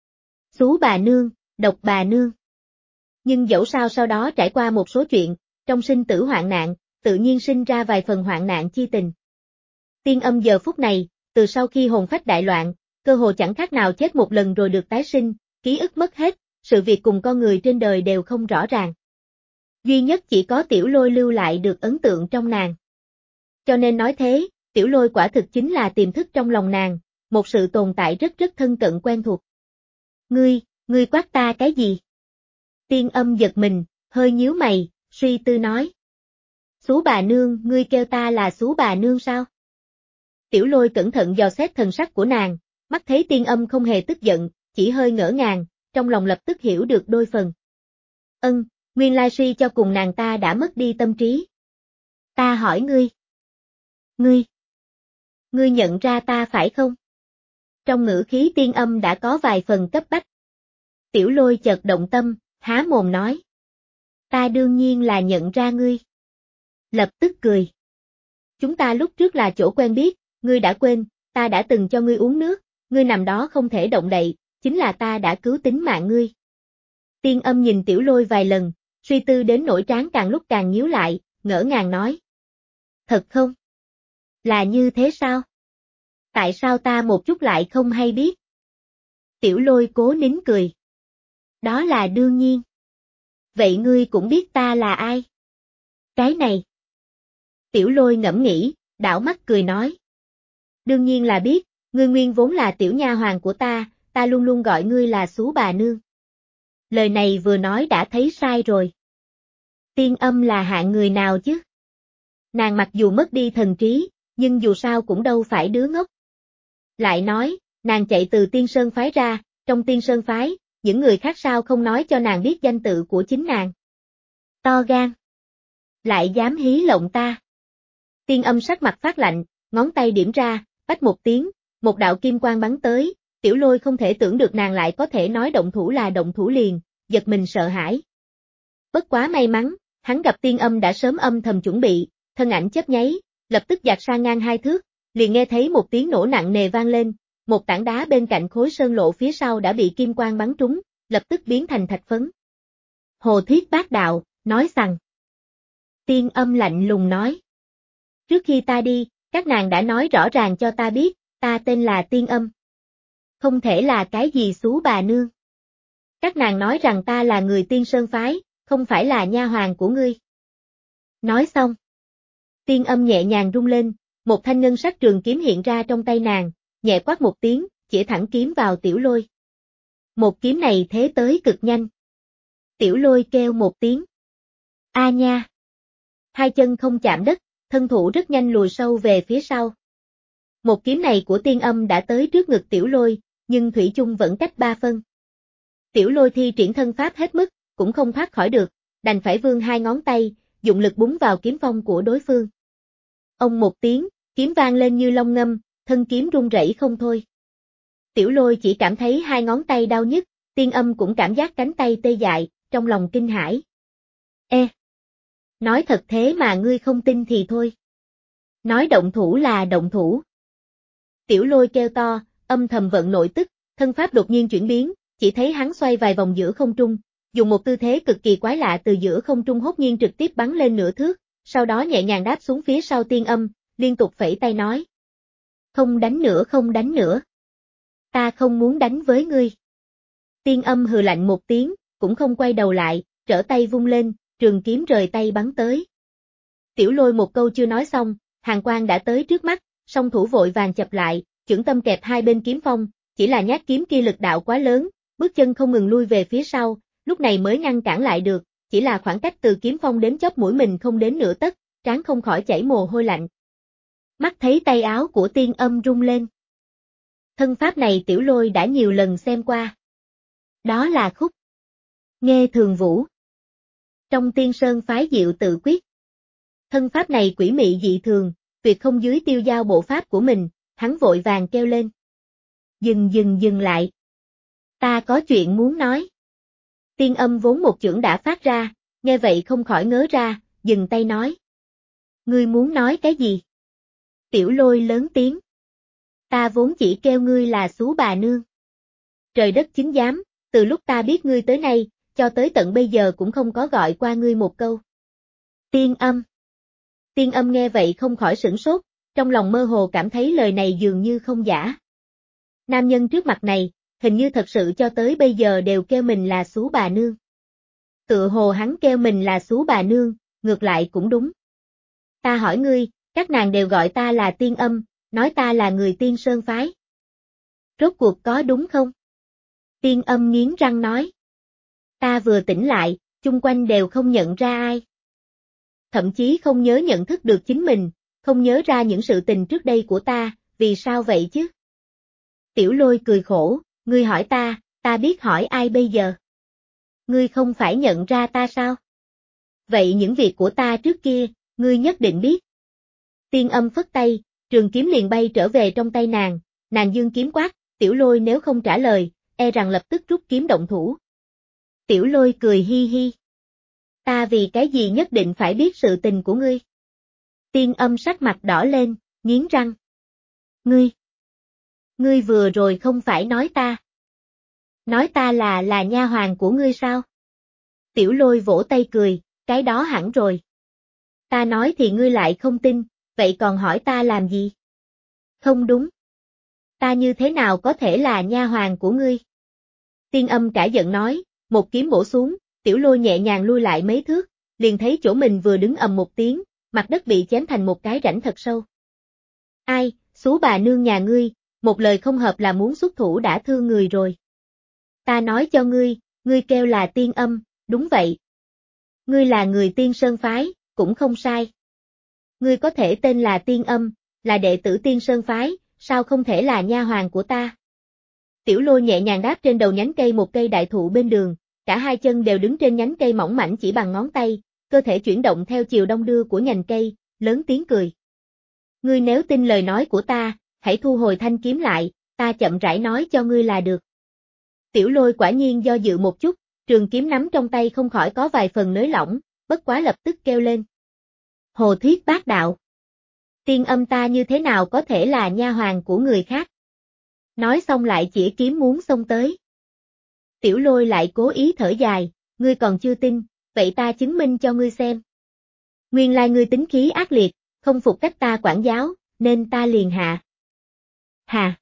Speaker 1: Xú bà nương, độc bà nương. Nhưng dẫu sao sau đó trải qua một số chuyện, trong sinh tử hoạn nạn, tự nhiên sinh ra vài phần hoạn nạn chi tình. Tiên âm giờ phút này, từ sau khi hồn phách đại loạn, cơ hồ chẳng khác nào chết một lần rồi được tái sinh, ký ức mất hết, sự việc cùng con người trên đời đều không rõ ràng. Duy nhất chỉ có Tiểu Lôi lưu lại được ấn tượng trong nàng. Cho nên nói thế, Tiểu Lôi quả thực chính là tiềm thức trong lòng nàng, một sự tồn tại rất rất thân cận quen thuộc. Ngươi, ngươi quát ta cái gì? Tiên âm giật mình, hơi nhíu mày, suy tư nói. Xú bà nương, ngươi kêu ta là xú bà nương sao? Tiểu Lôi cẩn thận dò xét thần sắc của nàng, mắt thấy tiên âm không hề tức giận, chỉ hơi ngỡ ngàng, trong lòng lập tức hiểu được đôi phần. Ân, nguyên lai suy cho cùng nàng ta đã mất đi tâm trí. Ta hỏi ngươi. Ngươi. Ngươi nhận ra ta phải không? Trong ngữ khí tiên âm đã có vài phần cấp bách. Tiểu Lôi chợt động tâm, há mồm nói. Ta đương nhiên là nhận ra ngươi. Lập tức cười. Chúng ta lúc trước là chỗ quen biết, ngươi đã quên, ta đã từng cho ngươi uống nước, ngươi nằm đó không thể động đậy, chính là ta đã cứu tính mạng ngươi. Tiên âm nhìn Tiểu Lôi vài lần, suy tư đến nỗi trán càng lúc càng nhíu lại, ngỡ ngàng nói. Thật không? Là như thế sao? Tại sao ta một chút lại không hay biết? Tiểu Lôi cố nín cười. Đó là đương nhiên. Vậy ngươi cũng biết ta là ai? Cái này. Tiểu Lôi ngẫm nghĩ, đảo mắt cười nói. Đương nhiên là biết, ngươi nguyên vốn là tiểu nha hoàn của ta, ta luôn luôn gọi ngươi là xú bà nương. Lời này vừa nói đã thấy sai rồi. Tiên âm là hạng người nào chứ? Nàng mặc dù mất đi thần trí, nhưng dù sao cũng đâu phải đứa ngốc. Lại nói, nàng chạy từ Tiên Sơn phái ra, trong Tiên Sơn phái, những người khác sao không nói cho nàng biết danh tự của chính nàng. To gan. Lại dám hí lộng ta. Tiên âm sắc mặt phát lạnh, ngón tay điểm ra, bách một tiếng, một đạo kim quang bắn tới, Tiểu Lôi không thể tưởng được nàng lại có thể nói động thủ là động thủ liền, giật mình sợ hãi. Bất quá may mắn, hắn gặp tiên âm đã sớm âm thầm chuẩn bị, thân ảnh chớp nháy, lập tức dạt sang ngang hai thước, liền nghe thấy một tiếng nổ nặng nề vang lên, một tảng đá bên cạnh khối sơn lộ phía sau đã bị kim quang bắn trúng, lập tức biến thành thạch phấn. Hồ Thiết Bát Đạo, nói rằng. Tiên âm lạnh lùng nói. Trước khi ta đi, các nàng đã nói rõ ràng cho ta biết, ta tên là Tiên âm. Không thể là cái gì xú bà nương. Các nàng nói rằng ta là người Tiên Sơn phái, không phải là nha hoàn của ngươi. Nói xong. Tiên âm nhẹ nhàng rung lên, một thanh ngân sắc trường kiếm hiện ra trong tay nàng, nhẹ quát một tiếng, chỉ thẳng kiếm vào Tiểu Lôi. Một kiếm này thế tới cực nhanh. Tiểu Lôi kêu một tiếng. A nha. Hai chân không chạm đất, thân thủ rất nhanh lùi sâu về phía sau. Một kiếm này của tiên âm đã tới trước ngực Tiểu Lôi, nhưng thủy chung vẫn cách ba phân. Tiểu Lôi thi triển thân pháp hết mức, cũng không thoát khỏi được, đành phải vươn hai ngón tay, dụng lực búng vào kiếm phong của đối phương. Ông một tiếng, kiếm vang lên như long ngâm, thân kiếm rung rẩy không thôi. Tiểu Lôi chỉ cảm thấy hai ngón tay đau nhức, tiên âm cũng cảm giác cánh tay tê dại, trong lòng kinh hãi. Ê! Nói thật thế mà ngươi không tin thì thôi. Nói động thủ là động thủ. Tiểu Lôi kêu to, âm thầm vận nội tức, thân pháp đột nhiên chuyển biến, chỉ thấy hắn xoay vài vòng giữa không trung, dùng một tư thế cực kỳ quái lạ từ giữa không trung hốt nhiên trực tiếp bắn lên nửa thước, sau đó nhẹ nhàng đáp xuống phía sau tiên âm, liên tục phẩy tay nói. Không đánh nữa không đánh nữa. Ta không muốn đánh với ngươi. Tiên âm hừ lạnh một tiếng, cũng không quay đầu lại, trở tay vung lên, trường kiếm rời tay bắn tới. Tiểu Lôi một câu chưa nói xong, hàn quang đã tới trước mắt, song thủ vội vàng chập lại, chưởng tâm kẹp hai bên kiếm phong, chỉ là nhát kiếm kia lực đạo quá lớn, bước chân không ngừng lui về phía sau, lúc này mới ngăn cản lại được, chỉ là khoảng cách từ kiếm phong đến chóp mũi mình không đến nửa tấc, trán không khỏi chảy mồ hôi lạnh. Mắt thấy tay áo của tiên âm rung lên. Thân pháp này Tiểu Lôi đã nhiều lần xem qua. Đó là khúc Nghê Thường Vũ. Trong Tiên Sơn phái Diệu Tự Quyết. Thân pháp này quỷ mị dị thường, tuyệt không dưới tiêu dao bộ pháp của mình, hắn vội vàng kêu lên. Dừng dừng dừng lại. Ta có chuyện muốn nói. Tiên Âm vốn một chưởng đã phát ra, nghe vậy không khỏi ngớ ra, dừng tay nói. Ngươi muốn nói cái gì? Tiểu Lôi lớn tiếng. Ta vốn chỉ kêu ngươi là xú bà nương. Trời đất chứng giám, từ lúc ta biết ngươi tới nay, cho tới tận bây giờ cũng không có gọi qua ngươi một câu. Tiên Âm. Tiên Âm nghe vậy không khỏi sửng sốt, trong lòng mơ hồ cảm thấy lời này dường như không giả. Nam nhân trước mặt này, hình như thật sự cho tới bây giờ đều kêu mình là xú bà nương. Tựa hồ hắn kêu mình là xú bà nương, ngược lại cũng đúng. Ta hỏi ngươi, các nàng đều gọi ta là Tiên Âm, nói ta là người Tiên Sơn phái. Rốt cuộc có đúng không? Tiên Âm nghiến răng nói. Ta vừa tỉnh lại, chung quanh đều không nhận ra ai. Thậm chí không nhớ nhận thức được chính mình, không nhớ ra những sự tình trước đây của ta, vì sao vậy chứ? Tiểu Lôi cười khổ, ngươi hỏi ta, ta biết hỏi ai bây giờ? Ngươi không phải nhận ra ta sao? Vậy những việc của ta trước kia, ngươi nhất định biết. Tiên Âm phất tay, trường kiếm liền bay trở về trong tay nàng, nàng dương kiếm quát, Tiểu Lôi nếu không trả lời, e rằng lập tức rút kiếm động thủ. Tiểu Lôi cười hi hi. Ta vì cái gì nhất định phải biết sự tình của ngươi? Tiên Âm sắc mặt đỏ lên, nghiến răng. Ngươi! Ngươi vừa rồi không phải nói ta. Nói ta là là nha hoàn của ngươi sao? Tiểu Lôi vỗ tay cười, cái đó hẳn rồi. Ta nói thì ngươi lại không tin, vậy còn hỏi ta làm gì? Không đúng. Ta như thế nào có thể là nha hoàn của ngươi? Tiên Âm cả giận nói, một kiếm bổ xuống, Tiểu Lôi nhẹ nhàng lui lại mấy thước, liền thấy chỗ mình vừa đứng ầm một tiếng, mặt đất bị chém thành một cái rãnh thật sâu. Ai, xú bà nương nhà ngươi, một lời không hợp là muốn xuất thủ đã thương người rồi. Ta nói cho ngươi, ngươi kêu là Tiên Âm, đúng vậy. Ngươi là người Tiên Sơn phái, cũng không sai. Ngươi có thể tên là Tiên Âm, là đệ tử Tiên Sơn phái, sao không thể là nha hoàn của ta? Tiểu Lôi nhẹ nhàng đáp trên đầu nhánh cây một cây đại thụ bên đường, cả hai chân đều đứng trên nhánh cây mỏng mảnh chỉ bằng ngón tay, cơ thể chuyển động theo chiều đông đưa của nhành cây, lớn tiếng cười. Ngươi nếu tin lời nói của ta, hãy thu hồi thanh kiếm lại, ta chậm rãi nói cho ngươi là được. Tiểu Lôi quả nhiên do dự một chút, trường kiếm nắm trong tay không khỏi có vài phần nới lỏng, bất quá lập tức kêu lên. Hồ thuyết bác đạo. Tiên Âm ta như thế nào có thể là nha hoàn của người khác? Nói xong lại chỉ kiếm muốn xông tới. Tiểu Lôi lại cố ý thở dài, ngươi còn chưa tin, vậy ta chứng minh cho ngươi xem. Nguyên lai ngươi tính khí ác liệt, không phục cách ta quản giáo, nên ta liền hạ. Hạ.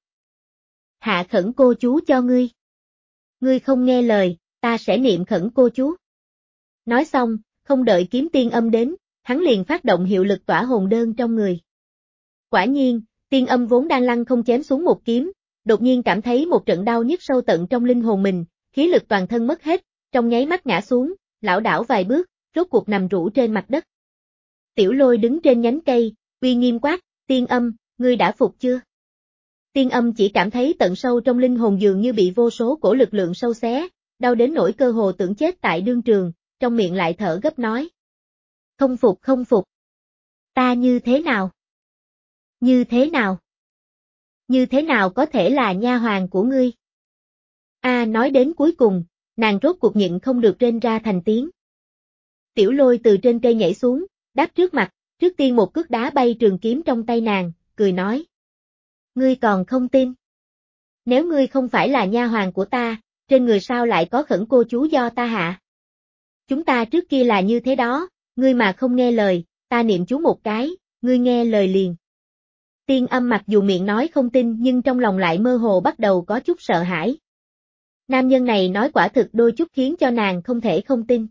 Speaker 1: Hạ khẩn cô chú cho ngươi. Ngươi không nghe lời, ta sẽ niệm khẩn cô chú. Nói xong, không đợi kiếm Tiên Âm đến, hắn liền phát động hiệu lực tỏa hồn đơn trong người. Quả nhiên, Tiên Âm vốn đang lăng không chém xuống một kiếm, đột nhiên cảm thấy một trận đau nhức sâu tận trong linh hồn mình, khí lực toàn thân mất hết, trong nháy mắt ngã xuống, lảo đảo vài bước, rốt cuộc nằm rũ trên mặt đất. Tiểu Lôi đứng trên nhánh cây, uy nghiêm quát, Tiên Âm, ngươi đã phục chưa? Tiên Âm chỉ cảm thấy tận sâu trong linh hồn dường như bị vô số cổ lực lượng sâu xé, đau đến nỗi cơ hồ tưởng chết tại đương trường, trong miệng lại thở gấp nói. Không phục không phục. Ta như thế nào? Như thế nào? Như thế nào có thể là nha hoàn của ngươi? A nói đến cuối cùng, nàng rốt cuộc nhịn không được rên ra thành tiếng. Tiểu Lôi từ trên cây nhảy xuống, đáp trước mặt, trước tiên một cước đá bay trường kiếm trong tay nàng, cười nói. Ngươi còn không tin? Nếu ngươi không phải là nha hoàn của ta, trên người sao lại có khẩn cô chú do ta hạ? Chúng ta trước kia là như thế đó, ngươi mà không nghe lời, ta niệm chú một cái, ngươi nghe lời liền. Tiên Âm mặc dù miệng nói không tin nhưng trong lòng lại mơ hồ bắt đầu có chút sợ hãi. Nam nhân này nói quả thực đôi chút khiến cho nàng không thể không tin.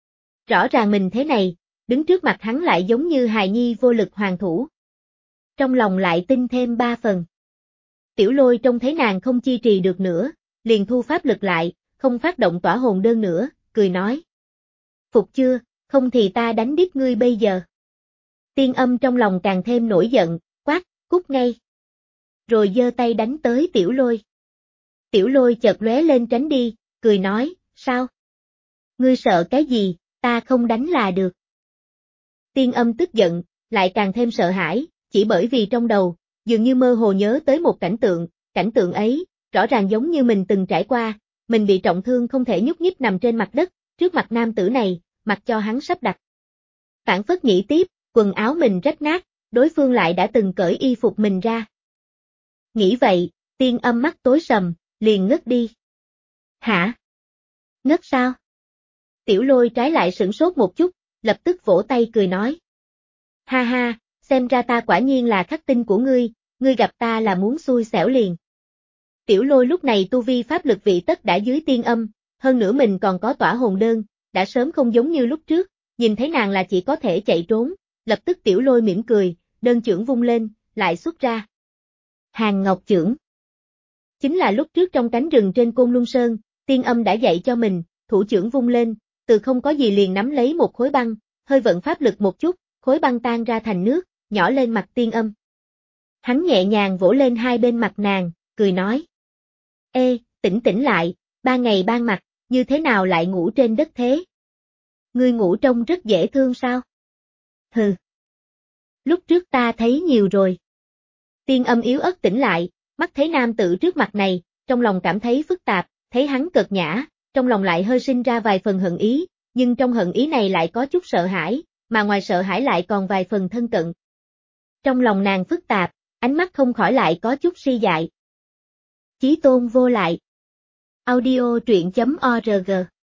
Speaker 1: Rõ ràng mình thế này, đứng trước mặt hắn lại giống như hài nhi vô lực hoàn thủ. Trong lòng lại tin thêm ba phần. Tiểu Lôi trông thấy nàng không chi trì được nữa, liền thu pháp lực lại, không phát động tỏa hồn đơn nữa, cười nói. Phục chưa, không thì ta đánh đít ngươi bây giờ. Tiên Âm trong lòng càng thêm nổi giận, quát, cút ngay. Rồi giơ tay đánh tới Tiểu Lôi. Tiểu Lôi chợt lóe lên tránh đi, cười nói, sao? Ngươi sợ cái gì, ta không đánh là được. Tiên Âm tức giận, lại càng thêm sợ hãi, chỉ bởi vì trong đầu, dường như mơ hồ nhớ tới một cảnh tượng, cảnh tượng ấy, rõ ràng giống như mình từng trải qua, mình bị trọng thương không thể nhúc nhích nằm trên mặt đất, trước mặt nam tử này, mặc cho hắn sắp đặt. Phản phất nghĩ tiếp, quần áo mình rách nát, đối phương lại đã từng cởi y phục mình ra. Nghĩ vậy, Tiên Âm mắt tối sầm, liền ngất đi. Hả? Ngất sao? Tiểu Lôi trái lại sửng sốt một chút, lập tức vỗ tay cười nói. Ha ha, xem ra ta quả nhiên là khắc tinh của ngươi, ngươi gặp ta là muốn xui xẻo liền. Tiểu Lôi lúc này tu vi pháp lực vị tất đã dưới Tiên Âm, hơn nữa mình còn có tỏa hồn đơn, đã sớm không giống như lúc trước, nhìn thấy nàng là chỉ có thể chạy trốn, lập tức Tiểu Lôi mỉm cười, đơn chưởng vung lên, lại xuất ra. Hàng Ngọc chưởng. Chính là lúc trước trong cánh rừng trên Côn Luân Sơn, Tiên Âm đã dạy cho mình, thủ chưởng vung lên, từ không có gì liền nắm lấy một khối băng, hơi vận pháp lực một chút, khối băng tan ra thành nước, nhỏ lên mặt Tiên Âm. Hắn nhẹ nhàng vỗ lên hai bên mặt nàng, cười nói. Ê, tỉnh tỉnh lại, ba ngày ban mặt, như thế nào lại ngủ trên đất thế? Ngươi ngủ trông rất dễ thương sao? Hừ. Lúc trước ta thấy nhiều rồi. Tiên Âm yếu ớt tỉnh lại, mắt thấy nam tử trước mặt này, trong lòng cảm thấy phức tạp, thấy hắn cợt nhã, trong lòng lại hơi sinh ra vài phần hận ý, nhưng trong hận ý này lại có chút sợ hãi, mà ngoài sợ hãi lại còn vài phần thân cận. Trong lòng nàng phức tạp, ánh mắt không khỏi lại có chút si dại. Chí tôn vô lại. Audio truyện.org.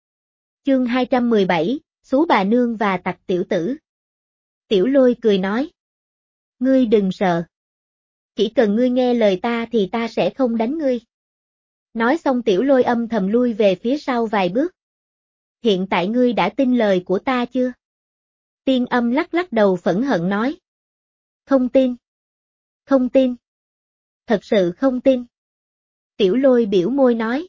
Speaker 1: Chương hai trăm mười bảy, Xú bà nương và tặc tiểu tử. Tiểu Lôi cười nói. Ngươi đừng sợ. Chỉ cần ngươi nghe lời ta thì ta sẽ không đánh ngươi. Nói xong Tiểu Lôi âm thầm lui về phía sau vài bước. Hiện tại ngươi đã tin lời của ta chưa? Tiên Âm lắc lắc đầu phẫn hận nói. Không tin. Không tin. Thật sự không tin. Tiểu Lôi biểu môi nói.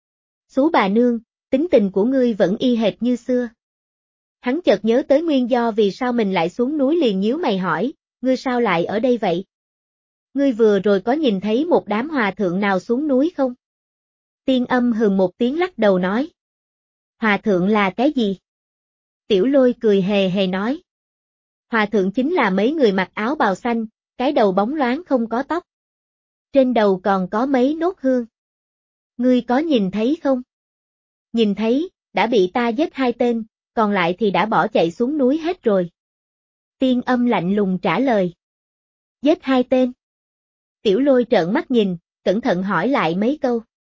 Speaker 1: Xú bà nương, tính tình của ngươi vẫn y hệt như xưa. Hắn chợt nhớ tới nguyên do vì sao mình lại xuống núi liền nhíu mày hỏi, ngươi sao lại ở đây vậy? Ngươi vừa rồi có nhìn thấy một đám hòa thượng nào xuống núi không? Tiên Âm hừ một tiếng lắc đầu nói. Hòa thượng là cái gì? Tiểu Lôi cười hề hề nói. Hòa thượng chính là mấy người mặc áo bào xanh, cái đầu bóng loáng không có tóc. Trên đầu còn có mấy nốt hương. Ngươi có nhìn thấy không? Nhìn thấy, đã bị ta giết hai tên, còn lại thì đã bỏ chạy xuống núi hết rồi. Tiên Âm lạnh lùng trả lời. Giết hai tên. Tiểu Lôi trợn mắt nhìn, cẩn thận hỏi lại mấy câu.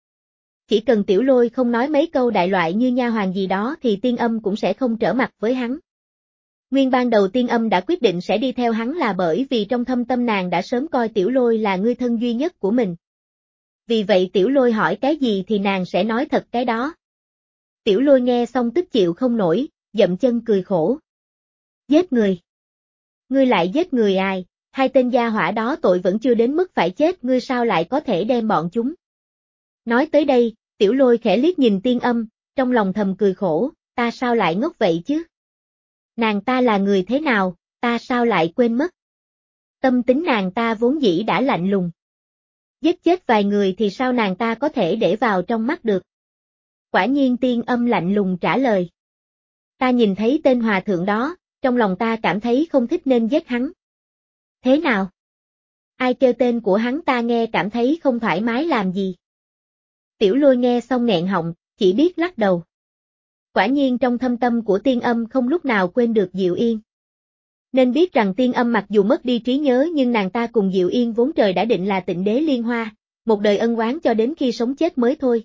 Speaker 1: Chỉ cần Tiểu Lôi không nói mấy câu đại loại như nha hoàn gì đó thì Tiên Âm cũng sẽ không trở mặt với hắn. Nguyên ban đầu Tiên Âm đã quyết định sẽ đi theo hắn là bởi vì trong thâm tâm nàng đã sớm coi Tiểu Lôi là người thân duy nhất của mình. Vì vậy Tiểu Lôi hỏi cái gì thì nàng sẽ nói thật cái đó. Tiểu Lôi nghe xong tức chịu không nổi, dậm chân cười khổ. Giết người. Ngươi lại giết người ai, hai tên gia hỏa đó tội vẫn chưa đến mức phải chết, ngươi sao lại có thể đem bọn chúng. Nói tới đây, Tiểu Lôi khẽ liếc nhìn Tiên Âm, trong lòng thầm cười khổ, ta sao lại ngốc vậy chứ? Nàng ta là người thế nào, ta sao lại quên mất? Tâm tính nàng ta vốn dĩ đã lạnh lùng. Giết chết vài người thì sao nàng ta có thể để vào trong mắt được? Quả nhiên Tiên Âm lạnh lùng trả lời. Ta nhìn thấy tên hòa thượng đó, trong lòng ta cảm thấy không thích nên giết hắn. Thế nào? Ai kêu tên của hắn ta nghe cảm thấy không thoải mái làm gì? Tiểu Lôi nghe xong nghẹn họng, chỉ biết lắc đầu. Quả nhiên trong thâm tâm của Tiên Âm không lúc nào quên được Diệu Yên. Nên biết rằng Tiên Âm mặc dù mất đi trí nhớ nhưng nàng ta cùng Diệu Yên vốn trời đã định là tịnh đế liên hoa, một đời ân oán cho đến khi sống chết mới thôi.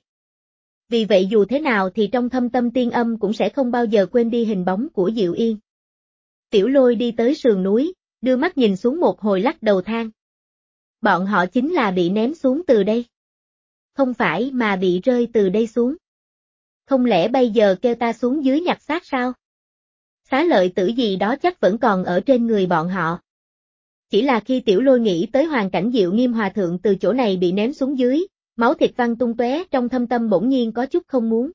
Speaker 1: Vì vậy dù thế nào thì trong thâm tâm Tiên Âm cũng sẽ không bao giờ quên đi hình bóng của Diệu Yên. Tiểu Lôi đi tới sườn núi, đưa mắt nhìn xuống một hồi lắc đầu than. Bọn họ chính là bị ném xuống từ đây. Không phải mà bị rơi từ đây xuống. Không lẽ bây giờ kêu ta xuống dưới nhặt xác sao? Xá lợi tử gì đó chắc vẫn còn ở trên người bọn họ. Chỉ là khi Tiểu Lôi nghĩ tới hoàn cảnh Diệu Nghiêm hòa thượng từ chỗ này bị ném xuống dưới, máu thịt văng tung tóe trong thâm tâm bỗng nhiên có chút không muốn.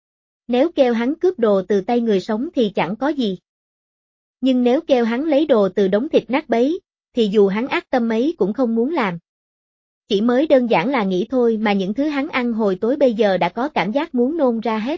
Speaker 1: Nếu kêu hắn cướp đồ từ tay người sống thì chẳng có gì. Nhưng nếu kêu hắn lấy đồ từ đống thịt nát bấy, thì dù hắn ác tâm mấy cũng không muốn làm. Chỉ mới đơn giản là nghĩ thôi mà những thứ hắn ăn hồi tối bây giờ đã có cảm giác muốn nôn ra hết.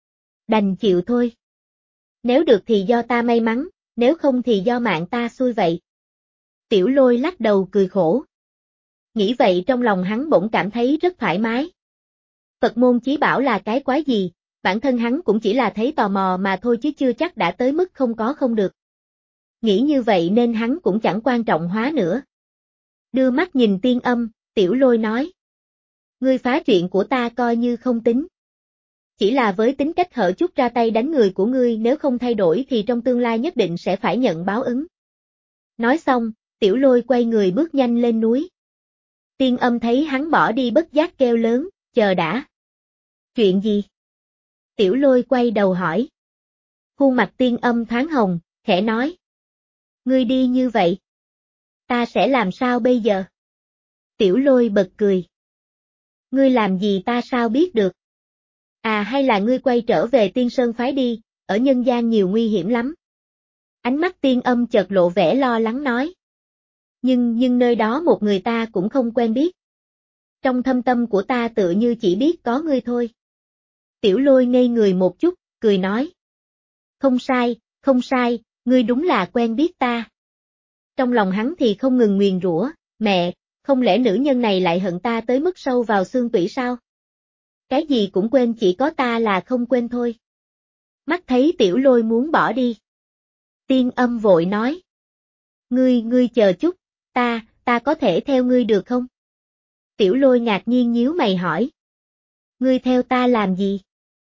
Speaker 1: Đành chịu thôi. Nếu được thì do ta may mắn, nếu không thì do mạng ta xui vậy. Tiểu Lôi lắc đầu cười khổ. Nghĩ vậy trong lòng hắn bỗng cảm thấy rất thoải mái. Phật môn chí bảo là cái quái gì, bản thân hắn cũng chỉ là thấy tò mò mà thôi chứ chưa chắc đã tới mức không có không được. Nghĩ như vậy nên hắn cũng chẳng quan trọng hóa nữa. Đưa mắt nhìn Tiên Âm, Tiểu Lôi nói. Ngươi phá chuyện của ta coi như không tính. Chỉ là với tính cách hở chút ra tay đánh người của ngươi, nếu không thay đổi thì trong tương lai nhất định sẽ phải nhận báo ứng. Nói xong, Tiểu Lôi quay người bước nhanh lên núi. Tiên Âm thấy hắn bỏ đi bất giác kêu lớn, chờ đã. Chuyện gì? Tiểu Lôi quay đầu hỏi. Khuôn mặt Tiên Âm thoáng hồng, khẽ nói. Ngươi đi như vậy. Ta sẽ làm sao bây giờ? Tiểu Lôi bật cười. Ngươi làm gì ta sao biết được? À hay là ngươi quay trở về Tiên Sơn phái đi, ở nhân gian nhiều nguy hiểm lắm. Ánh mắt Tiên Âm chợt lộ vẻ lo lắng nói. Nhưng nhưng nơi đó một người ta cũng không quen biết. Trong thâm tâm của ta tự như chỉ biết có ngươi thôi. Tiểu Lôi ngây người một chút, cười nói. Không sai, không sai, ngươi đúng là quen biết ta. Trong lòng hắn thì không ngừng nguyền rủa, mẹ, không lẽ nữ nhân này lại hận ta tới mức sâu vào xương tủy sao? Cái gì cũng quên, chỉ có ta là không quên thôi. Mắt thấy Tiểu Lôi muốn bỏ đi. Tiên Âm vội nói. Ngươi, ngươi chờ chút, ta, ta có thể theo ngươi được không? Tiểu Lôi ngạc nhiên nhíu mày hỏi. Ngươi theo ta làm gì?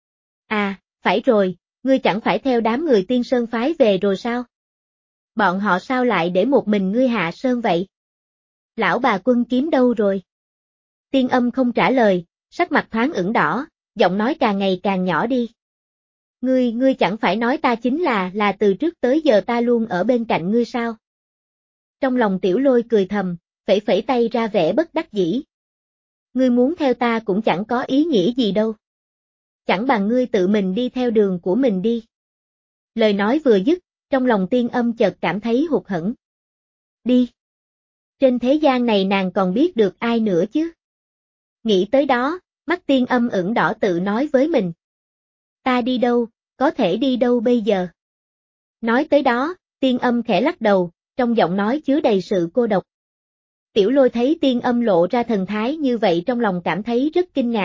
Speaker 1: À, phải rồi, ngươi chẳng phải theo đám người Tiên Sơn phái về rồi sao? Bọn họ sao lại để một mình ngươi hạ sơn vậy? Lão bà Quân Kiếm đâu rồi? Tiên Âm không trả lời, sắc mặt thoáng ửng đỏ, giọng nói càng ngày càng nhỏ đi. Ngươi, ngươi chẳng phải nói ta chính là, là từ trước tới giờ ta luôn ở bên cạnh ngươi sao? Trong lòng Tiểu Lôi cười thầm, phẩy phẩy tay ra vẻ bất đắc dĩ. Ngươi muốn theo ta cũng chẳng có ý nghĩa gì đâu. Chẳng bằng ngươi tự mình đi theo đường của mình đi. Lời nói vừa dứt, trong lòng Tiên Âm chợt cảm thấy hụt hẫng. Đi. Trên thế gian này nàng còn biết được ai nữa chứ? Nghĩ tới đó, mắt Tiên Âm ửng đỏ tự nói với mình. Ta đi đâu, có thể đi đâu bây giờ? Nói tới đó, Tiên Âm khẽ lắc đầu, trong giọng nói chứa đầy sự cô độc. Tiểu Lôi thấy Tiên Âm lộ ra thần thái như vậy trong lòng cảm thấy rất kinh ngạc.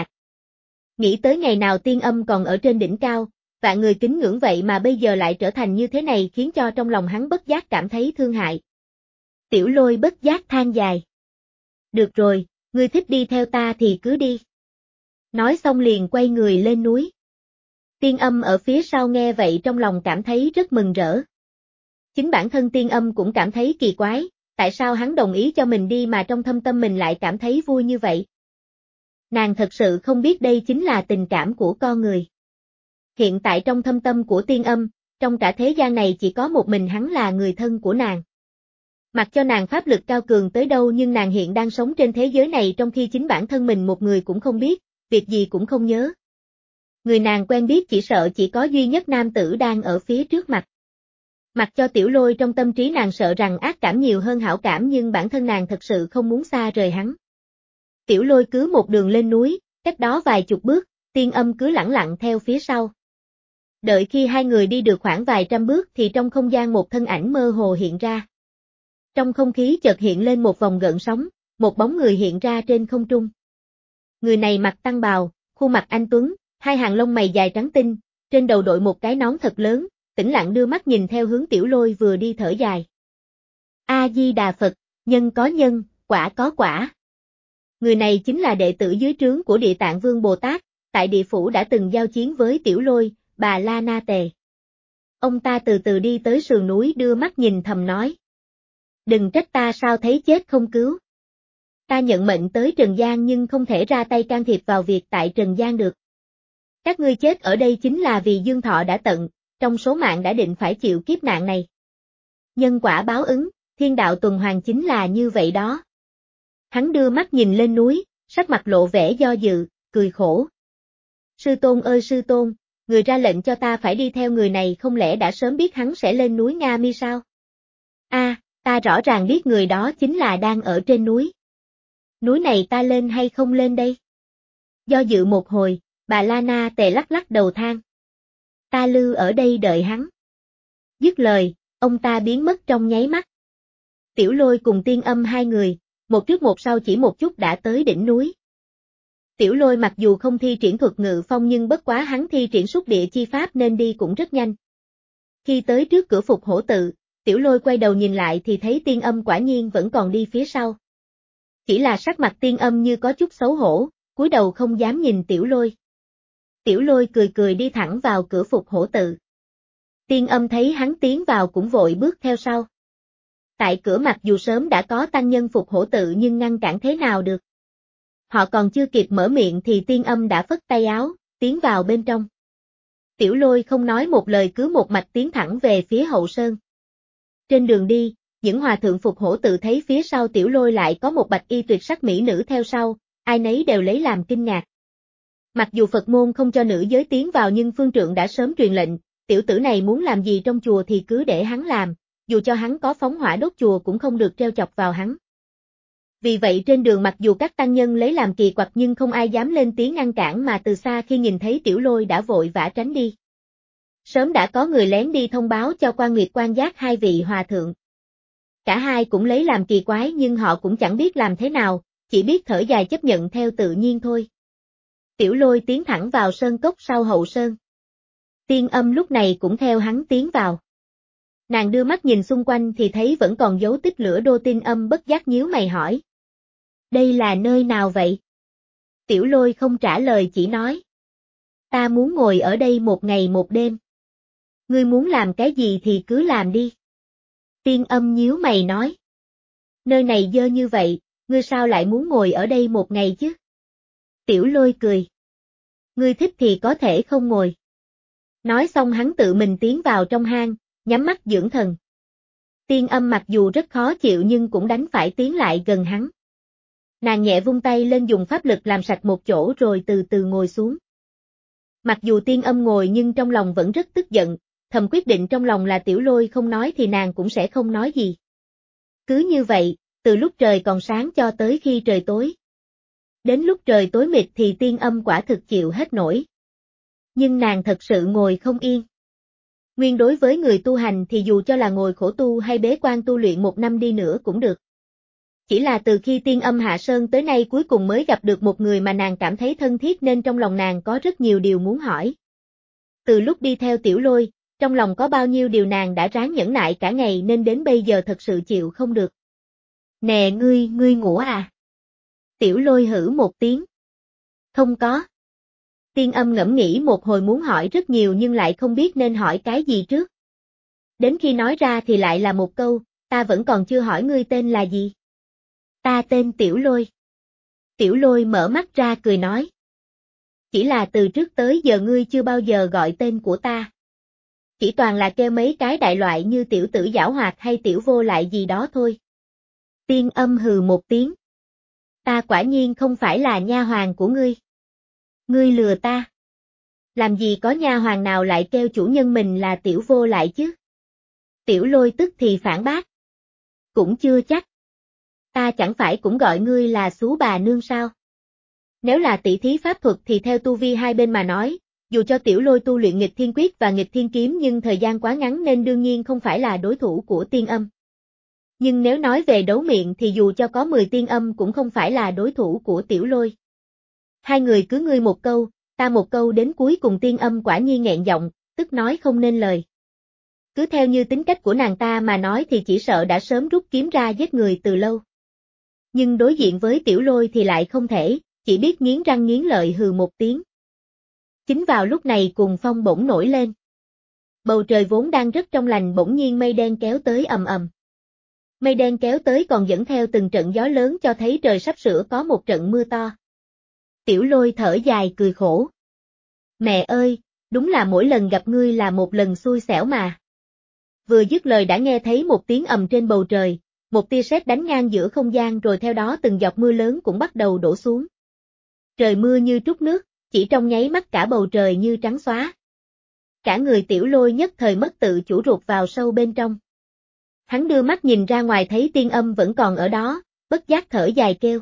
Speaker 1: Nghĩ tới ngày nào Tiên Âm còn ở trên đỉnh cao, vạn người kính ngưỡng vậy mà bây giờ lại trở thành như thế này, khiến cho trong lòng hắn bất giác cảm thấy thương hại. Tiểu Lôi bất giác than dài. Được rồi, ngươi thích đi theo ta thì cứ đi. Nói xong liền quay người lên núi. Tiên Âm ở phía sau nghe vậy trong lòng cảm thấy rất mừng rỡ. Chính bản thân Tiên Âm cũng cảm thấy kỳ quái, tại sao hắn đồng ý cho mình đi mà trong thâm tâm mình lại cảm thấy vui như vậy. Nàng thật sự không biết đây chính là tình cảm của con người. Hiện tại trong thâm tâm của Tiên Âm, trong cả thế gian này chỉ có một mình hắn là người thân của nàng. Mặc cho nàng pháp lực cao cường tới đâu nhưng nàng hiện đang sống trên thế giới này trong khi chính bản thân mình một người cũng không biết, việc gì cũng không nhớ. Người nàng quen biết chỉ sợ chỉ có duy nhất nam tử đang ở phía trước mặt. Mặc cho Tiểu Lôi trong tâm trí nàng sợ rằng ác cảm nhiều hơn hảo cảm nhưng bản thân nàng thật sự không muốn xa rời hắn. Tiểu Lôi cứ một đường lên núi, cách đó vài chục bước, Tiên Âm cứ lẳng lặng theo phía sau. Đợi khi hai người đi được khoảng vài trăm bước thì trong không gian một thân ảnh mơ hồ hiện ra. Trong không khí chợt hiện lên một vòng gợn sóng, một bóng người hiện ra trên không trung. Người này mặc tăng bào, khuôn mặt anh tuấn, hai hàng lông mày dài trắng tinh, trên đầu đội một cái nón thật lớn, tĩnh lặng đưa mắt nhìn theo hướng Tiểu Lôi vừa đi thở dài. A Di Đà Phật, nhân có nhân, quả có quả. Người này chính là đệ tử dưới trướng của Địa Tạng Vương Bồ Tát, tại địa phủ đã từng giao chiến với Tiểu Lôi, Bà La Na Tề. Ông ta từ từ đi tới sườn núi đưa mắt nhìn thầm nói. Đừng trách ta sao thấy chết không cứu. Ta nhận mệnh tới Trần gian nhưng không thể ra tay can thiệp vào việc tại Trần gian được. Các ngươi chết ở đây chính là vì dương thọ đã tận, trong số mạng đã định phải chịu kiếp nạn này. Nhân quả báo ứng, thiên đạo tuần hoàn chính là như vậy đó. Hắn đưa mắt nhìn lên núi, sắc mặt lộ vẻ do dự, cười khổ. Sư tôn ơi sư tôn, người ra lệnh cho ta phải đi theo người này không lẽ đã sớm biết hắn sẽ lên núi Nga Mi sao? A, à, ta rõ ràng biết người đó chính là đang ở trên núi. Núi này ta lên hay không lên đây? Do dự một hồi, Bà La Na Tề lắc lắc đầu than. Ta lưu ở đây đợi hắn. Dứt lời, ông ta biến mất trong nháy mắt. Tiểu Lôi cùng Tiên Âm hai người, một trước một sau chỉ một chút đã tới đỉnh núi. Tiểu Lôi mặc dù không thi triển thuật ngự phong nhưng bất quá hắn thi triển xúc địa chi pháp nên đi cũng rất nhanh. Khi tới trước cửa Phục Hổ tự, Tiểu Lôi quay đầu nhìn lại thì thấy Tiên Âm quả nhiên vẫn còn đi phía sau. Chỉ là sắc mặt Tiên Âm như có chút xấu hổ, cúi đầu không dám nhìn Tiểu Lôi. Tiểu Lôi cười cười đi thẳng vào cửa Phục Hổ tự. Tiên Âm thấy hắn tiến vào cũng vội bước theo sau. Tại cửa mặc dù sớm đã có tăng nhân Phục Hổ tự nhưng ngăn cản thế nào được. Họ còn chưa kịp mở miệng thì Tiên Âm đã phất tay áo, tiến vào bên trong. Tiểu Lôi không nói một lời cứ một mạch tiến thẳng về phía hậu sơn. Trên đường đi, những hòa thượng Phục Hổ tự thấy phía sau Tiểu Lôi lại có một bạch y tuyệt sắc mỹ nữ theo sau, ai nấy đều lấy làm kinh ngạc. Mặc dù Phật môn không cho nữ giới tiến vào nhưng phương trượng đã sớm truyền lệnh, tiểu tử này muốn làm gì trong chùa thì cứ để hắn làm, dù cho hắn có phóng hỏa đốt chùa cũng không được treo chọc vào hắn. Vì vậy trên đường mặc dù các tăng nhân lấy làm kỳ quặc nhưng không ai dám lên tiếng ngăn cản mà từ xa khi nhìn thấy Tiểu Lôi đã vội vã tránh đi. Sớm đã có người lén đi thông báo cho Quan Nguyệt Quan Giác hai vị hòa thượng. Cả hai cũng lấy làm kỳ quái nhưng họ cũng chẳng biết làm thế nào, chỉ biết thở dài chấp nhận theo tự nhiên thôi. Tiểu Lôi tiến thẳng vào sơn cốc sau hậu sơn. Tiên Âm lúc này cũng theo hắn tiến vào. Nàng đưa mắt nhìn xung quanh thì thấy vẫn còn dấu tích lửa đô. Tiên Âm bất giác nhíu mày hỏi. Đây là nơi nào vậy? Tiểu Lôi không trả lời chỉ nói. Ta muốn ngồi ở đây một ngày một đêm. Ngươi muốn làm cái gì thì cứ làm đi. Tiên Âm nhíu mày nói. Nơi này dơ như vậy, ngươi sao lại muốn ngồi ở đây một ngày chứ? Tiểu Lôi cười. Ngươi thích thì có thể không ngồi. Nói xong hắn tự mình tiến vào trong hang, nhắm mắt dưỡng thần. Tiên Âm mặc dù rất khó chịu nhưng cũng đánh phải tiến lại gần hắn. Nàng nhẹ vung tay lên dùng pháp lực làm sạch một chỗ rồi từ từ ngồi xuống. Mặc dù Tiên Âm ngồi nhưng trong lòng vẫn rất tức giận, thầm quyết định trong lòng là Tiểu Lôi không nói thì nàng cũng sẽ không nói gì. Cứ như vậy, từ lúc trời còn sáng cho tới khi trời tối. Đến lúc trời tối mịt thì Tiên Âm quả thực chịu hết nổi. Nhưng nàng thật sự ngồi không yên. Nguyên đối với người tu hành thì dù cho là ngồi khổ tu hay bế quan tu luyện một năm đi nữa cũng được. Chỉ là từ khi Tiên Âm hạ sơn tới nay cuối cùng mới gặp được một người mà nàng cảm thấy thân thiết nên trong lòng nàng có rất nhiều điều muốn hỏi. Từ lúc đi theo Tiểu Lôi, trong lòng có bao nhiêu điều nàng đã ráng nhẫn nại cả ngày nên đến bây giờ thật sự chịu không được. Nè ngươi, ngươi ngủ à? Tiểu Lôi hử một tiếng. Không có. Tiên Âm ngẫm nghĩ một hồi muốn hỏi rất nhiều nhưng lại không biết nên hỏi cái gì trước. Đến khi nói ra thì lại là một câu, ta vẫn còn chưa hỏi ngươi tên là gì. Ta tên Tiểu Lôi. Tiểu Lôi mở mắt ra cười nói. Chỉ là từ trước tới giờ ngươi chưa bao giờ gọi tên của ta. Chỉ toàn là kêu mấy cái đại loại như tiểu tử giảo hoạt hay tiểu vô lại gì đó thôi. Tiên Âm hừ một tiếng. Ta quả nhiên không phải là nha hoàn của ngươi. Ngươi lừa ta. Làm gì có nha hoàn nào lại kêu chủ nhân mình là tiểu vô lại chứ? Tiểu Lôi tức thì phản bác. Cũng chưa chắc. Ta chẳng phải cũng gọi ngươi là xú bà nương sao? Nếu là tỷ thí pháp thuật thì theo tu vi hai bên mà nói, dù cho Tiểu Lôi tu luyện nghịch thiên quyết và nghịch thiên kiếm nhưng thời gian quá ngắn nên đương nhiên không phải là đối thủ của Tiên Âm. Nhưng nếu nói về đấu miệng thì dù cho có mười Tiên Âm cũng không phải là đối thủ của Tiểu Lôi. Hai người cứ ngươi một câu, ta một câu đến cuối cùng Tiên Âm quả nhiên nghẹn giọng, tức nói không nên lời. Cứ theo như tính cách của nàng ta mà nói thì chỉ sợ đã sớm rút kiếm ra giết người từ lâu. Nhưng đối diện với Tiểu Lôi thì lại không thể, chỉ biết nghiến răng nghiến lợi hừ một tiếng. Chính vào lúc này cùng phong bỗng nổi lên. Bầu trời vốn đang rất trong lành bỗng nhiên mây đen kéo tới ầm ầm. Mây đen kéo tới còn dẫn theo từng trận gió lớn cho thấy trời sắp sửa có một trận mưa to. Tiểu Lôi thở dài cười khổ. Mẹ ơi, đúng là mỗi lần gặp ngươi là một lần xui xẻo mà. Vừa dứt lời đã nghe thấy một tiếng ầm trên bầu trời, một tia sét đánh ngang giữa không gian rồi theo đó từng giọt mưa lớn cũng bắt đầu đổ xuống. Trời mưa như trút nước, chỉ trong nháy mắt cả bầu trời như trắng xóa. Cả người Tiểu Lôi nhất thời mất tự chủ rụt vào sâu bên trong. Hắn đưa mắt nhìn ra ngoài thấy Tiên Âm vẫn còn ở đó, bất giác thở dài kêu.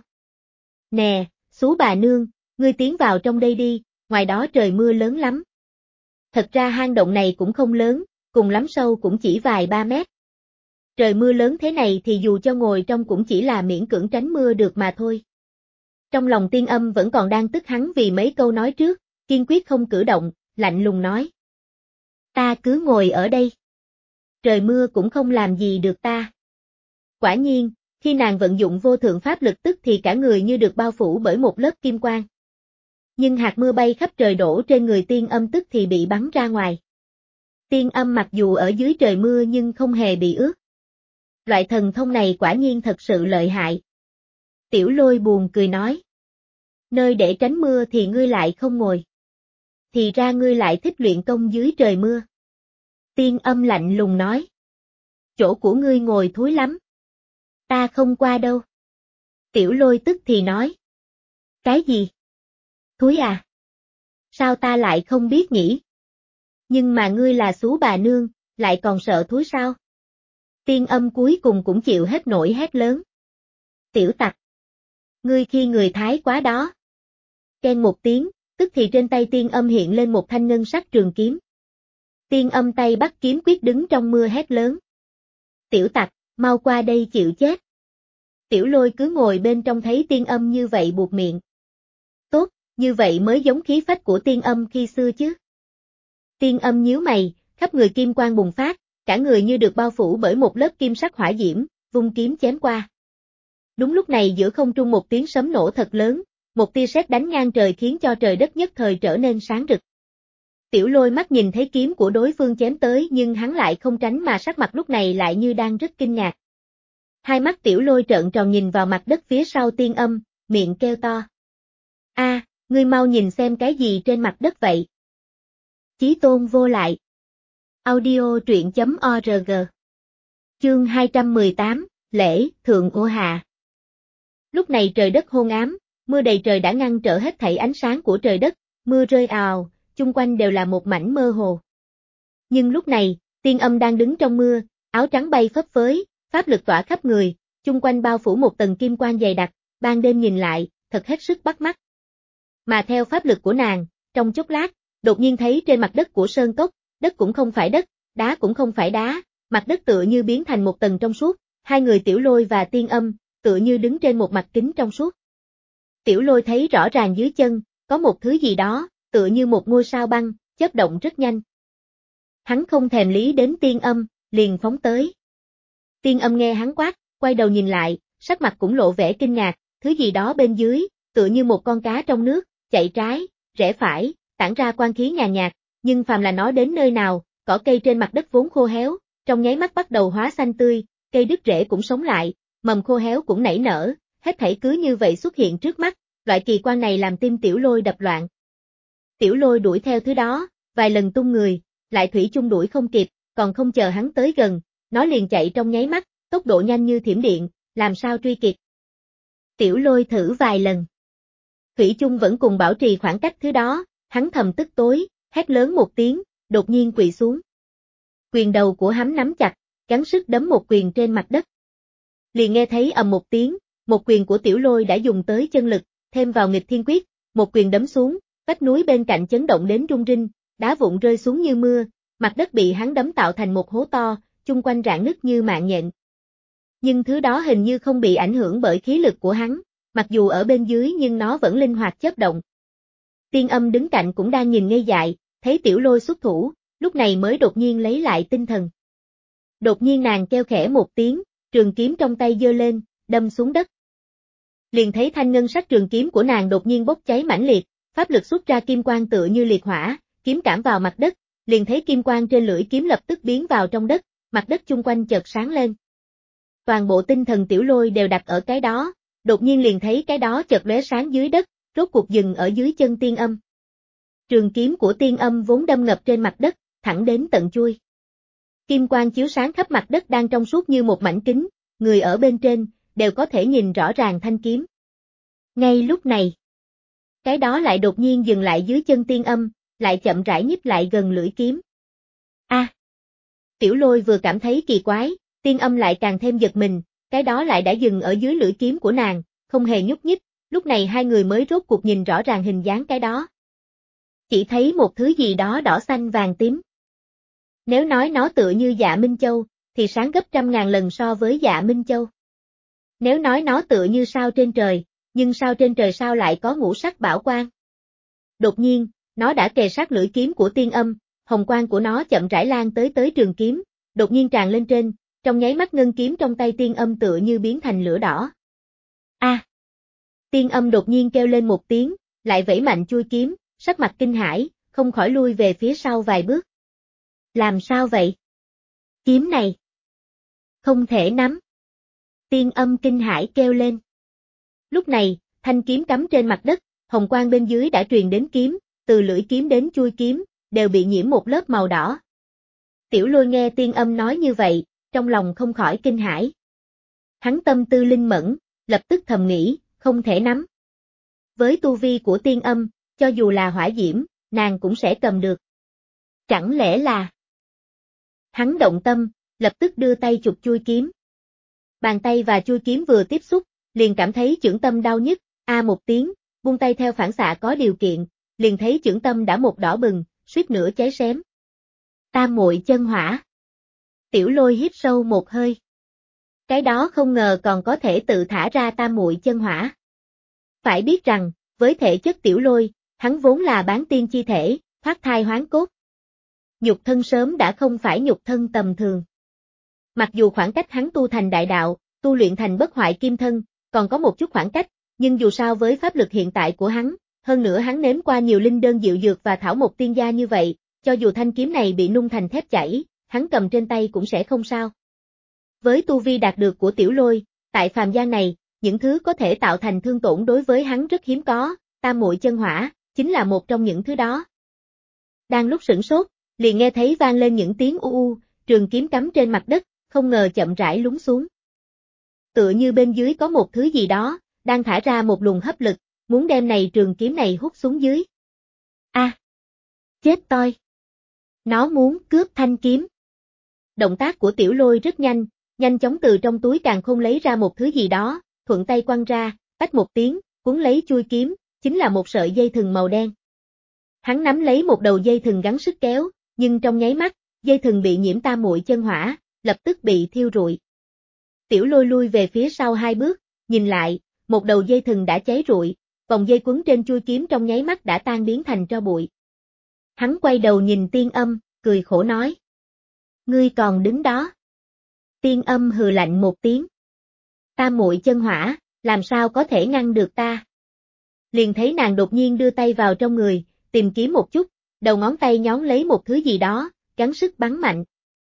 Speaker 1: Nè, xú bà nương, ngươi tiến vào trong đây đi, ngoài đó trời mưa lớn lắm. Thật ra hang động này cũng không lớn, cùng lắm sâu cũng chỉ vài ba mét. Trời mưa lớn thế này thì dù cho ngồi trong cũng chỉ là miễn cưỡng tránh mưa được mà thôi. Trong lòng Tiên Âm vẫn còn đang tức hắn vì mấy câu nói trước, kiên quyết không cử động, lạnh lùng nói. Ta cứ ngồi ở đây. Trời mưa cũng không làm gì được ta. Quả nhiên, khi nàng vận dụng vô thượng pháp lực tức thì cả người như được bao phủ bởi một lớp kim quang. Nhưng hạt mưa bay khắp trời đổ trên người Tiên Âm tức thì bị bắn ra ngoài. Tiên Âm mặc dù ở dưới trời mưa nhưng không hề bị ướt. Loại thần thông này quả nhiên thật sự lợi hại. Tiểu Lôi buồn cười nói. Nơi để tránh mưa thì ngươi lại không ngồi. Thì ra ngươi lại thích luyện công dưới trời mưa. Tiên Âm lạnh lùng nói. Chỗ của ngươi ngồi thối lắm. Ta không qua đâu. Tiểu Lôi tức thì nói. Cái gì? Thúi à? Sao ta lại không biết nhỉ? Nhưng mà ngươi là xú bà nương, lại còn sợ thúi sao? Tiên Âm cuối cùng cũng chịu hết nổi hét lớn. Tiểu tặc! Ngươi khi người Thái quá đó. Keng một tiếng, tức thì trên tay Tiên Âm hiện lên một thanh ngân sắc trường kiếm. Tiên Âm tay bắt kiếm quyết đứng trong mưa hét lớn. Tiểu tặc, mau qua đây chịu chết. Tiểu Lôi cứ ngồi bên trong thấy Tiên Âm như vậy buột miệng. Tốt, như vậy mới giống khí phách của Tiên Âm khi xưa chứ. Tiên Âm nhíu mày, khắp người kim quang bùng phát, cả người như được bao phủ bởi một lớp kim sắc hỏa diễm, vung kiếm chém qua. Đúng lúc này giữa không trung một tiếng sấm nổ thật lớn, một tia sét đánh ngang trời khiến cho trời đất nhất thời trở nên sáng rực. Tiểu Lôi mắt nhìn thấy kiếm của đối phương chém tới nhưng hắn lại không tránh mà sắc mặt lúc này lại như đang rất kinh ngạc. Hai mắt Tiểu Lôi trợn tròn nhìn vào mặt đất phía sau Tiên Âm, miệng kêu to. A, ngươi mau nhìn xem cái gì trên mặt đất vậy? Chí tôn vô lại. Audio truyện chấm org. Chương hai trăm mười tám, Lễ, Thượng Ô Hạ. Lúc này trời đất hôn ám, mưa đầy trời đã ngăn trở hết thảy ánh sáng của trời đất, mưa rơi ào, chung quanh đều là một mảnh mơ hồ. Nhưng lúc này, Tiên Âm đang đứng trong mưa, áo trắng bay phấp phới, pháp lực tỏa khắp người, chung quanh bao phủ một tầng kim quang dày đặc, ban đêm nhìn lại, thật hết sức bắt mắt. Mà theo pháp lực của nàng, trong chốc lát, đột nhiên thấy trên mặt đất của sơn cốc, đất cũng không phải đất, đá cũng không phải đá, mặt đất tựa như biến thành một tầng trong suốt, hai người Tiểu Lôi và Tiên Âm, tựa như đứng trên một mặt kính trong suốt. Tiểu Lôi thấy rõ ràng dưới chân, có một thứ gì đó, tựa như một ngôi sao băng, chớp động rất nhanh. Hắn không thèm lý đến Tiên Âm, liền phóng tới. Tiên Âm nghe hắn quát, quay đầu nhìn lại, sắc mặt cũng lộ vẻ kinh ngạc, thứ gì đó bên dưới, tựa như một con cá trong nước, chạy trái, rẽ phải, tản ra quang khí nhàn nhạt, nhưng phàm là nó đến nơi nào, cỏ cây trên mặt đất vốn khô héo, trong nháy mắt bắt đầu hóa xanh tươi, cây đứt rễ cũng sống lại, mầm khô héo cũng nảy nở, hết thảy cứ như vậy xuất hiện trước mắt, loại kỳ quan này làm tim Tiểu Lôi đập loạn. Tiểu Lôi đuổi theo thứ đó, vài lần tung người, lại thủy chung đuổi không kịp, còn không chờ hắn tới gần, nó liền chạy trong nháy mắt, tốc độ nhanh như thiểm điện, làm sao truy kịp. Tiểu Lôi thử vài lần. Thủy chung vẫn cùng bảo trì khoảng cách thứ đó, hắn thầm tức tối, hét lớn một tiếng, đột nhiên quỳ xuống. Quyền đầu của hắn nắm chặt, gắng sức đấm một quyền trên mặt đất. Liền nghe thấy ầm một tiếng, một quyền của Tiểu Lôi đã dùng tới chân lực, thêm vào nghịch thiên quyết, một quyền đấm xuống, vách núi bên cạnh chấn động đến rung rinh, đá vụn rơi xuống như mưa, mặt đất bị hắn đấm tạo thành một hố to, chung quanh rạn nứt như mạng nhện. Nhưng thứ đó hình như không bị ảnh hưởng bởi khí lực của hắn, mặc dù ở bên dưới nhưng nó vẫn linh hoạt chớp động. Tiên Âm đứng cạnh cũng đang nhìn ngây dại, thấy Tiểu Lôi xuất thủ, lúc này mới đột nhiên lấy lại tinh thần. Đột nhiên nàng kêu khẽ một tiếng, trường kiếm trong tay giơ lên, đâm xuống đất. Liền thấy thanh ngân sắc trường kiếm của nàng đột nhiên bốc cháy mãnh liệt, pháp lực xuất ra kim quang tựa như liệt hỏa, kiếm cảm vào mặt đất, liền thấy kim quang trên lưỡi kiếm lập tức biến vào trong đất, mặt đất chung quanh chợt sáng lên. Toàn bộ tinh thần Tiểu Lôi đều đặt ở cái đó, đột nhiên liền thấy cái đó chợt lóe sáng dưới đất, rốt cuộc dừng ở dưới chân Tiên Âm. Trường kiếm của Tiên Âm vốn đâm ngập trên mặt đất, thẳng đến tận chuôi. Kim quang chiếu sáng khắp mặt đất đang trong suốt như một mảnh kính, người ở bên trên, đều có thể nhìn rõ ràng thanh kiếm. Ngay lúc này, cái đó lại đột nhiên dừng lại dưới chân Tiên Âm, lại chậm rãi nhích lại gần lưỡi kiếm. A! À, Tiểu Lôi vừa cảm thấy kỳ quái, Tiên Âm lại càng thêm giật mình, cái đó lại đã dừng ở dưới lưỡi kiếm của nàng, không hề nhúc nhích, lúc này hai người mới rốt cuộc nhìn rõ ràng hình dáng cái đó. Chỉ thấy một thứ gì đó đỏ xanh vàng tím. Nếu nói nó tựa như Dạ Minh Châu, thì sáng gấp trăm ngàn lần so với Dạ Minh Châu. Nếu nói nó tựa như sao trên trời, nhưng sao trên trời sao lại có ngũ sắc bảo quang? Đột nhiên, nó đã kề sát lưỡi kiếm của Tiên Âm, hồng quang của nó chậm rãi lan tới tới trường kiếm, đột nhiên tràn lên trên, trong nháy mắt ngân kiếm trong tay Tiên Âm tựa như biến thành lửa đỏ. A! À, Tiên Âm đột nhiên kêu lên một tiếng, lại vẫy mạnh chui kiếm, sắc mặt kinh hãi, không khỏi lui về phía sau vài bước. Làm sao vậy? Kiếm này không thể nắm. Tiên Âm kinh hãi kêu lên. Lúc này, thanh kiếm cắm trên mặt đất, hồng quang bên dưới đã truyền đến kiếm, từ lưỡi kiếm đến chui kiếm, đều bị nhiễm một lớp màu đỏ. Tiểu Lôi nghe Tiên Âm nói như vậy, trong lòng không khỏi kinh hãi. Hắn tâm tư linh mẫn, lập tức thầm nghĩ, không thể nắm. Với tu vi của Tiên Âm, cho dù là hỏa diễm, nàng cũng sẽ cầm được. Chẳng lẽ là... Hắn động tâm, lập tức đưa tay chụp chui kiếm. Bàn tay và chui kiếm vừa tiếp xúc, liền cảm thấy chưởng tâm đau nhức, a một tiếng, buông tay theo phản xạ có điều kiện, liền thấy chưởng tâm đã một đỏ bừng, suýt nữa cháy xém. Tam muội chân hỏa. Tiểu Lôi hít sâu một hơi. Cái đó không ngờ còn có thể tự thả ra tam muội chân hỏa. Phải biết rằng, với thể chất Tiểu Lôi, hắn vốn là bán tiên chi thể, thoát thai hoán cốt. Nhục thân sớm đã không phải nhục thân tầm thường. Mặc dù khoảng cách hắn tu thành đại đạo, tu luyện thành bất hoại kim thân, còn có một chút khoảng cách, nhưng dù sao với pháp lực hiện tại của hắn, hơn nữa hắn nếm qua nhiều linh đơn diệu dược và thảo mộc tiên gia như vậy, cho dù thanh kiếm này bị nung thành thép chảy, hắn cầm trên tay cũng sẽ không sao. Với tu vi đạt được của Tiểu Lôi, tại phàm gian này, những thứ có thể tạo thành thương tổn đối với hắn rất hiếm có, tam muội chân hỏa, chính là một trong những thứ đó. Đang lúc sửng sốt, liền nghe thấy vang lên những tiếng u u, trường kiếm cắm trên mặt đất, không ngờ chậm rãi lún xuống. Tựa như bên dưới có một thứ gì đó, đang thả ra một luồng hấp lực, muốn đem này trường kiếm này hút xuống dưới. A! À, chết toi! Nó muốn cướp thanh kiếm. Động tác của Tiểu Lôi rất nhanh, nhanh chóng từ trong túi càn khôn lấy ra một thứ gì đó, thuận tay quăng ra, tách một tiếng, cuốn lấy chui kiếm, chính là một sợi dây thừng màu đen. Hắn nắm lấy một đầu dây thừng gắng sức kéo, nhưng trong nháy mắt, dây thừng bị nhiễm tam muội chân hỏa, lập tức bị thiêu rụi. Tiểu Lôi lui về phía sau hai bước, nhìn lại, một đầu dây thừng đã cháy rụi, vòng dây quấn trên chui kiếm trong nháy mắt đã tan biến thành tro bụi. Hắn quay đầu nhìn Tiên Âm, cười khổ nói. Ngươi còn đứng đó. Tiên Âm hừ lạnh một tiếng. Tam muội chân hỏa, làm sao có thể ngăn được ta? Liền thấy nàng đột nhiên đưa tay vào trong người, tìm kiếm một chút, đầu ngón tay nhón lấy một thứ gì đó, gắng sức bắn mạnh.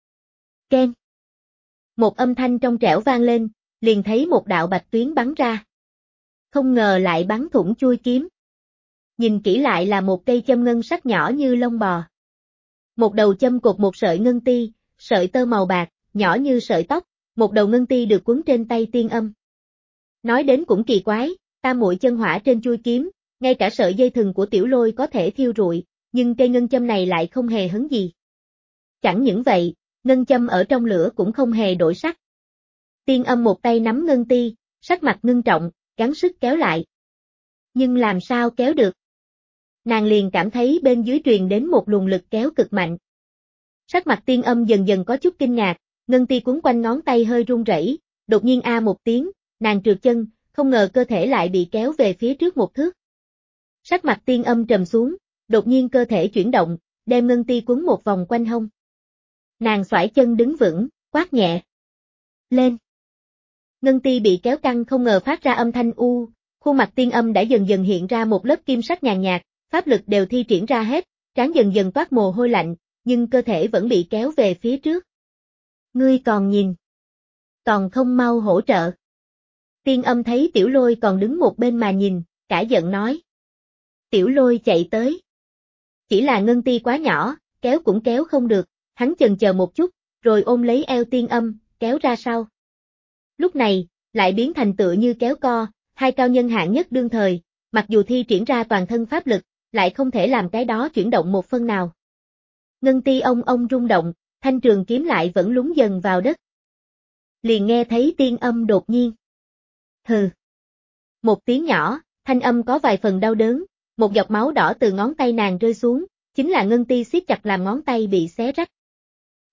Speaker 1: Keng. Một âm thanh trong trẻo vang lên, liền thấy một đạo bạch tuyến bắn ra. Không ngờ lại bắn thủng chui kiếm. Nhìn kỹ lại là một cây châm ngân sắc nhỏ như lông bò. Một đầu châm cột một sợi ngân ti, sợi tơ màu bạc, nhỏ như sợi tóc, một đầu ngân ti được quấn trên tay Tiên Âm. Nói đến cũng kỳ quái, tam muội chân hỏa trên chui kiếm, ngay cả sợi dây thừng của Tiểu Lôi có thể thiêu rụi, nhưng cây ngân châm này lại không hề hấn gì. Chẳng những vậy, ngân châm ở trong lửa cũng không hề đổi sắc. Tiên Âm một tay nắm ngân ti, sắc mặt ngưng trọng, gắng sức kéo lại. Nhưng làm sao kéo được? Nàng liền cảm thấy bên dưới truyền đến một luồng lực kéo cực mạnh. Sắc mặt Tiên Âm dần dần có chút kinh ngạc, ngân ti quấn quanh ngón tay hơi run rẩy, đột nhiên a một tiếng, nàng trượt chân, không ngờ cơ thể lại bị kéo về phía trước một thước. Sắc mặt Tiên Âm trầm xuống, đột nhiên cơ thể chuyển động, đem ngân ti quấn một vòng quanh hông. Nàng xoải chân đứng vững, quát nhẹ. Lên! Ngân ti bị kéo căng không ngờ phát ra âm thanh u, khuôn mặt Tiên Âm đã dần dần hiện ra một lớp kim sắc nhàn nhạt, pháp lực đều thi triển ra hết, trán dần dần toát mồ hôi lạnh, nhưng cơ thể vẫn bị kéo về phía trước. Ngươi còn nhìn. Còn không mau hỗ trợ. Tiên Âm thấy Tiểu Lôi còn đứng một bên mà nhìn, cả giận nói. Tiểu Lôi chạy tới. Chỉ là ngân ti quá nhỏ, kéo cũng kéo không được, hắn chần chờ một chút, rồi ôm lấy eo Tiên Âm, kéo ra sau. Lúc này, lại biến thành tựa như kéo co, hai cao nhân hạng nhất đương thời, mặc dù thi triển ra toàn thân pháp lực, lại không thể làm cái đó chuyển động một phân nào. Ngân ti ông ông rung động, thanh trường kiếm lại vẫn lún dần vào đất. Liền nghe thấy Tiên Âm đột nhiên. Hừ. Một tiếng nhỏ, thanh âm có vài phần đau đớn, một giọt máu đỏ từ ngón tay nàng rơi xuống, chính là ngân ti siết chặt làm ngón tay bị xé rách.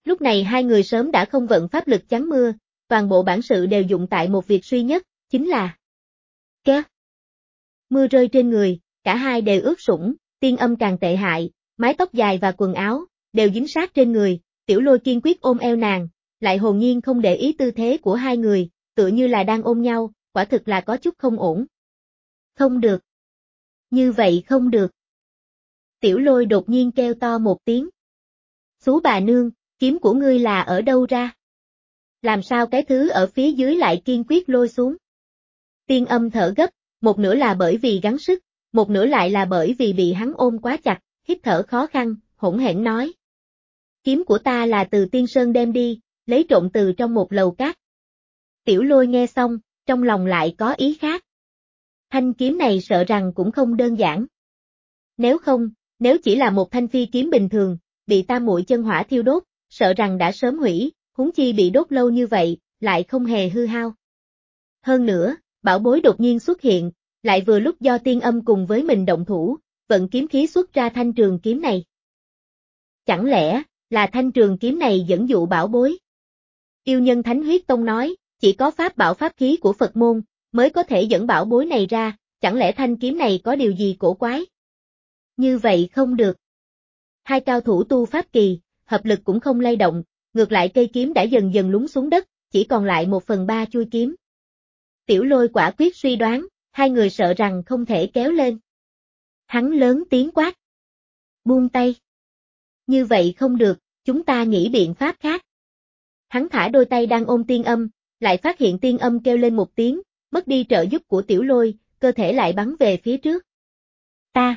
Speaker 1: Lúc này hai người sớm đã không vận pháp lực chắn mưa, toàn bộ bản sự đều dụng tại một việc duy nhất, chính là kéo. Mưa rơi trên người, cả hai đều ướt sũng, Tiên Âm càng tệ hại, mái tóc dài và quần áo đều dính sát trên người, Tiểu Lôi kiên quyết ôm eo nàng, lại hồn nhiên không để ý tư thế của hai người, tựa như là đang ôm nhau, quả thực là có chút không ổn. Không được. Như vậy không được. Tiểu Lôi đột nhiên kêu to một tiếng. Xú bà nương, kiếm của ngươi là ở đâu ra? Làm sao cái thứ ở phía dưới lại kiên quyết lôi xuống? Tiên Âm thở gấp, một nửa là bởi vì gắng sức, một nửa lại là bởi vì bị hắn ôm quá chặt, hít thở khó khăn, hỗn hển nói. Kiếm của ta là từ Tiên Sơn đem đi, lấy trộm từ trong một lầu cát. Tiểu Lôi nghe xong, trong lòng lại có ý khác. Thanh kiếm này sợ rằng cũng không đơn giản. Nếu không, nếu chỉ là một thanh phi kiếm bình thường, bị tam muội chân hỏa thiêu đốt, sợ rằng đã sớm hủy, huống chi bị đốt lâu như vậy, lại không hề hư hao. Hơn nữa, bảo bối đột nhiên xuất hiện, lại vừa lúc do Tiên Âm cùng với mình động thủ, vận kiếm khí xuất ra thanh trường kiếm này. Chẳng lẽ, là thanh trường kiếm này dẫn dụ bảo bối? Yêu nhân Thánh Huyết Tông nói, chỉ có pháp bảo pháp khí của Phật môn, mới có thể dẫn bảo bối này ra, chẳng lẽ thanh kiếm này có điều gì cổ quái? Như vậy không được. Hai cao thủ tu pháp kỳ, hợp lực cũng không lay động, ngược lại cây kiếm đã dần dần lún xuống đất, chỉ còn lại một phần ba chui kiếm. Tiểu Lôi quả quyết suy đoán, hai người sợ rằng không thể kéo lên. Hắn lớn tiếng quát. Buông tay. Như vậy không được, chúng ta nghĩ biện pháp khác. Hắn thả đôi tay đang ôm Tiên Âm, lại phát hiện Tiên Âm kêu lên một tiếng, mất đi trợ giúp của Tiểu Lôi, cơ thể lại bắn về phía trước. Ta.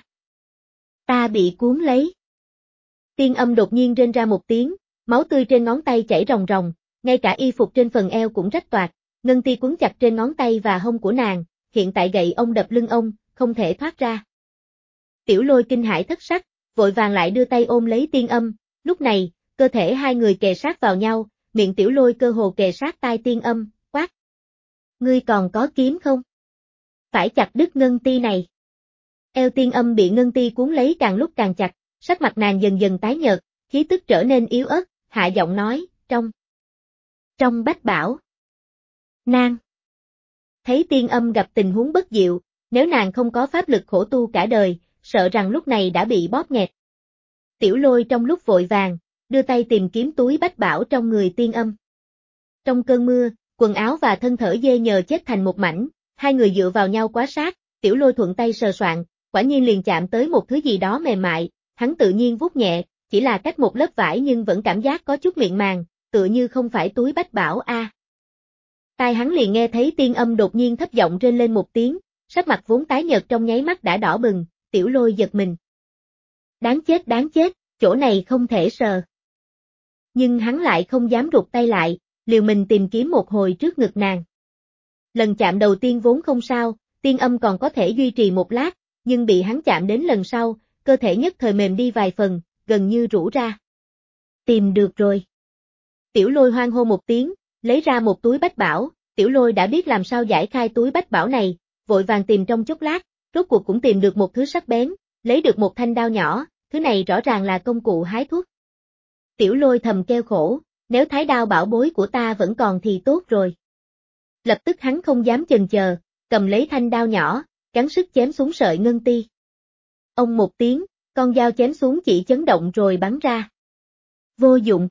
Speaker 1: Ta bị cuốn lấy. Tiên Âm đột nhiên rên ra một tiếng, máu tươi trên ngón tay chảy ròng ròng, ngay cả y phục trên phần eo cũng rách toạc, ngân ti quấn chặt trên ngón tay và hông của nàng, hiện tại gậy ông đập lưng ông, không thể thoát ra. Tiểu Lôi kinh hãi thất sắc, vội vàng lại đưa tay ôm lấy Tiên Âm, lúc này, cơ thể hai người kề sát vào nhau, miệng Tiểu Lôi cơ hồ kề sát tai Tiên Âm, quát. Ngươi còn có kiếm không? Phải chặt đứt ngân ti này. Eo Tiên Âm bị ngân ti cuốn lấy càng lúc càng chặt, sắc mặt nàng dần dần tái nhợt, khí tức trở nên yếu ớt, hạ giọng nói, trong. Trong bách bảo. Nàng. Thấy Tiên Âm gặp tình huống bất diệu, nếu nàng không có pháp lực khổ tu cả đời, sợ rằng lúc này đã bị bóp nghẹt. Tiểu Lôi trong lúc vội vàng, đưa tay tìm kiếm túi bách bảo trong người Tiên Âm. Trong cơn mưa, quần áo và thân thể dê nhờ chết thành một mảnh, hai người dựa vào nhau quá sát, Tiểu Lôi thuận tay sờ soạn, quả nhiên liền chạm tới một thứ gì đó mềm mại, hắn tự nhiên vuốt nhẹ, chỉ là cách một lớp vải nhưng vẫn cảm giác có chút miệng màng, tựa như không phải túi bách bảo a. À. Tai hắn liền nghe thấy Tiên Âm đột nhiên thấp giọng rên lên một tiếng, sắc mặt vốn tái nhợt trong nháy mắt đã đỏ bừng, Tiểu Lôi giật mình. Đáng chết đáng chết, chỗ này không thể sờ. Nhưng hắn lại không dám rụt tay lại, liều mình tìm kiếm một hồi trước ngực nàng. Lần chạm đầu tiên vốn không sao, Tiên Âm còn có thể duy trì một lát, nhưng bị hắn chạm đến lần sau, cơ thể nhất thời mềm đi vài phần, gần như rũ ra. Tìm được rồi. Tiểu Lôi hoang hô một tiếng, lấy ra một túi bách bảo, Tiểu Lôi đã biết làm sao giải khai túi bách bảo này, vội vàng tìm trong chốc lát, rốt cuộc cũng tìm được một thứ sắc bén, lấy được một thanh đao nhỏ, thứ này rõ ràng là công cụ hái thuốc. Tiểu Lôi thầm kêu khổ, nếu thái đao bảo bối của ta vẫn còn thì tốt rồi. Lập tức hắn không dám chần chờ, cầm lấy thanh đao nhỏ, gắng sức chém xuống sợi ngân ti. Ông một tiếng, con dao chém xuống chỉ chấn động rồi bắn ra. Vô dụng.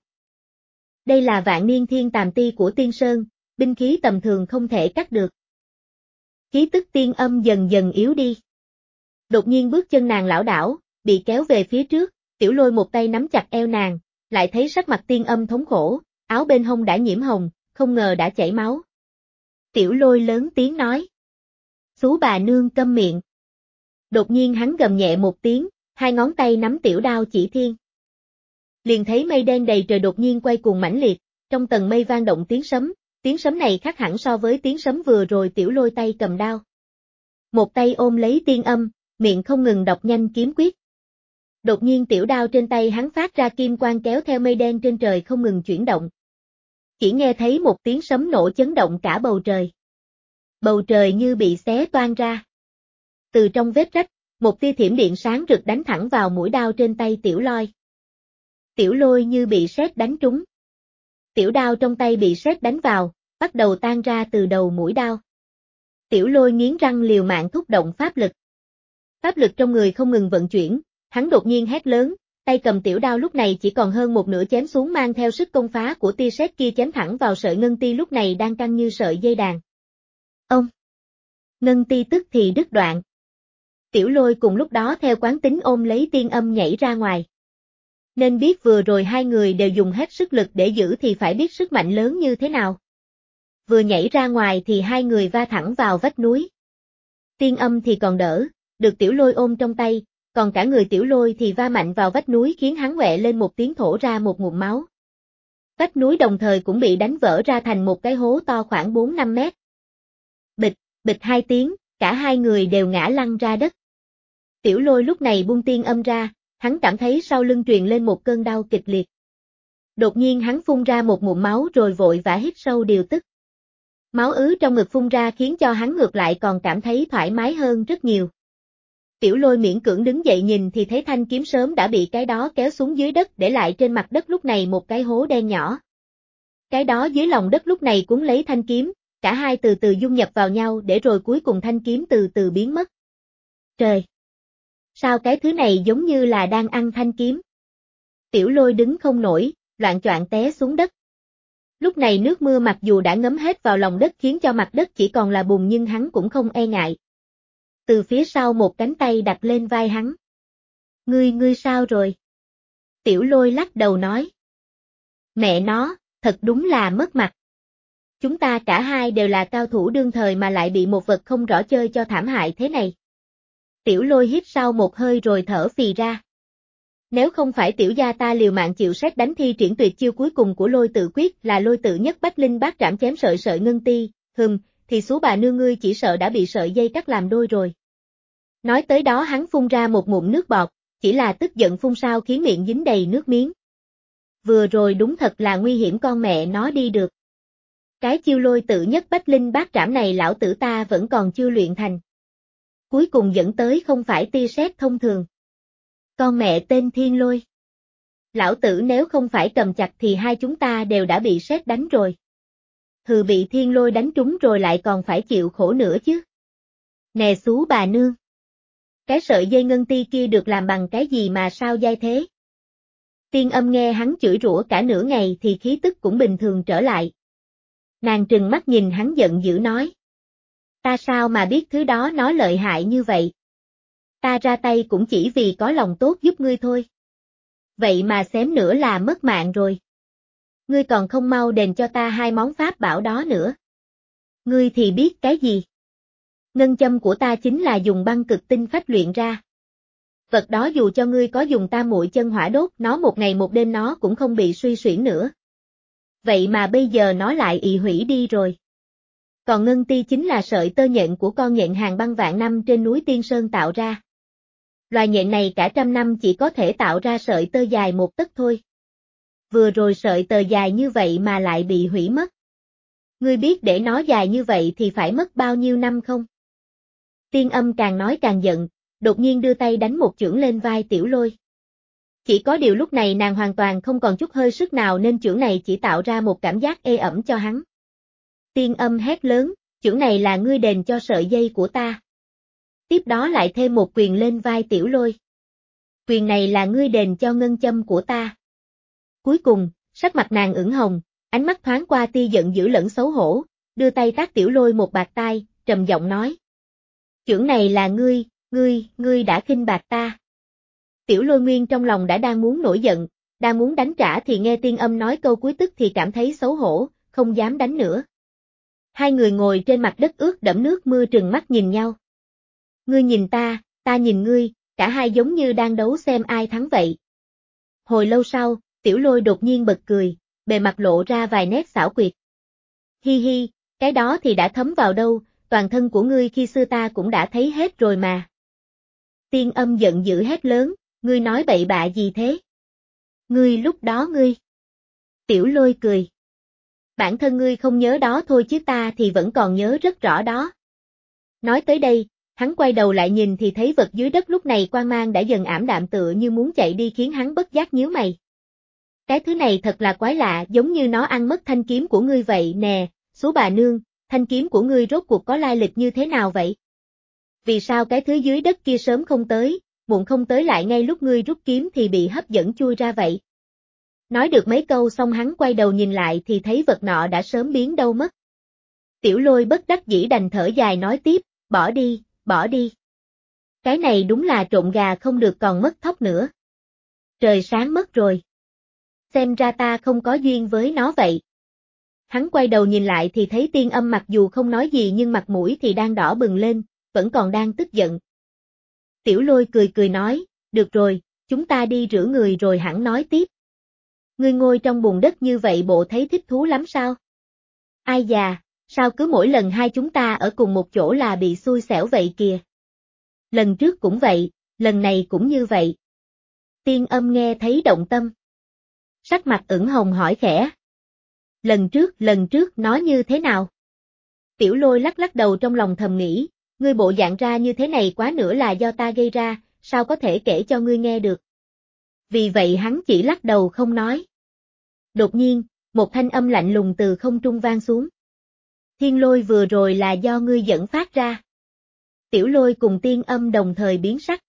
Speaker 1: Đây là vạn niên thiên tàm ti của Tiên Sơn, binh khí tầm thường không thể cắt được. Khí tức Tiên Âm dần dần yếu đi. Đột nhiên bước chân nàng lảo đảo, bị kéo về phía trước, Tiểu Lôi một tay nắm chặt eo nàng, lại thấy sắc mặt Tiên Âm thống khổ, áo bên hông đã nhiễm hồng, không ngờ đã chảy máu. Tiểu Lôi lớn tiếng nói. Xú bà nương câm miệng. Đột nhiên hắn gầm nhẹ một tiếng, hai ngón tay nắm tiểu đao chỉ thiên. Liền thấy mây đen đầy trời đột nhiên quay cuồng mãnh liệt, trong tầng mây vang động tiếng sấm, tiếng sấm này khác hẳn so với tiếng sấm vừa rồi Tiểu Lôi tay cầm đao. Một tay ôm lấy Tiên Âm, miệng không ngừng đọc nhanh kiếm quyết. Đột nhiên tiểu đao trên tay hắn phát ra kim quang kéo theo mây đen trên trời không ngừng chuyển động. Chỉ nghe thấy một tiếng sấm nổ chấn động cả bầu trời. Bầu trời như bị xé toang ra. Từ trong vết rách, một tia thiểm điện sáng rực đánh thẳng vào mũi đao trên tay Tiểu Lôi. Tiểu Lôi như bị sét đánh trúng, Tiểu đao trong tay bị sét đánh vào, bắt đầu tan ra từ đầu mũi đao. Tiểu Lôi nghiến răng liều mạng thúc động pháp lực. Pháp lực trong người không ngừng vận chuyển, hắn đột nhiên hét lớn, tay cầm tiểu đao lúc này chỉ còn hơn một nửa chém xuống mang theo sức công phá của tia sét kia chém thẳng vào sợi ngân ti lúc này đang căng như sợi dây đàn. Ông! Ngân ti tức thì đứt đoạn. Tiểu Lôi cùng lúc đó theo quán tính ôm lấy Tiên Âm nhảy ra ngoài. Nên biết vừa rồi hai người đều dùng hết sức lực để giữ thì phải biết sức mạnh lớn như thế nào. Vừa nhảy ra ngoài thì hai người va thẳng vào vách núi. Tiên Âm thì còn đỡ, được Tiểu Lôi ôm trong tay, còn cả người Tiểu Lôi thì va mạnh vào vách núi khiến hắn quẹ lên một tiếng thổ ra một ngụm máu. Vách núi đồng thời cũng bị đánh vỡ ra thành một cái hố to khoảng bốn năm mét. Bịch, bịch hai tiếng, cả hai người đều ngã lăn ra đất. Tiểu Lôi lúc này buông Tiên Âm ra, hắn cảm thấy sau lưng truyền lên một cơn đau kịch liệt. Đột nhiên hắn phun ra một ngụm máu rồi vội vã hít sâu điều tức. Máu ứ trong ngực phun ra khiến cho hắn ngược lại còn cảm thấy thoải mái hơn rất nhiều. Tiểu Lôi miễn cưỡng đứng dậy nhìn thì thấy thanh kiếm sớm đã bị cái đó kéo xuống dưới đất để lại trên mặt đất lúc này một cái hố đen nhỏ. Cái đó dưới lòng đất lúc này cuốn lấy thanh kiếm, cả hai từ từ dung nhập vào nhau để rồi cuối cùng thanh kiếm từ từ biến mất. Trời! Sao cái thứ này giống như là đang ăn thanh kiếm? Tiểu Lôi đứng không nổi, loạng choạng té xuống đất. Lúc này nước mưa mặc dù đã ngấm hết vào lòng đất khiến cho mặt đất chỉ còn là bùn nhưng hắn cũng không e ngại. Từ phía sau một cánh tay đặt lên vai hắn. Ngươi ngươi sao rồi? Tiểu Lôi lắc đầu nói. Mẹ nó, thật đúng là mất mặt. Chúng ta cả hai đều là cao thủ đương thời mà lại bị một vật không rõ chơi cho thảm hại thế này. Tiểu Lôi hít sâu một hơi rồi thở phì ra. Nếu không phải tiểu gia ta liều mạng chịu sét đánh thi triển tuyệt chiêu cuối cùng của Lôi Tự Quyết là Lôi Tự Nhất Bách Linh Bát Trảm chém sợi sợi ngân ti, hừm, thì số bà nương ngươi chỉ sợ đã bị sợi dây cắt làm đôi rồi. Nói tới đó hắn phun ra một ngụm nước bọt, chỉ là tức giận phun sao khiến miệng dính đầy nước miếng. Vừa rồi đúng thật là nguy hiểm con mẹ nó đi được. Cái chiêu Lôi Tự Nhất Bách Linh Bát Trảm này lão tử ta vẫn còn chưa luyện thành. Cuối cùng dẫn tới không phải tia sét thông thường. Con mẹ tên Thiên Lôi. Lão tử nếu không phải cầm chặt thì hai chúng ta đều đã bị sét đánh rồi. Hừ, bị Thiên Lôi đánh trúng rồi lại còn phải chịu khổ nữa chứ. Nè xú bà nương. Cái sợi dây ngân ti kia được làm bằng cái gì mà sao dai thế? Tiên Âm nghe hắn chửi rủa cả nửa ngày thì khí tức cũng bình thường trở lại. Nàng trừng mắt nhìn hắn giận dữ nói. Ta sao mà biết thứ đó nó lợi hại như vậy? Ta ra tay cũng chỉ vì có lòng tốt giúp ngươi thôi. Vậy mà xém nữa là mất mạng rồi. Ngươi còn không mau đền cho ta hai món pháp bảo đó nữa. Ngươi thì biết cái gì? Ngân châm của ta chính là dùng băng cực tinh phách luyện ra. Vật đó dù cho ngươi có dùng tam muội chân hỏa đốt nó một ngày một đêm nó cũng không bị suy xuyển nữa. Vậy mà bây giờ nó lại ị hủy đi rồi. Còn ngân ti chính là sợi tơ nhện của con nhện hàng băng vạn năm trên núi Tiên Sơn tạo ra. Loài nhện này cả trăm năm chỉ có thể tạo ra sợi tơ dài một tấc thôi. Vừa rồi sợi tơ dài như vậy mà lại bị hủy mất. Ngươi biết để nó dài như vậy thì phải mất bao nhiêu năm không? Tiên Âm càng nói càng giận, đột nhiên đưa tay đánh một chưởng lên vai Tiểu Lôi. Chỉ có điều lúc này nàng hoàn toàn không còn chút hơi sức nào nên chưởng này chỉ tạo ra một cảm giác ê ẩm cho hắn. Tiên Âm hét lớn, chưởng này là ngươi đền cho sợi dây của ta. Tiếp đó lại thêm một quyền lên vai Tiểu Lôi. Quyền này là ngươi đền cho ngân châm của ta. Cuối cùng, sắc mặt nàng ửng hồng, ánh mắt thoáng qua tia giận dữ lẫn xấu hổ, đưa tay tát Tiểu Lôi một bạt tai, trầm giọng nói. Chưởng này là ngươi, ngươi, ngươi đã khinh bạc ta. Tiểu Lôi nguyên trong lòng đã đang muốn nổi giận, đang muốn đánh trả thì nghe Tiên Âm nói câu cuối tức thì cảm thấy xấu hổ, không dám đánh nữa. Hai người ngồi trên mặt đất ướt đẫm nước mưa trừng mắt nhìn nhau. Ngươi nhìn ta, ta nhìn ngươi, cả hai giống như đang đấu xem ai thắng vậy. Hồi lâu sau, Tiểu Lôi đột nhiên bật cười, bề mặt lộ ra vài nét xảo quyệt. Hi hi, cái đó thì đã thấm vào đâu, toàn thân của ngươi khi xưa ta cũng đã thấy hết rồi mà. Tiên Âm giận dữ hét lớn, ngươi nói bậy bạ gì thế? Ngươi lúc đó ngươi. Tiểu Lôi cười. Bản thân ngươi không nhớ đó thôi chứ ta thì vẫn còn nhớ rất rõ đó. Nói tới đây, hắn quay đầu lại nhìn thì thấy vật dưới đất lúc này quang mang đã dần ảm đạm tựa như muốn chạy đi khiến hắn bất giác nhíu mày. Cái thứ này thật là quái lạ, giống như nó ăn mất thanh kiếm của ngươi vậy nè, Xú bà nương, thanh kiếm của ngươi rốt cuộc có lai lịch như thế nào vậy? Vì sao cái thứ dưới đất kia sớm không tới, muộn không tới lại ngay lúc ngươi rút kiếm thì bị hấp dẫn chui ra vậy? Nói được mấy câu xong hắn quay đầu nhìn lại thì thấy vật nọ đã sớm biến đâu mất. Tiểu Lôi bất đắc dĩ đành thở dài nói tiếp, bỏ đi, bỏ đi. Cái này đúng là trộn gà không được còn mất thóc nữa. Trời sáng mất rồi. Xem ra ta không có duyên với nó vậy. Hắn quay đầu nhìn lại thì thấy Tiên Âm mặc dù không nói gì nhưng mặt mũi thì đang đỏ bừng lên, vẫn còn đang tức giận. Tiểu Lôi cười cười nói, được rồi, chúng ta đi rửa người rồi hẳn nói tiếp. Ngươi ngồi trong bùn đất như vậy bộ thấy thích thú lắm sao? Ai già, sao cứ mỗi lần hai chúng ta ở cùng một chỗ là bị xui xẻo vậy kìa? Lần trước cũng vậy, lần này cũng như vậy. Tiên Âm nghe thấy động tâm. Sắc mặt ửng hồng hỏi khẽ. Lần trước, lần trước nó như thế nào? Tiểu Lôi lắc lắc đầu trong lòng thầm nghĩ, ngươi bộ dạng ra như thế này quá nữa là do ta gây ra, sao có thể kể cho ngươi nghe được? Vì vậy hắn chỉ lắc đầu không nói. Đột nhiên, một thanh âm lạnh lùng từ không trung vang xuống. Thiên Lôi vừa rồi là do ngươi dẫn phát ra. Tiểu Lôi cùng Tiên Âm đồng thời biến sắc.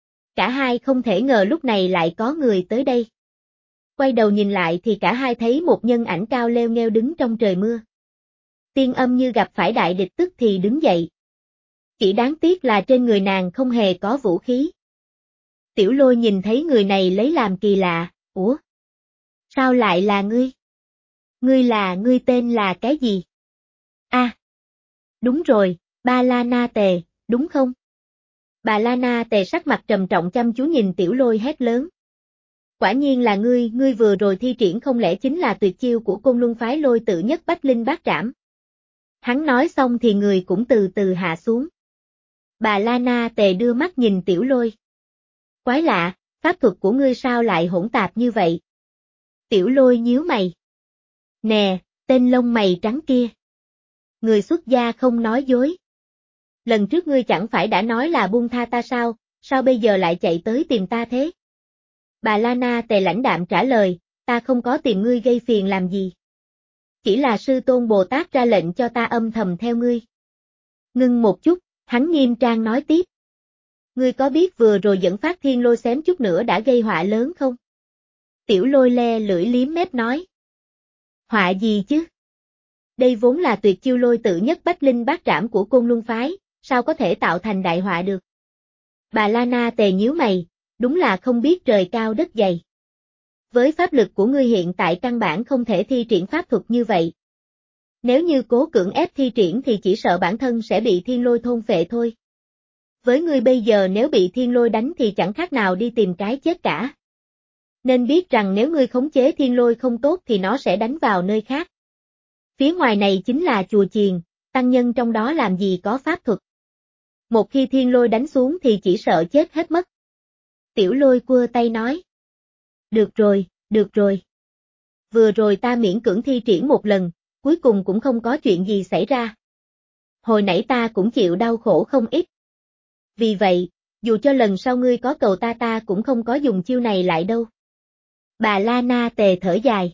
Speaker 1: Cả hai không thể ngờ lúc này lại có người tới đây. Quay đầu nhìn lại thì cả hai thấy một nhân ảnh cao leo ngheo đứng trong trời mưa. Tiên Âm như gặp phải đại địch tức thì đứng dậy. Chỉ đáng tiếc là trên người nàng không hề có vũ khí. Tiểu Lôi nhìn thấy người này lấy làm kỳ lạ, ủa? Sao lại là ngươi? Ngươi là ngươi tên là cái gì? A, à, đúng rồi, Ba La Na Tề, đúng không? Bà La Na Tề sắc mặt trầm trọng chăm chú nhìn Tiểu Lôi hét lớn. Quả nhiên là ngươi, ngươi vừa rồi thi triển không lẽ chính là tuyệt chiêu của Côn Luân phái Lôi Tự Nhất Bách Linh Bát Trảm. Hắn nói xong thì người cũng từ từ hạ xuống. Bà La Na Tề đưa mắt nhìn Tiểu Lôi. Quái lạ, pháp thuật của ngươi sao lại hỗn tạp như vậy? Tiểu Lôi nhíu mày. Nè, tên lông mày trắng kia. Người xuất gia không nói dối. Lần trước ngươi chẳng phải đã nói là buông tha ta sao, sao bây giờ lại chạy tới tìm ta thế? Bà La Na Tề lãnh đạm trả lời, ta không có tìm ngươi gây phiền làm gì. Chỉ là Sư Tôn Bồ Tát ra lệnh cho ta âm thầm theo ngươi. Ngưng một chút, hắn nghiêm trang nói tiếp. Ngươi có biết vừa rồi dẫn phát Thiên Lôi xém chút nữa đã gây họa lớn không? Tiểu Lôi le lưỡi liếm mép nói. Họa gì chứ? Đây vốn là tuyệt chiêu Lôi Tự Nhất Bách Linh Bát Trảm của Côn Luân phái, sao có thể tạo thành đại họa được? Bà La Na Tề nhíu mày, đúng là không biết trời cao đất dày. Với pháp lực của ngươi hiện tại căn bản không thể thi triển pháp thuật như vậy. Nếu như cố cưỡng ép thi triển thì chỉ sợ bản thân sẽ bị Thiên Lôi thôn phệ thôi. Với ngươi bây giờ nếu bị Thiên Lôi đánh thì chẳng khác nào đi tìm cái chết cả. Nên biết rằng nếu ngươi khống chế Thiên Lôi không tốt thì nó sẽ đánh vào nơi khác. Phía ngoài này chính là chùa chiền, tăng nhân trong đó làm gì có pháp thuật. Một khi Thiên Lôi đánh xuống thì chỉ sợ chết hết mất. Tiểu Lôi quơ tay nói. Được rồi, được rồi. Vừa rồi ta miễn cưỡng thi triển một lần, cuối cùng cũng không có chuyện gì xảy ra. Hồi nãy ta cũng chịu đau khổ không ít. Vì vậy, dù cho lần sau ngươi có cầu ta ta cũng không có dùng chiêu này lại đâu. Bà La Na Tề thở dài.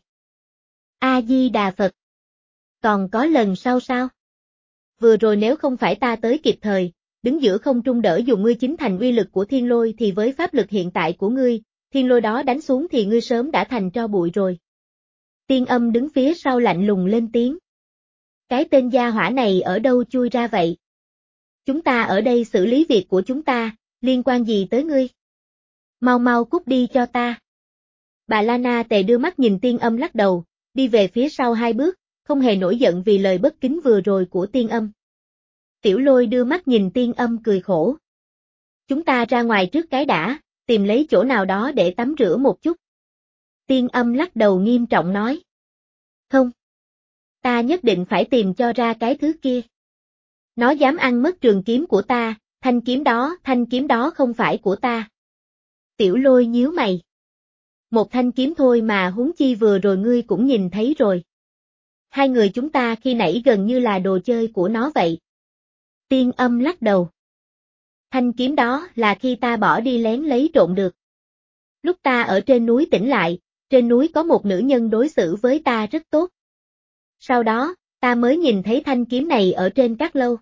Speaker 1: A-di-đà Phật. Còn có lần sau sao? Vừa rồi nếu không phải ta tới kịp thời, đứng giữa không trung đỡ dùng ngươi chính thành uy lực của Thiên Lôi thì với pháp lực hiện tại của ngươi, Thiên Lôi đó đánh xuống thì ngươi sớm đã thành tro bụi rồi. Tiên Âm đứng phía sau lạnh lùng lên tiếng. Cái tên gia hỏa này ở đâu chui ra vậy? Chúng ta ở đây xử lý việc của chúng ta, liên quan gì tới ngươi? Mau mau cút đi cho ta. Bà La Na Tề đưa mắt nhìn Tiên Âm lắc đầu, đi về phía sau hai bước, không hề nổi giận vì lời bất kính vừa rồi của Tiên Âm. Tiểu Lôi đưa mắt nhìn Tiên Âm cười khổ. Chúng ta ra ngoài trước cái đã, tìm lấy chỗ nào đó để tắm rửa một chút. Tiên Âm lắc đầu nghiêm trọng nói. Không. Ta nhất định phải tìm cho ra cái thứ kia. Nó dám ăn mất trường kiếm của ta, thanh kiếm đó, thanh kiếm đó không phải của ta. Tiểu Lôi nhíu mày. Một thanh kiếm thôi mà huống chi vừa rồi ngươi cũng nhìn thấy rồi. Hai người chúng ta khi nãy gần như là đồ chơi của nó vậy. Tiên Âm lắc đầu. Thanh kiếm đó là khi ta bỏ đi lén lấy trộm được. Lúc ta ở trên núi tỉnh lại, trên núi có một nữ nhân đối xử với ta rất tốt. Sau đó, ta mới nhìn thấy thanh kiếm này ở trên các lâu.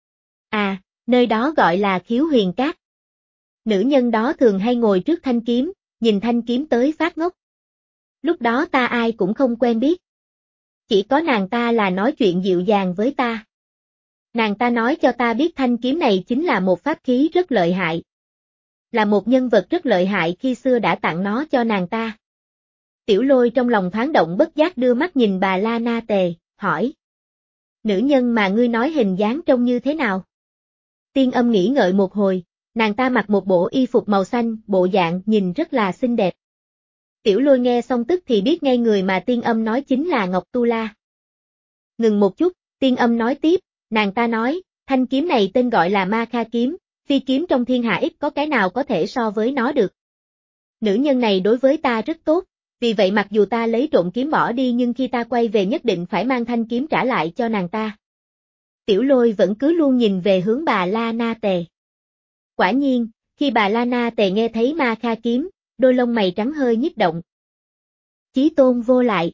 Speaker 1: À, nơi đó gọi là Khiếu Huyền Cát. Nữ nhân đó thường hay ngồi trước thanh kiếm, nhìn thanh kiếm tới phát ngốc. Lúc đó ta ai cũng không quen biết. Chỉ có nàng ta là nói chuyện dịu dàng với ta. Nàng ta nói cho ta biết thanh kiếm này chính là một pháp khí rất lợi hại. Là một nhân vật rất lợi hại khi xưa đã tặng nó cho nàng ta. Tiểu Lôi trong lòng thoáng động bất giác đưa mắt nhìn bà La Na Tề, hỏi. Nữ nhân mà ngươi nói hình dáng trông như thế nào? Tiên Âm nghĩ ngợi một hồi, nàng ta mặc một bộ y phục màu xanh, bộ dạng nhìn rất là xinh đẹp. Tiểu Lôi nghe xong tức thì biết ngay người mà Tiên Âm nói chính là Ngọc Tu La. Ngừng một chút, Tiên Âm nói tiếp, nàng ta nói, thanh kiếm này tên gọi là Ma Kha kiếm, phi kiếm trong thiên hạ ít có cái nào có thể so với nó được. Nữ nhân này đối với ta rất tốt, vì vậy mặc dù ta lấy trộm kiếm bỏ đi nhưng khi ta quay về nhất định phải mang thanh kiếm trả lại cho nàng ta. Tiểu Lôi vẫn cứ luôn nhìn về hướng bà La Na Tề. Quả nhiên, khi bà La Na Tề nghe thấy Ma Kha kiếm, đôi lông mày trắng hơi nhích động. Chí tôn vô lại.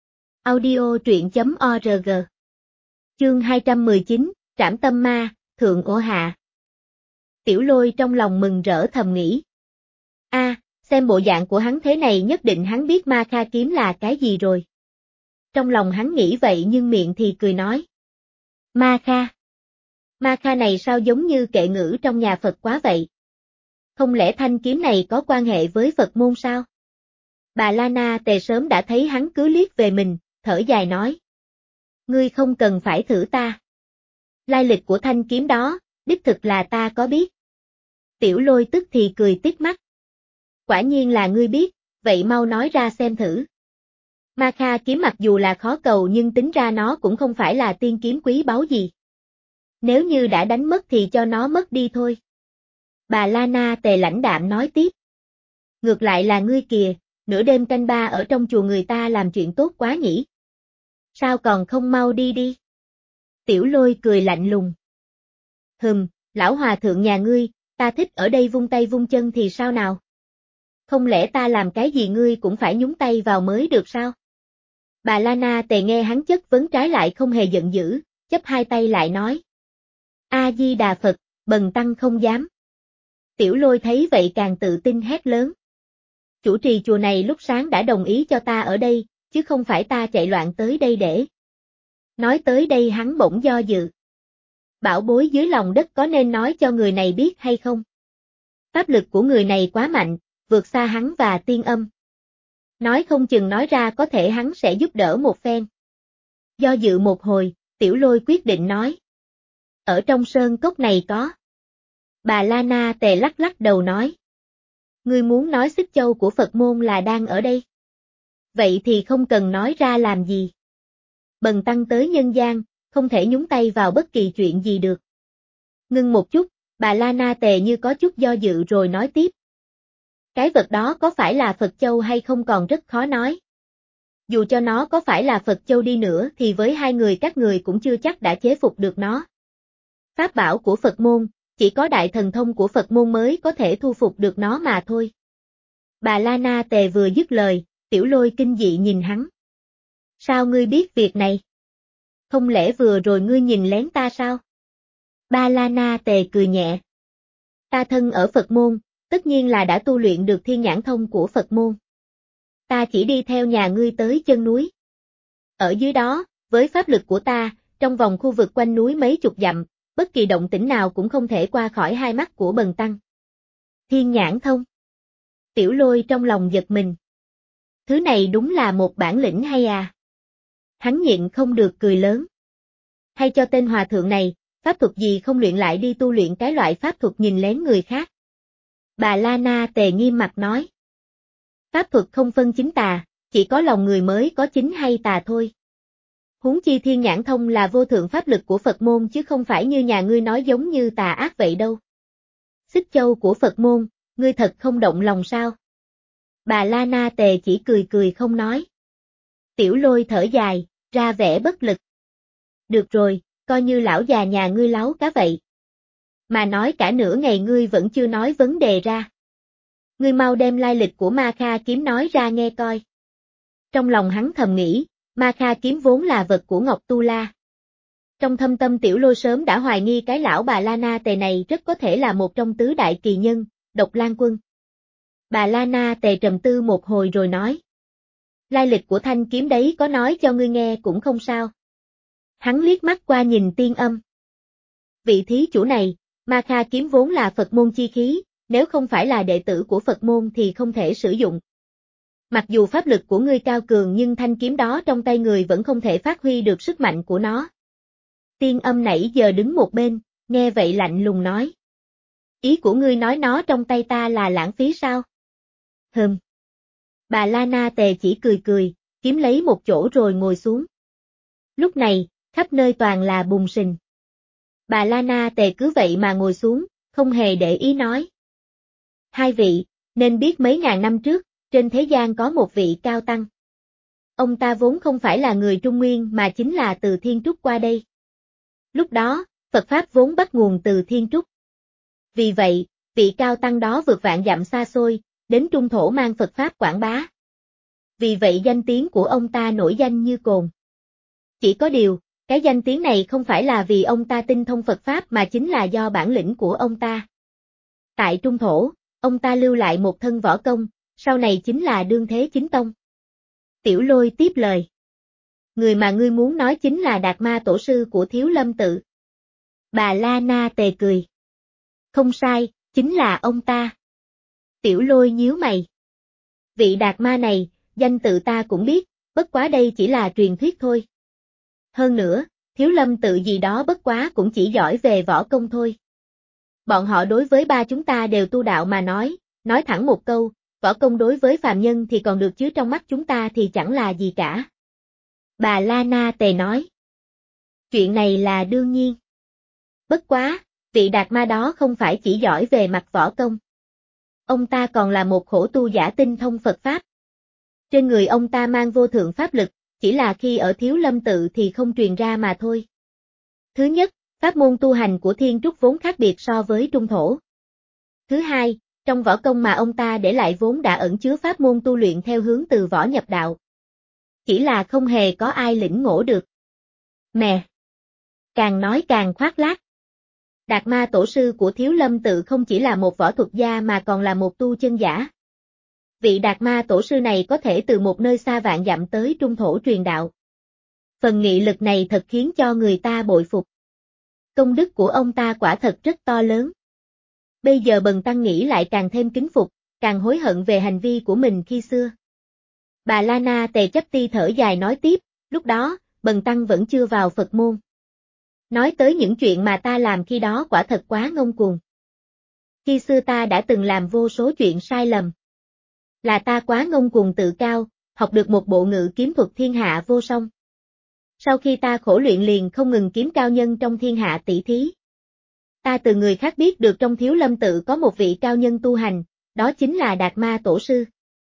Speaker 1: Audio truyện chấm org. Chương hai trăm mười chín, Trảm Tâm Ma, Thượng Ổ Hạ. Tiểu Lôi trong lòng mừng rỡ thầm nghĩ. A, à, xem bộ dạng của hắn thế này nhất định hắn biết Ma Kha kiếm là cái gì rồi. Trong lòng hắn nghĩ vậy nhưng miệng thì cười nói. Ma Kha. Ma Kha này sao giống như kệ ngữ trong nhà Phật quá vậy? Không lẽ thanh kiếm này có quan hệ với Phật môn sao? Bà La Na Tề sớm đã thấy hắn cứ liếc về mình, thở dài nói. Ngươi không cần phải thử ta. Lai lịch của thanh kiếm đó, đích thực là ta có biết. Tiểu Lôi tức thì cười tít mắt. Quả nhiên là ngươi biết, vậy mau nói ra xem thử. Ma Kha kiếm mặc dù là khó cầu nhưng tính ra nó cũng không phải là tiên kiếm quý báu gì. Nếu như đã đánh mất thì cho nó mất đi thôi. Bà La Na Tề lãnh đạm nói tiếp. Ngược lại là ngươi kìa, nửa đêm canh ba ở trong chùa người ta làm chuyện tốt quá nhỉ. Sao còn không mau đi đi? Tiểu Lôi cười lạnh lùng. Hừm, lão hòa thượng nhà ngươi, ta thích ở đây vung tay vung chân thì sao nào? Không lẽ ta làm cái gì ngươi cũng phải nhúng tay vào mới được sao? Bà La Na Tề nghe hắn chất vấn trái lại không hề giận dữ, chắp hai tay lại nói. A-di-đà Phật, bần tăng không dám. Tiểu Lôi thấy vậy càng tự tin hét lớn. Chủ trì chùa này lúc sáng đã đồng ý cho ta ở đây, chứ không phải ta chạy loạn tới đây để. Nói tới đây hắn bỗng do dự. Bảo bối dưới lòng đất có nên nói cho người này biết hay không? Pháp lực của người này quá mạnh, vượt xa hắn và Tiên Âm. Nói không chừng nói ra có thể hắn sẽ giúp đỡ một phen. Do dự một hồi, Tiểu Lôi quyết định nói. Ở trong sơn cốc này có. Bà La Na Tề lắc lắc đầu nói. Ngươi muốn nói Xích Châu của Phật môn là đang ở đây. Vậy thì không cần nói ra làm gì. Bần tăng tới nhân gian, không thể nhúng tay vào bất kỳ chuyện gì được. Ngưng một chút, bà La Na Tề như có chút do dự rồi nói tiếp. Cái vật đó có phải là Phật Châu hay không còn rất khó nói. Dù cho nó có phải là Phật Châu đi nữa thì với hai người các người cũng chưa chắc đã chế phục được nó. Pháp bảo của Phật môn, chỉ có đại thần thông của Phật môn mới có thể thu phục được nó mà thôi. Bà La Na Tề vừa dứt lời, Tiểu Lôi kinh dị nhìn hắn. Sao ngươi biết việc này? Không lẽ vừa rồi ngươi nhìn lén ta sao? Bà La Na Tề cười nhẹ. Ta thân ở Phật môn, tất nhiên là đã tu luyện được thiên nhãn thông của Phật môn. Ta chỉ đi theo nhà ngươi tới chân núi. Ở dưới đó, với pháp lực của ta, trong vòng khu vực quanh núi mấy chục dặm, bất kỳ động tĩnh nào cũng không thể qua khỏi hai mắt của bần tăng. Thiên nhãn thông. Tiểu Lôi trong lòng giật mình. Thứ này đúng là một bản lĩnh hay à? Hắn nhịn không được cười lớn. Hay cho tên hòa thượng này, pháp thuật gì không luyện lại đi tu luyện cái loại pháp thuật nhìn lén người khác. Bà La Na Tề nghiêm mặt nói. Pháp thuật không phân chính tà, chỉ có lòng người mới có chính hay tà thôi. Huống chi thiên nhãn thông là vô thượng pháp lực của Phật môn chứ không phải như nhà ngươi nói giống như tà ác vậy đâu. Xích Châu của Phật môn, ngươi thật không động lòng sao? Bà La Na Tề chỉ cười cười không nói. Tiểu Lôi thở dài, ra vẻ bất lực. Được rồi, coi như lão già nhà ngươi láo cá vậy. Mà nói cả nửa ngày ngươi vẫn chưa nói vấn đề ra. Ngươi mau đem lai lịch của Ma Kha kiếm nói ra nghe coi. Trong lòng hắn thầm nghĩ, Ma Kha kiếm vốn là vật của Ngọc Tu La. Trong thâm tâm Tiểu Lôi sớm đã hoài nghi cái lão Bà La Na Tề này rất có thể là một trong tứ đại kỳ nhân, Độc Lang Quân. Bà La Na Tề trầm tư một hồi rồi nói. Lai lịch của thanh kiếm đấy có nói cho ngươi nghe cũng không sao. Hắn liếc mắt qua nhìn Tiên Âm. Vị thí chủ này, Ma Kha kiếm vốn là Phật môn chi khí, nếu không phải là đệ tử của Phật môn thì không thể sử dụng. Mặc dù pháp lực của ngươi cao cường nhưng thanh kiếm đó trong tay người vẫn không thể phát huy được sức mạnh của nó. Tiên Âm nãy giờ đứng một bên, nghe vậy lạnh lùng nói. Ý của ngươi nói nó trong tay ta là lãng phí sao? Hừm. Bà La Na Tề chỉ cười cười, kiếm lấy một chỗ rồi ngồi xuống. Lúc này, khắp nơi toàn là bùn sình. Bà La Na Tề cứ vậy mà ngồi xuống, không hề để ý nói. Hai vị, nên biết mấy ngàn năm trước, trên thế gian có một vị cao tăng. Ông ta vốn không phải là người Trung Nguyên mà chính là từ Thiên Trúc qua đây. Lúc đó, Phật Pháp vốn bắt nguồn từ Thiên Trúc. Vì vậy, vị cao tăng đó vượt vạn dặm xa xôi, đến Trung Thổ mang Phật Pháp quảng bá. Vì vậy danh tiếng của ông ta nổi danh như cồn. Chỉ có điều, cái danh tiếng này không phải là vì ông ta tinh thông Phật Pháp mà chính là do bản lĩnh của ông ta. Tại Trung Thổ, ông ta lưu lại một thân võ công, sau này chính là đương thế chính tông. Tiểu Lôi tiếp lời. Người mà ngươi muốn nói chính là Đạt Ma tổ sư của Thiếu Lâm tự. Bà La Na Tề cười. Không sai, chính là ông ta. Tiểu Lôi nhíu mày. Vị Đạt Ma này, danh tự ta cũng biết, bất quá đây chỉ là truyền thuyết thôi. Hơn nữa, Thiếu Lâm tự gì đó bất quá cũng chỉ giỏi về võ công thôi. Bọn họ đối với ba chúng ta đều tu đạo mà nói, nói thẳng một câu, võ công đối với phàm nhân thì còn được chứ trong mắt chúng ta thì chẳng là gì cả. Bà La Na Tề nói. Chuyện này là đương nhiên. Bất quá, vị Đạt Ma đó không phải chỉ giỏi về mặt võ công. Ông ta còn là một khổ tu giả tinh thông Phật Pháp. Trên người ông ta mang vô thượng pháp lực, chỉ là khi ở Thiếu Lâm tự thì không truyền ra mà thôi. Thứ nhất, pháp môn tu hành của Thiên Trúc vốn khác biệt so với Trung Thổ. Thứ hai, trong võ công mà ông ta để lại vốn đã ẩn chứa pháp môn tu luyện theo hướng từ võ nhập đạo. Chỉ là không hề có ai lĩnh ngộ được. Mẹ! Càng nói càng khoác lác. Đạt Ma tổ sư của Thiếu Lâm tự không chỉ là một võ thuật gia mà còn là một tu chân giả. Vị Đạt Ma tổ sư này có thể từ một nơi xa vạn dặm tới Trung Thổ truyền đạo. Phần nghị lực này thật khiến cho người ta bội phục. Công đức của ông ta quả thật rất to lớn. Bây giờ Bần Tăng nghĩ lại càng thêm kính phục, càng hối hận về hành vi của mình khi xưa. Bà La Na Tề chấp ti thở dài nói tiếp, lúc đó, Bần Tăng vẫn chưa vào Phật môn. Nói tới những chuyện mà ta làm khi đó quả thật quá ngông cuồng. Khi xưa ta đã từng làm vô số chuyện sai lầm. Là ta quá ngông cuồng tự cao, học được một bộ ngự kiếm thuật thiên hạ vô song. Sau khi ta khổ luyện liền không ngừng kiếm cao nhân trong thiên hạ tỷ thí. Ta từ người khác biết được trong Thiếu Lâm tự có một vị cao nhân tu hành, đó chính là Đạt Ma tổ sư.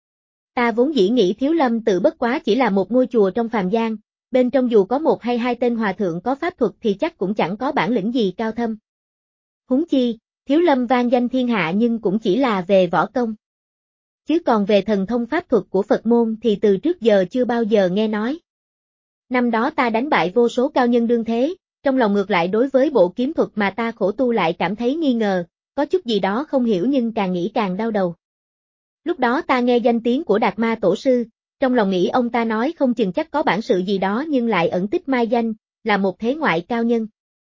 Speaker 1: Ta vốn dĩ nghĩ Thiếu Lâm tự bất quá chỉ là một ngôi chùa trong phàm gian, bên trong dù có một hay hai tên hòa thượng có pháp thuật thì chắc cũng chẳng có bản lĩnh gì cao thâm. Huống chi, Thiếu Lâm vang danh thiên hạ nhưng cũng chỉ là về võ công. Chứ còn về thần thông pháp thuật của Phật môn thì từ trước giờ chưa bao giờ nghe nói. Năm đó ta đánh bại vô số cao nhân đương thế, trong lòng ngược lại đối với bộ kiếm thuật mà ta khổ tu lại cảm thấy nghi ngờ, có chút gì đó không hiểu nhưng càng nghĩ càng đau đầu. Lúc đó ta nghe danh tiếng của Đạt Ma tổ sư, trong lòng nghĩ ông ta nói không chừng chắc có bản sự gì đó nhưng lại ẩn tích mai danh, là một thế ngoại cao nhân.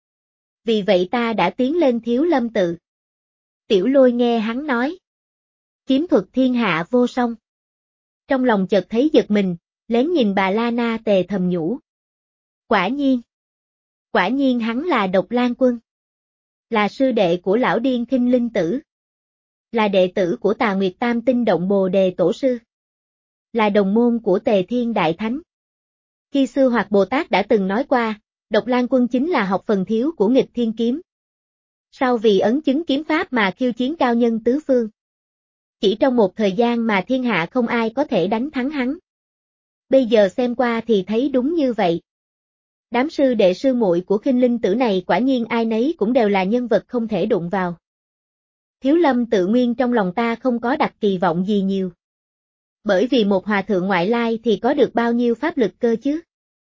Speaker 1: Vì vậy ta đã tiến lên Thiếu Lâm tự. Tiểu Lôi nghe hắn nói. Kiếm thuật thiên hạ vô song. Trong lòng chợt thấy giật mình, lén nhìn bà La Na Tề thầm nhủ. Quả nhiên. Quả nhiên hắn là Độc Lang Quân. Là sư đệ của lão điên Khinh Linh tử. Là đệ tử của Tà Nguyệt Tam Tinh Động Bồ Đề tổ sư. Là đồng môn của Tề Thiên Đại Thánh. Khi xưa Hoạt Bồ Tát đã từng nói qua, Độc Lang Quân chính là học phần thiếu của nghịch thiên kiếm. Sau vì ấn chứng kiếm pháp mà khiêu chiến cao nhân tứ phương. Chỉ trong một thời gian mà thiên hạ không ai có thể đánh thắng hắn. Bây giờ xem qua thì thấy đúng như vậy. Đám sư đệ sư muội của Khinh Linh tử này quả nhiên ai nấy cũng đều là nhân vật không thể đụng vào. Thiếu Lâm tự nguyên trong lòng ta không có đặt kỳ vọng gì nhiều. Bởi vì một hòa thượng ngoại lai thì có được bao nhiêu pháp lực cơ chứ?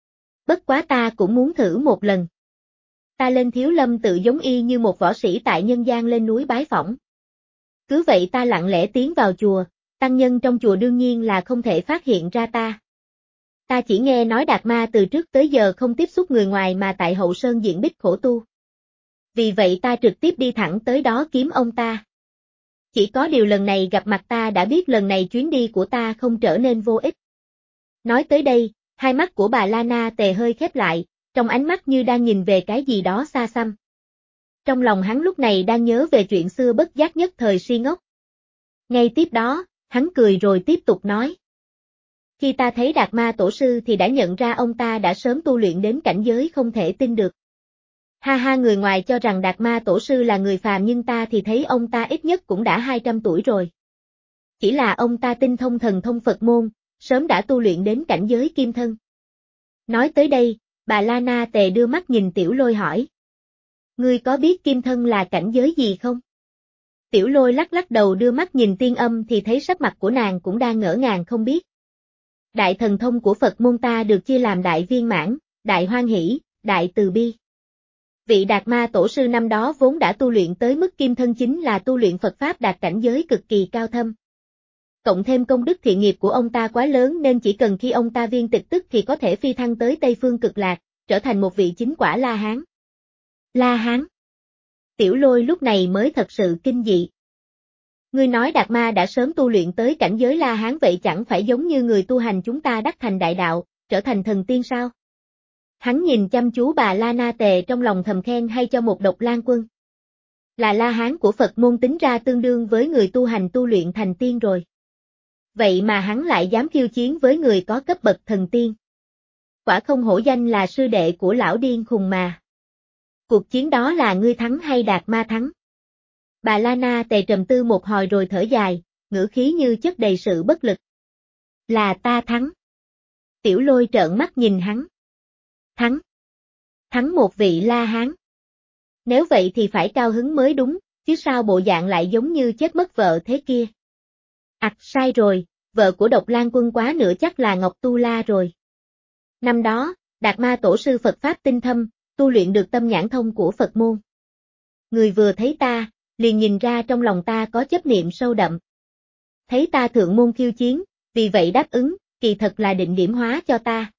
Speaker 1: Bất quá ta cũng muốn thử một lần. Ta lên Thiếu Lâm tự giống y như một võ sĩ tại nhân gian lên núi bái phỏng. Cứ vậy ta lặng lẽ tiến vào chùa, tăng nhân trong chùa đương nhiên là không thể phát hiện ra ta. Ta chỉ nghe nói Đạt Ma từ trước tới giờ không tiếp xúc người ngoài mà tại Hậu Sơn diện bích khổ tu. Vì vậy ta trực tiếp đi thẳng tới đó kiếm ông ta. Chỉ có điều lần này gặp mặt ta đã biết lần này chuyến đi của ta không trở nên vô ích. Nói tới đây, hai mắt của bà Lana Tề hơi khép lại, trong ánh mắt như đang nhìn về cái gì đó xa xăm. Trong lòng hắn lúc này đang nhớ về chuyện xưa bất giác nhất thời si ngốc. Ngay tiếp đó, hắn cười rồi tiếp tục nói. Khi ta thấy Đạt Ma tổ sư thì đã nhận ra ông ta đã sớm tu luyện đến cảnh giới không thể tin được. Ha ha, người ngoài cho rằng Đạt Ma tổ sư là người phàm nhưng ta thì thấy ông ta ít nhất cũng đã hai trăm tuổi rồi. Chỉ là ông ta tinh thông thần thông Phật môn, sớm đã tu luyện đến cảnh giới kim thân. Nói tới đây, bà Lana Tề đưa mắt nhìn Tiểu Lôi hỏi. Ngươi có biết kim thân là cảnh giới gì không? Tiểu Lôi lắc lắc đầu đưa mắt nhìn Tiên Âm thì thấy sắc mặt của nàng cũng đang ngỡ ngàng không biết. Đại thần thông của Phật môn ta được chia làm đại viên mãn, đại hoan hỷ, đại từ bi. Vị Đạt Ma tổ sư năm đó vốn đã tu luyện tới mức kim thân chính là tu luyện Phật Pháp đạt cảnh giới cực kỳ cao thâm. Cộng thêm công đức thiện nghiệp của ông ta quá lớn nên chỉ cần khi ông ta viên tịch tức thì có thể phi thăng tới Tây Phương Cực Lạc, trở thành một vị chính quả La Hán. La Hán. Tiểu Lôi lúc này mới thật sự kinh dị. Ngươi nói Đạt Ma đã sớm tu luyện tới cảnh giới La Hán vậy chẳng phải giống như người tu hành chúng ta đắc thành đại đạo, trở thành thần tiên sao? Hắn nhìn chăm chú bà Lana Tề trong lòng thầm khen hay cho một Độc Lang Quân. Là La Hán của Phật môn tính ra tương đương với người tu hành tu luyện thành tiên rồi. Vậy mà hắn lại dám khiêu chiến với người có cấp bậc thần tiên. Quả không hổ danh là sư đệ của lão điên khùng mà. Cuộc chiến đó là ngươi thắng hay Đạt Ma thắng? Bà Lana Tề trầm tư một hồi rồi thở dài, ngữ khí như chất đầy sự bất lực. Là ta thắng. Tiểu Lôi trợn mắt nhìn hắn. Thắng. Thắng một vị La Hán. Nếu vậy thì phải cao hứng mới đúng, chứ sao bộ dạng lại giống như chết mất vợ thế kia. Ặc sai rồi, vợ của Độc Lang Quân quá nữa chắc là Ngọc Tu La rồi. Năm đó, Đạt Ma tổ sư Phật Pháp tinh thâm, tu luyện được tâm nhãn thông của Phật môn. Người vừa thấy ta, liền nhìn ra trong lòng ta có chấp niệm sâu đậm. Thấy ta thượng môn khiêu chiến, vì vậy đáp ứng, kỳ thật là định điểm hóa cho ta.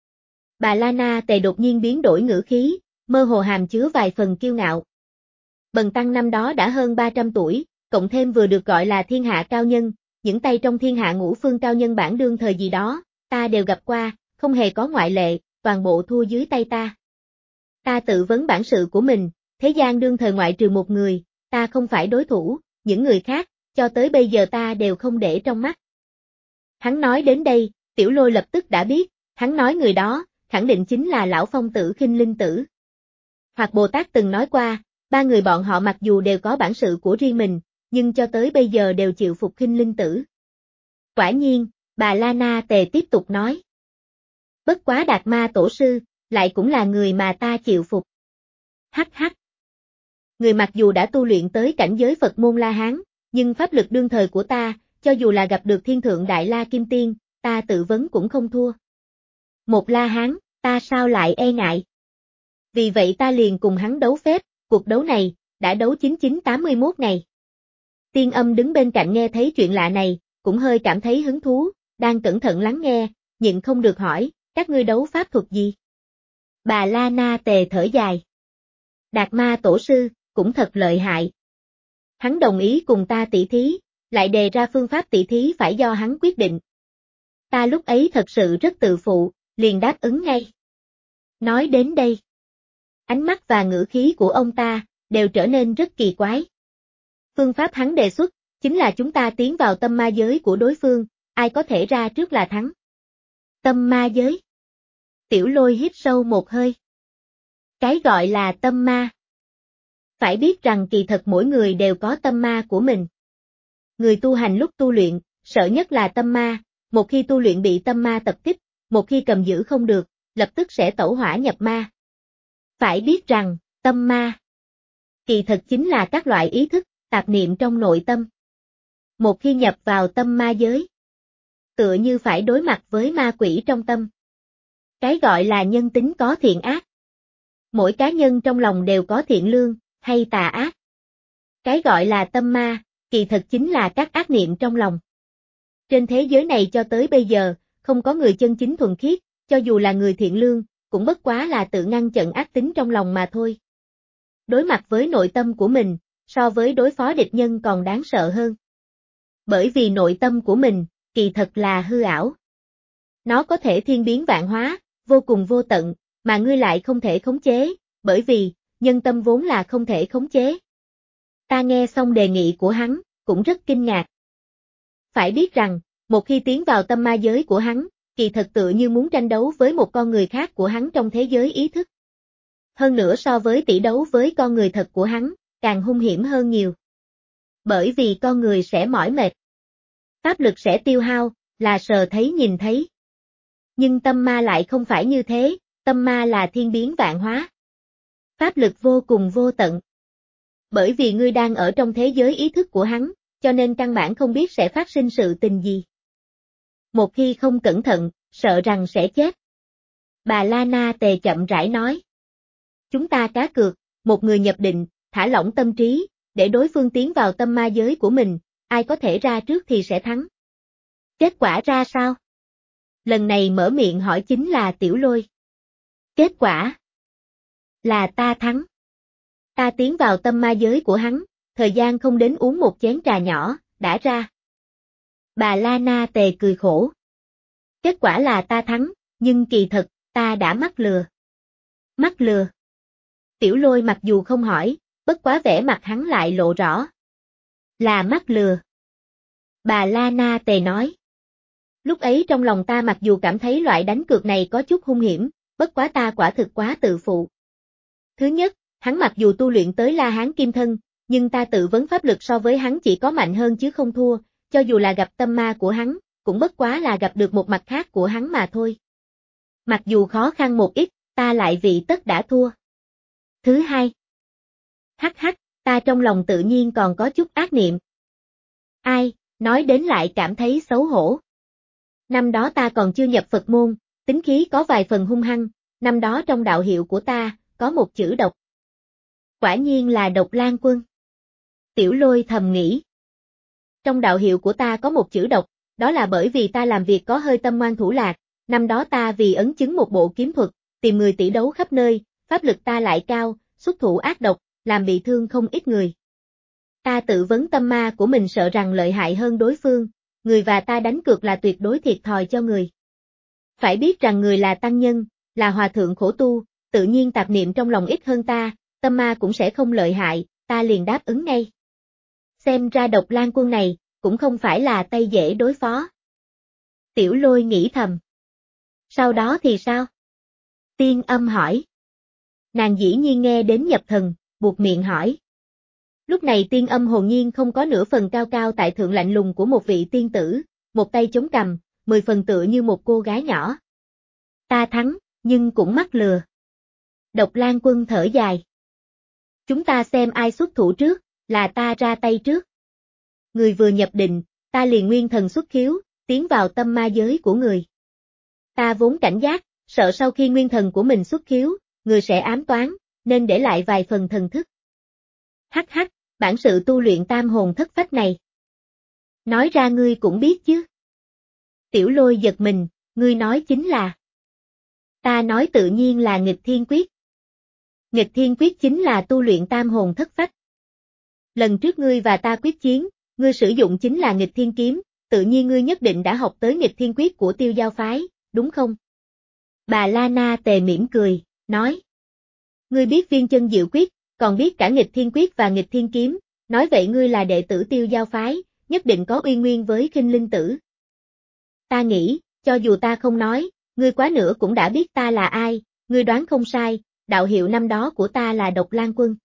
Speaker 1: Bà Lana Tề đột nhiên biến đổi ngữ khí, mơ hồ hàm chứa vài phần kiêu ngạo. Bần tăng năm đó đã hơn ba trăm tuổi, cộng thêm vừa được gọi là thiên hạ cao nhân, những tay trong thiên hạ ngũ phương cao nhân bản đương thời gì đó, ta đều gặp qua, không hề có ngoại lệ, toàn bộ thua dưới tay ta. Ta tự vấn bản sự của mình, thế gian đương thời ngoại trừ một người, ta không phải đối thủ, những người khác, cho tới bây giờ ta đều không để trong mắt. Hắn nói đến đây, Tiểu Lôi lập tức đã biết, hắn nói người đó, khẳng định chính là lão phong tử Khinh Linh Tử. Hoặc Bồ Tát từng nói qua, ba người bọn họ mặc dù đều có bản sự của riêng mình, nhưng cho tới bây giờ đều chịu phục Khinh Linh Tử. Quả nhiên, bà Lana Tề tiếp tục nói. Bất quá Đạt Ma tổ sư, lại cũng là người mà ta chịu phục. Hắc hắc. Người mặc dù đã tu luyện tới cảnh giới Phật môn La Hán, nhưng pháp lực đương thời của ta, cho dù là gặp được thiên thượng đại La Kim Tiên, ta tự vấn cũng không thua. Một La Hán, ta sao lại e ngại? Vì vậy ta liền cùng hắn đấu phép, cuộc đấu này, đã đấu chín chín tám mươi mốt ngày. Tiên Âm đứng bên cạnh nghe thấy chuyện lạ này, cũng hơi cảm thấy hứng thú, đang cẩn thận lắng nghe, nhịn không được hỏi, các ngươi đấu pháp thuật gì? Bà Lana Tề thở dài. Đạt Ma tổ sư, cũng thật lợi hại. Hắn đồng ý cùng ta tỷ thí, lại đề ra phương pháp tỷ thí phải do hắn quyết định. Ta lúc ấy thật sự rất tự phụ, liền đáp ứng ngay. Nói đến đây, ánh mắt và ngữ khí của ông ta, đều trở nên rất kỳ quái. Phương pháp hắn đề xuất, chính là chúng ta tiến vào tâm ma giới của đối phương, ai có thể ra trước là thắng. Tâm ma giới. Tiểu Lôi hít sâu một hơi. Cái gọi là tâm ma. Phải biết rằng kỳ thật mỗi người đều có tâm ma của mình. Người tu hành lúc tu luyện, sợ nhất là tâm ma, một khi tu luyện bị tâm ma tập kích, một khi cầm giữ không được, lập tức sẽ tẩu hỏa nhập ma. Phải biết rằng, tâm ma, kỳ thật chính là các loại ý thức, tạp niệm trong nội tâm. Một khi nhập vào tâm ma giới, Tựa như phải đối mặt với ma quỷ trong tâm. Cái gọi là nhân tính có thiện ác. Mỗi cá nhân trong lòng đều có thiện lương, hay tà ác. Cái gọi là tâm ma, kỳ thực chính là các ác niệm trong lòng. Trên thế giới này cho tới bây giờ, không có người chân chính thuần khiết, cho dù là người thiện lương, cũng bất quá là tự ngăn chặn ác tính trong lòng mà thôi. Đối mặt với nội tâm của mình, so với đối phó địch nhân còn đáng sợ hơn. Bởi vì nội tâm của mình, kỳ thật là hư ảo. Nó có thể thiên biến vạn hóa, vô cùng vô tận, mà ngươi lại không thể khống chế, bởi vì, nhân tâm vốn là không thể khống chế. Ta nghe xong đề nghị của hắn, cũng rất kinh ngạc. Phải biết rằng, một khi tiến vào tâm ma giới của hắn, kỳ thật tựa như muốn tranh đấu với một con người khác của hắn trong thế giới ý thức. Hơn nữa so với tỷ đấu với con người thật của hắn, càng hung hiểm hơn nhiều. Bởi vì con người sẽ mỏi mệt. Pháp lực sẽ tiêu hao, là sờ thấy nhìn thấy. Nhưng tâm ma lại không phải như thế, tâm ma là thiên biến vạn hóa. Pháp lực vô cùng vô tận. Bởi vì ngươi đang ở trong thế giới ý thức của hắn, cho nên căn bản không biết sẽ phát sinh sự tình gì. Một khi không cẩn thận, sợ rằng sẽ chết. Bà La Na Tề chậm rãi nói. Chúng ta cá cược, một người nhập định, thả lỏng tâm trí, để đối phương tiến vào tâm ma giới của mình, ai có thể ra trước thì sẽ thắng. Kết quả ra sao? Lần này mở miệng hỏi chính là Tiểu Lôi. Kết quả là ta thắng. Ta tiến vào tâm ma giới của hắn, thời gian không đến uống một chén trà nhỏ, đã ra. Bà La Na Tề cười khổ. Kết quả là ta thắng, nhưng kỳ thật, ta đã mắc lừa. Mắc lừa. Tiểu Lôi mặc dù không hỏi, bất quá vẻ mặt hắn lại lộ rõ. Là mắc lừa. Bà La Na Tề nói. Lúc ấy trong lòng ta mặc dù cảm thấy loại đánh cược này có chút hung hiểm, bất quá ta quả thực quá tự phụ. Thứ nhất, hắn mặc dù tu luyện tới La Hán Kim Thân, nhưng ta tự vấn pháp lực so với hắn chỉ có mạnh hơn chứ không thua, cho dù là gặp tâm ma của hắn, cũng bất quá là gặp được một mặt khác của hắn mà thôi. Mặc dù khó khăn một ít, ta lại vị tất đã thua. Thứ hai, hắc hắc, ta trong lòng tự nhiên còn có chút ác niệm. Ai, nói đến lại cảm thấy xấu hổ. Năm đó ta còn chưa nhập Phật môn, tính khí có vài phần hung hăng, năm đó trong đạo hiệu của ta, có một chữ độc. Quả nhiên là Độc Lan Quân. Tiểu Lôi thầm nghĩ. Trong đạo hiệu của ta có một chữ độc, đó là bởi vì ta làm việc có hơi tâm ngoan thủ lạc, năm đó ta vì ấn chứng một bộ kiếm thuật, tìm người tỷ đấu khắp nơi, pháp lực ta lại cao, xuất thủ ác độc, làm bị thương không ít người. Ta tự vấn tâm ma của mình sợ rằng lợi hại hơn đối phương, người và ta đánh cược là tuyệt đối thiệt thòi cho người. Phải biết rằng người là tăng nhân, là hòa thượng khổ tu, tự nhiên tạp niệm trong lòng ít hơn ta, tâm ma cũng sẽ không lợi hại, ta liền đáp ứng ngay. Xem ra Độc Lan Quân này, cũng không phải là tay dễ đối phó. Tiểu Lôi nghĩ thầm. Sau đó thì sao? Tiên Âm hỏi. Nàng dĩ nhiên nghe đến nhập thần, buộc miệng hỏi. Lúc này Tiên Âm hồn nhiên không có nửa phần cao cao tại thượng lạnh lùng của một vị tiên tử, một tay chống cằm, mười phần tựa như một cô gái nhỏ. Ta thắng, nhưng cũng mắc lừa. Độc Lan Quân thở dài. Chúng ta xem ai xuất thủ trước, là ta ra tay trước. Người vừa nhập định, ta liền nguyên thần xuất khiếu, tiến vào tâm ma giới của người. Ta vốn cảnh giác, sợ sau khi nguyên thần của mình xuất khiếu, người sẽ ám toán, nên để lại vài phần thần thức. Hắc hắc, bản sự tu luyện tam hồn thất phách này. Nói ra ngươi cũng biết chứ. Tiểu Lôi giật mình, ngươi nói chính là. Ta nói tự nhiên là nghịch thiên quyết. Nghịch thiên quyết chính là tu luyện tam hồn thất phách. Lần trước ngươi và ta quyết chiến, ngươi sử dụng chính là nghịch thiên kiếm, tự nhiên ngươi nhất định đã học tới nghịch thiên quyết của Tiêu Giao phái, đúng không? Bà La Na Tề mỉm cười, nói. Ngươi biết viên chân diệu quyết, còn biết cả nghịch thiên quyết và nghịch thiên kiếm, nói vậy ngươi là đệ tử Tiêu Giao phái, nhất định có uy nguyên với Khinh Linh Tử. Ta nghĩ, cho dù ta không nói, ngươi quá nữa cũng đã biết ta là ai, ngươi đoán không sai, đạo hiệu năm đó của ta là Độc Lan Quân.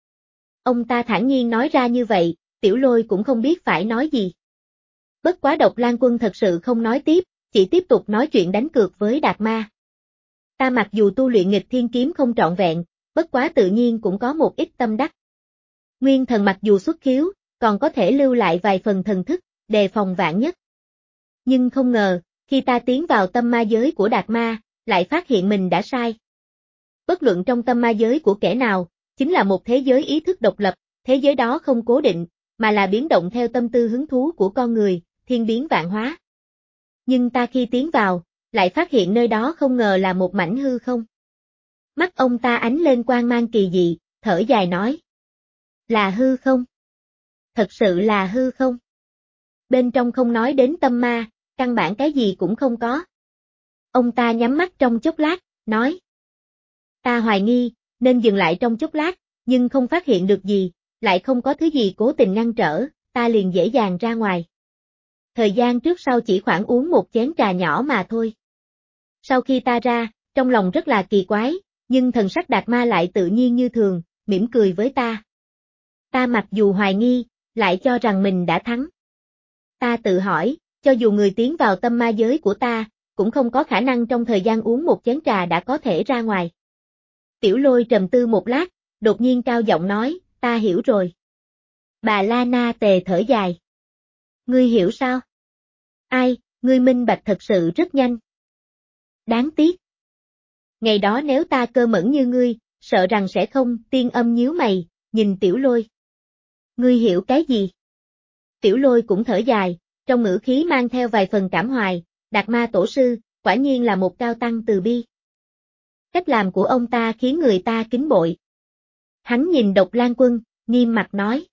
Speaker 1: Ông ta thản nhiên nói ra như vậy, Tiểu Lôi cũng không biết phải nói gì. Bất quá Độc Lan Quân thật sự không nói tiếp, chỉ tiếp tục nói chuyện đánh cược với Đạt Ma. Ta mặc dù tu luyện nghịch thiên kiếm không trọn vẹn, bất quá tự nhiên cũng có một ít tâm đắc. Nguyên thần mặc dù xuất khiếu, còn có thể lưu lại vài phần thần thức, đề phòng vạn nhất. Nhưng không ngờ, khi ta tiến vào tâm ma giới của Đạt Ma, lại phát hiện mình đã sai. Bất luận trong tâm ma giới của kẻ nào, chính là một thế giới ý thức độc lập, thế giới đó không cố định, mà là biến động theo tâm tư hứng thú của con người, thiên biến vạn hóa. Nhưng ta khi tiến vào, lại phát hiện nơi đó không ngờ là một mảnh hư không. Mắt ông ta ánh lên quang mang kỳ dị, thở dài nói. Là hư không? Thật sự là hư không? Bên trong không nói đến tâm ma, căn bản cái gì cũng không có. Ông ta nhắm mắt trong chốc lát, nói. Ta hoài nghi, nên dừng lại trong chốc lát, nhưng không phát hiện được gì, lại không có thứ gì cố tình ngăn trở, ta liền dễ dàng ra ngoài. Thời gian trước sau chỉ khoảng uống một chén trà nhỏ mà thôi. Sau khi ta ra, trong lòng rất là kỳ quái, nhưng thần sắc Đạt Ma lại tự nhiên như thường, mỉm cười với ta. Ta mặc dù hoài nghi, lại cho rằng mình đã thắng. Ta tự hỏi, cho dù người tiến vào tâm ma giới của ta, cũng không có khả năng trong thời gian uống một chén trà đã có thể ra ngoài. Tiểu Lôi trầm tư một lát, đột nhiên cao giọng nói, ta hiểu rồi. Bà La Na Tề thở dài. Ngươi hiểu sao? Ai, ngươi minh bạch thật sự rất nhanh. Đáng tiếc. Ngày đó nếu ta cơ mẫn như ngươi, sợ rằng sẽ không, Tiên Âm nhíu mày, nhìn Tiểu Lôi. Ngươi hiểu cái gì? Tiểu Lôi cũng thở dài, trong ngữ khí mang theo vài phần cảm hoài, Đạt Ma tổ sư, quả nhiên là một cao tăng từ bi. Cách làm của ông ta khiến người ta kính bội. Hắn nhìn Độc Lan Quân, nghiêm mặt nói.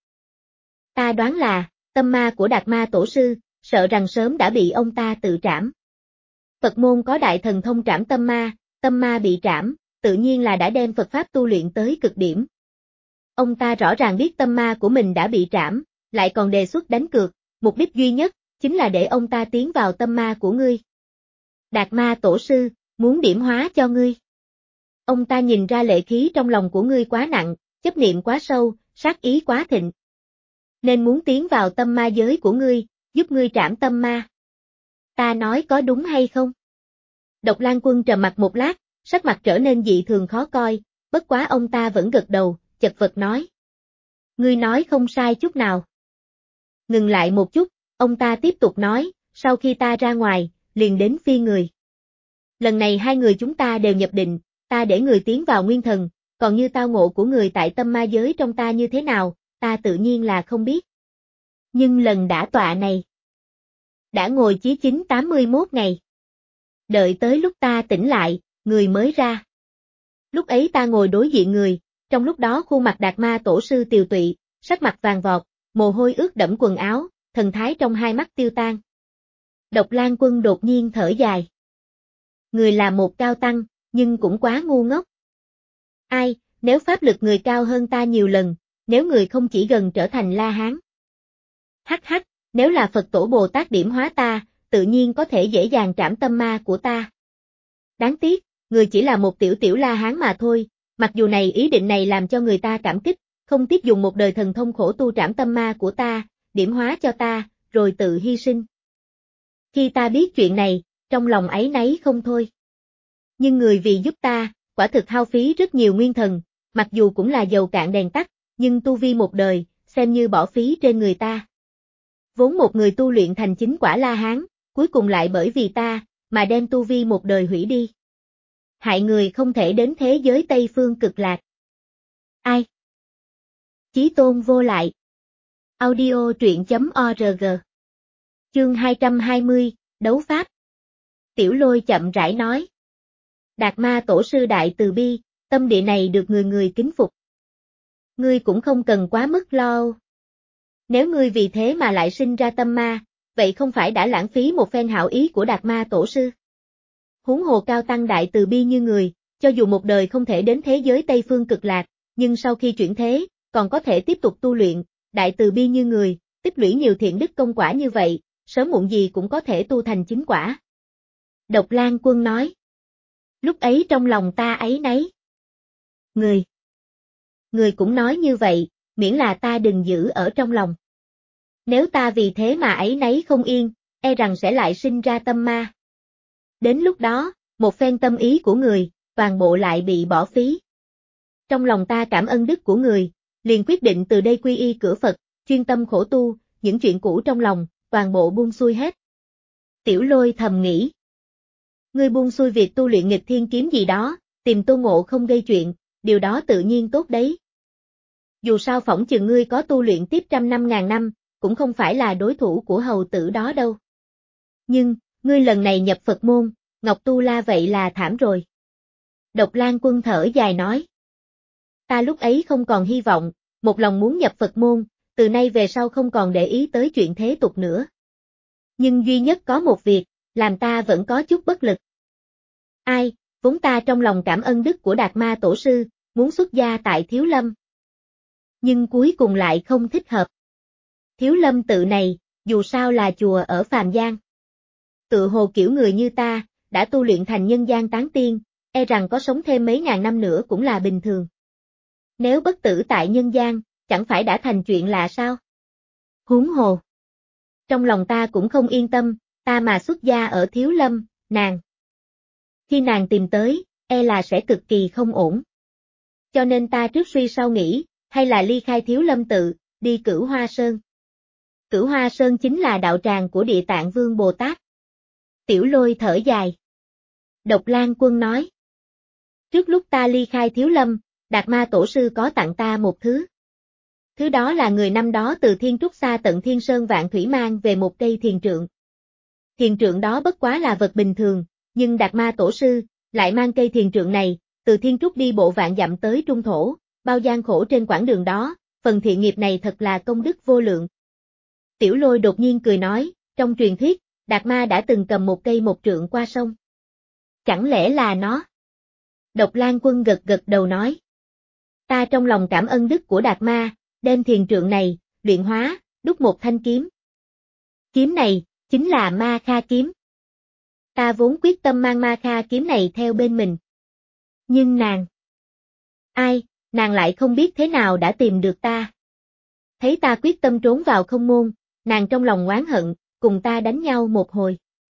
Speaker 1: Ta đoán là, tâm ma của Đạt Ma tổ sư, sợ rằng sớm đã bị ông ta tự trảm. Phật môn có đại thần thông trảm tâm ma, tâm ma bị trảm, tự nhiên là đã đem Phật Pháp tu luyện tới cực điểm. Ông ta rõ ràng biết tâm ma của mình đã bị trảm, lại còn đề xuất đánh cược, mục đích duy nhất, chính là để ông ta tiến vào tâm ma của ngươi. Đạt Ma tổ sư, muốn điểm hóa cho ngươi. Ông ta nhìn ra lệ khí trong lòng của ngươi quá nặng, chấp niệm quá sâu, sát ý quá thịnh. Nên muốn tiến vào tâm ma giới của ngươi, giúp ngươi trảm tâm ma. Ta nói có đúng hay không? Độc Lan Quân trầm mặt một lát, sắc mặt trở nên dị thường khó coi, bất quá ông ta vẫn gật đầu, chật vật nói. Ngươi nói không sai chút nào. Ngừng lại một chút, ông ta tiếp tục nói, sau khi ta ra ngoài, liền đến phi người. Lần này hai người chúng ta đều nhập định, ta để người tiến vào nguyên thần, còn như tao ngộ của người tại tâm ma giới trong ta như thế nào, ta tự nhiên là không biết. Nhưng lần đã tọa này, đã ngồi chí chín tám mươi mốt ngày. Đợi tới lúc ta tỉnh lại, người mới ra. Lúc ấy ta ngồi đối diện người, trong lúc đó khuôn mặt Đạt Ma tổ sư tiều tụy, sắc mặt vàng vọt, mồ hôi ướt đẫm quần áo, thần thái trong hai mắt tiêu tan. Độc Lan Quân đột nhiên thở dài. Người là một cao tăng, nhưng cũng quá ngu ngốc. Ai, nếu pháp lực người cao hơn ta nhiều lần, nếu người không chỉ gần trở thành La Hán. Hắc hắc, nếu là Phật tổ Bồ Tát điểm hóa ta, tự nhiên có thể dễ dàng trảm tâm ma của ta. Đáng tiếc, người chỉ là một tiểu tiểu La Hán mà thôi, mặc dù này ý định này làm cho người ta cảm kích, không tiếc dùng một đời thần thông khổ tu trảm tâm ma của ta, điểm hóa cho ta, rồi tự hy sinh. Khi ta biết chuyện này, trong lòng áy náy không thôi. Nhưng người vì giúp ta, quả thực hao phí rất nhiều nguyên thần, mặc dù cũng là dầu cạn đèn tắt, nhưng tu vi một đời, xem như bỏ phí trên người ta. Vốn một người tu luyện thành chính quả La Hán, cuối cùng lại bởi vì ta, mà đem tu vi một đời hủy đi. Hại người không thể đến thế giới Tây Phương cực lạc. Ai? Chí Tôn vô lại. Audio truyện chấm org. Chương hai trăm hai mươi, Đấu Pháp. Tiểu Lôi chậm rãi nói. Đạt Ma tổ sư đại từ bi, tâm địa này được người người kính phục. Ngươi cũng không cần quá mức lo. Nếu ngươi vì thế mà lại sinh ra tâm ma, vậy không phải đã lãng phí một phen hảo ý của Đạt Ma tổ sư. Huống hồ cao tăng đại từ bi như người, cho dù một đời không thể đến thế giới Tây Phương cực lạc, nhưng sau khi chuyển thế, còn có thể tiếp tục tu luyện, đại từ bi như người, tích lũy nhiều thiện đức công quả như vậy, sớm muộn gì cũng có thể tu thành chính quả. Độc Lan Quân nói. Lúc ấy trong lòng ta áy náy. Người. Người cũng nói như vậy, miễn là ta đừng giữ ở trong lòng. Nếu ta vì thế mà áy náy không yên, e rằng sẽ lại sinh ra tâm ma. Đến lúc đó, một phen tâm ý của người, toàn bộ lại bị bỏ phí. Trong lòng ta cảm ơn đức của người, liền quyết định từ đây quy y cửa Phật, chuyên tâm khổ tu, những chuyện cũ trong lòng, toàn bộ buông xuôi hết. Tiểu Lôi thầm nghĩ. Ngươi buông xuôi việc tu luyện nghịch thiên kiếm gì đó, tìm Tô Ngộ Không gây chuyện, điều đó tự nhiên tốt đấy. Dù sao phỏng chừng ngươi có tu luyện tiếp trăm năm ngàn năm, cũng không phải là đối thủ của hầu tử đó đâu. Nhưng, ngươi lần này nhập Phật môn, Ngọc Tu La vậy là thảm rồi. Độc Lang Quân thở dài nói. Ta lúc ấy không còn hy vọng, một lòng muốn nhập Phật môn, từ nay về sau không còn để ý tới chuyện thế tục nữa. Nhưng duy nhất có một việc, làm ta vẫn có chút bất lực. Ai, vốn ta trong lòng cảm ơn đức của Đạt Ma Tổ Sư, muốn xuất gia tại Thiếu Lâm. Nhưng cuối cùng lại không thích hợp. Thiếu Lâm tự này, dù sao là chùa ở phàm gian. Tự hồ kiểu người như ta, đã tu luyện thành nhân gian tán tiên, e rằng có sống thêm mấy ngàn năm nữa cũng là bình thường. Nếu bất tử tại nhân gian, chẳng phải đã thành chuyện lạ sao? Huống hồ. Trong lòng ta cũng không yên tâm, ta mà xuất gia ở Thiếu Lâm, nàng. Khi nàng tìm tới, e là sẽ cực kỳ không ổn. Cho nên ta trước suy sau nghĩ, hay là ly khai Thiếu Lâm tự, đi Cửu Hoa Sơn. Cửu Hoa Sơn chính là đạo tràng của Địa Tạng Vương Bồ Tát. Tiểu Lôi thở dài. Độc Lang Quân nói. Trước lúc ta ly khai Thiếu Lâm, Đạt Ma Tổ Sư có tặng ta một thứ. Thứ đó là người năm đó từ Thiên Trúc xa tận Thiên Sơn Vạn Thủy mang về một cây thiền trượng. Thiền trượng đó bất quá là vật bình thường, nhưng Đạt Ma Tổ Sư lại mang cây thiền trượng này, từ Thiên Trúc đi bộ vạn dặm tới Trung Thổ, bao gian khổ trên quãng đường đó, phần thiện nghiệp này thật là công đức vô lượng. Tiểu Lôi đột nhiên cười nói, trong truyền thuyết, Đạt Ma đã từng cầm một cây một trượng qua sông. Chẳng lẽ là nó? Độc Lang Quân gật gật đầu nói. Ta trong lòng cảm ơn đức của Đạt Ma, đem thiền trượng này, luyện hóa, đúc một thanh kiếm. Kiếm này, chính là Ma Kha kiếm. Ta vốn quyết tâm mang Ma Kha kiếm này theo bên mình. Nhưng nàng... Ai, nàng lại không biết thế nào đã tìm được ta. Thấy ta quyết tâm trốn vào không môn, nàng trong lòng oán hận, cùng ta đánh nhau một hồi.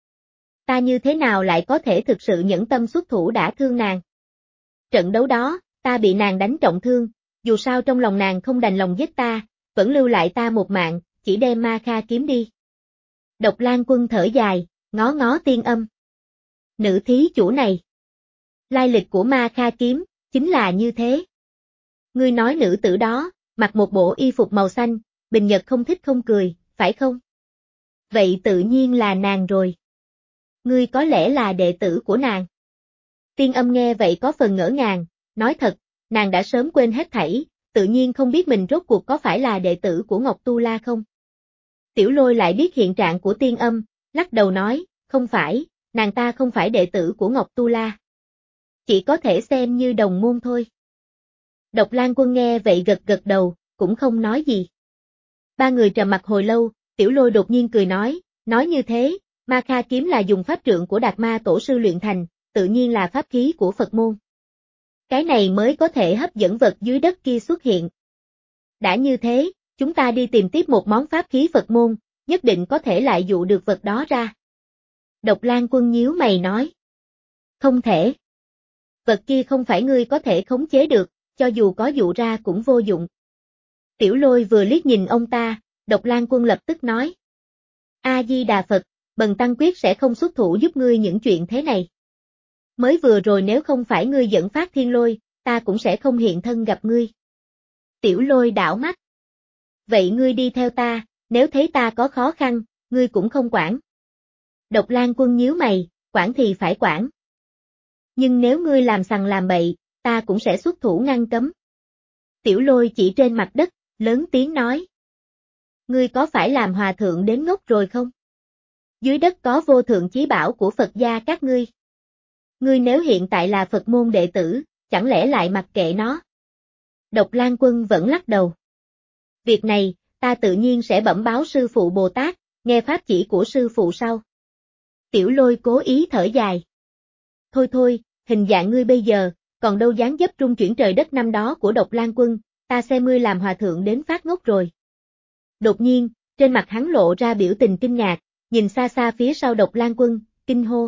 Speaker 1: Ta như thế nào lại có thể thực sự nhẫn tâm xuất thủ đả thương nàng. Trận đấu đó, ta bị nàng đánh trọng thương, dù sao trong lòng nàng không đành lòng giết ta, vẫn lưu lại ta một mạng, chỉ đem Ma Kha kiếm đi. Độc Lang Quân thở dài, ngó ngó Tiên Âm. Nữ thí chủ này. Lai lịch của Ma Kha kiếm, chính là như thế. Ngươi nói nữ tử đó, mặc một bộ y phục màu xanh, bình nhật không thích không cười, phải không? Vậy tự nhiên là nàng rồi. Ngươi có lẽ là đệ tử của nàng. Tiên Âm nghe vậy có phần ngỡ ngàng, nói thật, nàng đã sớm quên hết thảy, tự nhiên không biết mình rốt cuộc có phải là đệ tử của Ngọc Tu La không. Tiểu Lôi lại biết hiện trạng của Tiên Âm, lắc đầu nói, không phải, nàng ta không phải đệ tử của Ngọc Tu La. Chỉ có thể xem như đồng môn thôi. Độc Lang Quân nghe vậy gật gật đầu, cũng không nói gì. Ba người trầm mặc hồi lâu, Tiểu Lôi đột nhiên cười nói, nói như thế, Ma Kha kiếm là dùng pháp trượng của Đạt Ma Tổ Sư luyện thành, tự nhiên là pháp khí của Phật môn. Cái này mới có thể hấp dẫn vật dưới đất kia xuất hiện. Đã như thế, chúng ta đi tìm tiếp một món pháp khí Phật môn, nhất định có thể lại dụ được vật đó ra. Độc Lang Quân nhíu mày nói. Không thể. Vật kia không phải ngươi có thể khống chế được, cho dù có dụ ra cũng vô dụng. Tiểu Lôi vừa liếc nhìn ông ta, Độc Lang Quân lập tức nói. A-di-đà Phật, Bần Tăng quyết sẽ không xuất thủ giúp ngươi những chuyện thế này. Mới vừa rồi nếu không phải ngươi dẫn phát thiên lôi, ta cũng sẽ không hiện thân gặp ngươi. Tiểu Lôi đảo mắt. Vậy ngươi đi theo ta, nếu thấy ta có khó khăn, ngươi cũng không quản. Độc Lang Quân nhíu mày, quản thì phải quản. Nhưng nếu ngươi làm sằng làm bậy, ta cũng sẽ xuất thủ ngăn cấm. Tiểu Lôi chỉ trên mặt đất, lớn tiếng nói. Ngươi có phải làm hòa thượng đến ngốc rồi không? Dưới đất có vô thượng chí bảo của Phật gia các ngươi. Ngươi nếu hiện tại là Phật môn đệ tử, chẳng lẽ lại mặc kệ nó? Độc Lang Quân vẫn lắc đầu. Việc này, ta tự nhiên sẽ bẩm báo sư phụ Bồ Tát, nghe pháp chỉ của sư phụ sau. Tiểu Lôi cố ý thở dài. Thôi thôi, hình dạng ngươi bây giờ, còn đâu dáng dấp trung chuyển trời đất năm đó của Độc Lang Quân, ta xem ngươi làm hòa thượng đến phát ngốc rồi. Đột nhiên, trên mặt hắn lộ ra biểu tình kinh ngạc, nhìn xa xa phía sau Độc Lang Quân, kinh hô.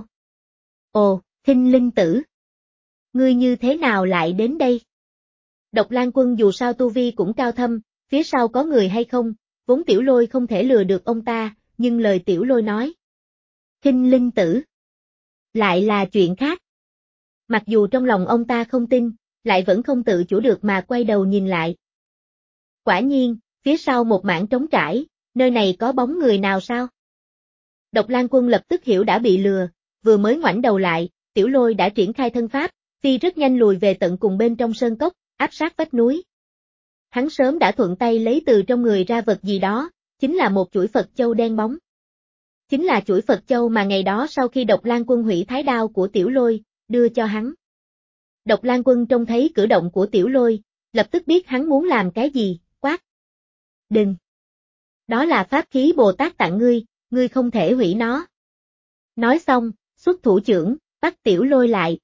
Speaker 1: Ồ, Thinh Linh Tử! Ngươi như thế nào lại đến đây? Độc Lang Quân dù sao tu vi cũng cao thâm, phía sau có người hay không, vốn Tiểu Lôi không thể lừa được ông ta, nhưng lời Tiểu Lôi nói. Khinh Linh Tử. Lại là chuyện khác. Mặc dù trong lòng ông ta không tin, lại vẫn không tự chủ được mà quay đầu nhìn lại. Quả nhiên, phía sau một mảng trống trải, nơi này có bóng người nào sao? Độc Lang Quân lập tức hiểu đã bị lừa, vừa mới ngoảnh đầu lại, Tiểu Lôi đã triển khai thân pháp, phi rất nhanh lùi về tận cùng bên trong sơn cốc, áp sát vách núi. Hắn sớm đã thuận tay lấy từ trong người ra vật gì đó, chính là một chuỗi Phật châu đen bóng. Chính là chuỗi Phật châu mà ngày đó sau khi Độc Lang Quân hủy thái đao của Tiểu Lôi, đưa cho hắn. Độc Lang Quân trông thấy cử động của Tiểu Lôi, lập tức biết hắn muốn làm cái gì, quát. Đừng! Đó là pháp khí Bồ Tát tặng ngươi, ngươi không thể hủy nó. Nói xong, xuất thủ chưởng, bắt Tiểu Lôi lại.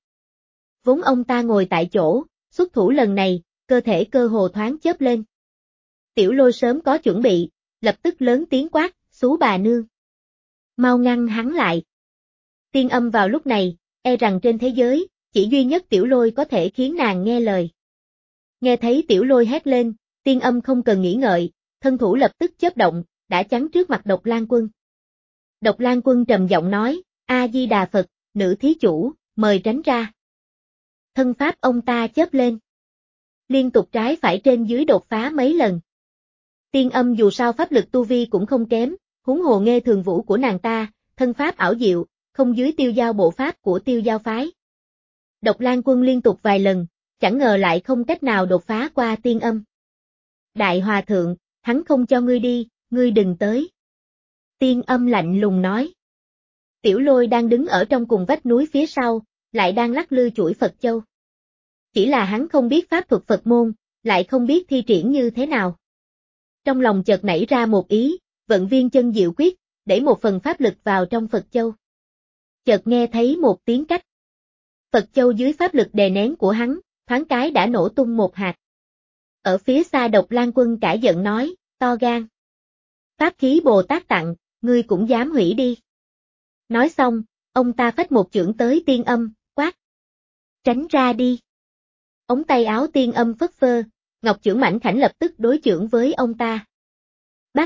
Speaker 1: Vốn ông ta ngồi tại chỗ, xuất thủ lần này, cơ thể cơ hồ thoáng chớp lên. Tiểu Lôi sớm có chuẩn bị, lập tức lớn tiếng quát, xú bà nương. Mau ngăn hắn lại. Tiên Âm vào lúc này, e rằng trên thế giới, chỉ duy nhất Tiểu Lôi có thể khiến nàng nghe lời. Nghe thấy Tiểu Lôi hét lên, Tiên Âm không cần nghĩ ngợi, thân thủ lập tức chớp động, đã chắn trước mặt Độc Lang Quân. Độc Lang Quân trầm giọng nói, A-di-đà Phật, nữ thí chủ, mời tránh ra. Thân pháp ông ta chớp lên. Liên tục trái phải trên dưới đột phá mấy lần. Tiên Âm dù sao pháp lực tu vi cũng không kém, huống hồ Nghê Thường Vũ của nàng ta, thân pháp ảo diệu, không dưới Tiêu Giao bộ pháp của Tiêu Giao phái. Độc Lang Quân liên tục vài lần, chẳng ngờ lại không cách nào đột phá qua Tiên Âm. Đại Hòa Thượng, hắn không cho ngươi đi, ngươi đừng tới. Tiên Âm lạnh lùng nói. Tiểu Lôi đang đứng ở trong cùng vách núi phía sau, lại đang lắc lư chuỗi Phật châu. Chỉ là hắn không biết pháp thuật Phật môn, lại không biết thi triển như thế nào. Trong lòng chợt nảy ra một ý, vận viên chân diệu quyết, để một phần pháp lực vào trong Phật châu. Chợt nghe thấy một tiếng cách. Phật châu dưới pháp lực đè nén của hắn, thoáng cái đã nổ tung một hạt. Ở phía xa Độc Lang Quân cả giận nói, to gan. Pháp khí Bồ Tát tặng, ngươi cũng dám hủy đi. Nói xong, ông ta phách một chưởng tới Tiên Âm, quát. Tránh ra đi. Ống tay áo Tiên Âm phất phơ, ngọc chưởng mảnh khảnh lập tức đối chưởng với ông ta. Bắt.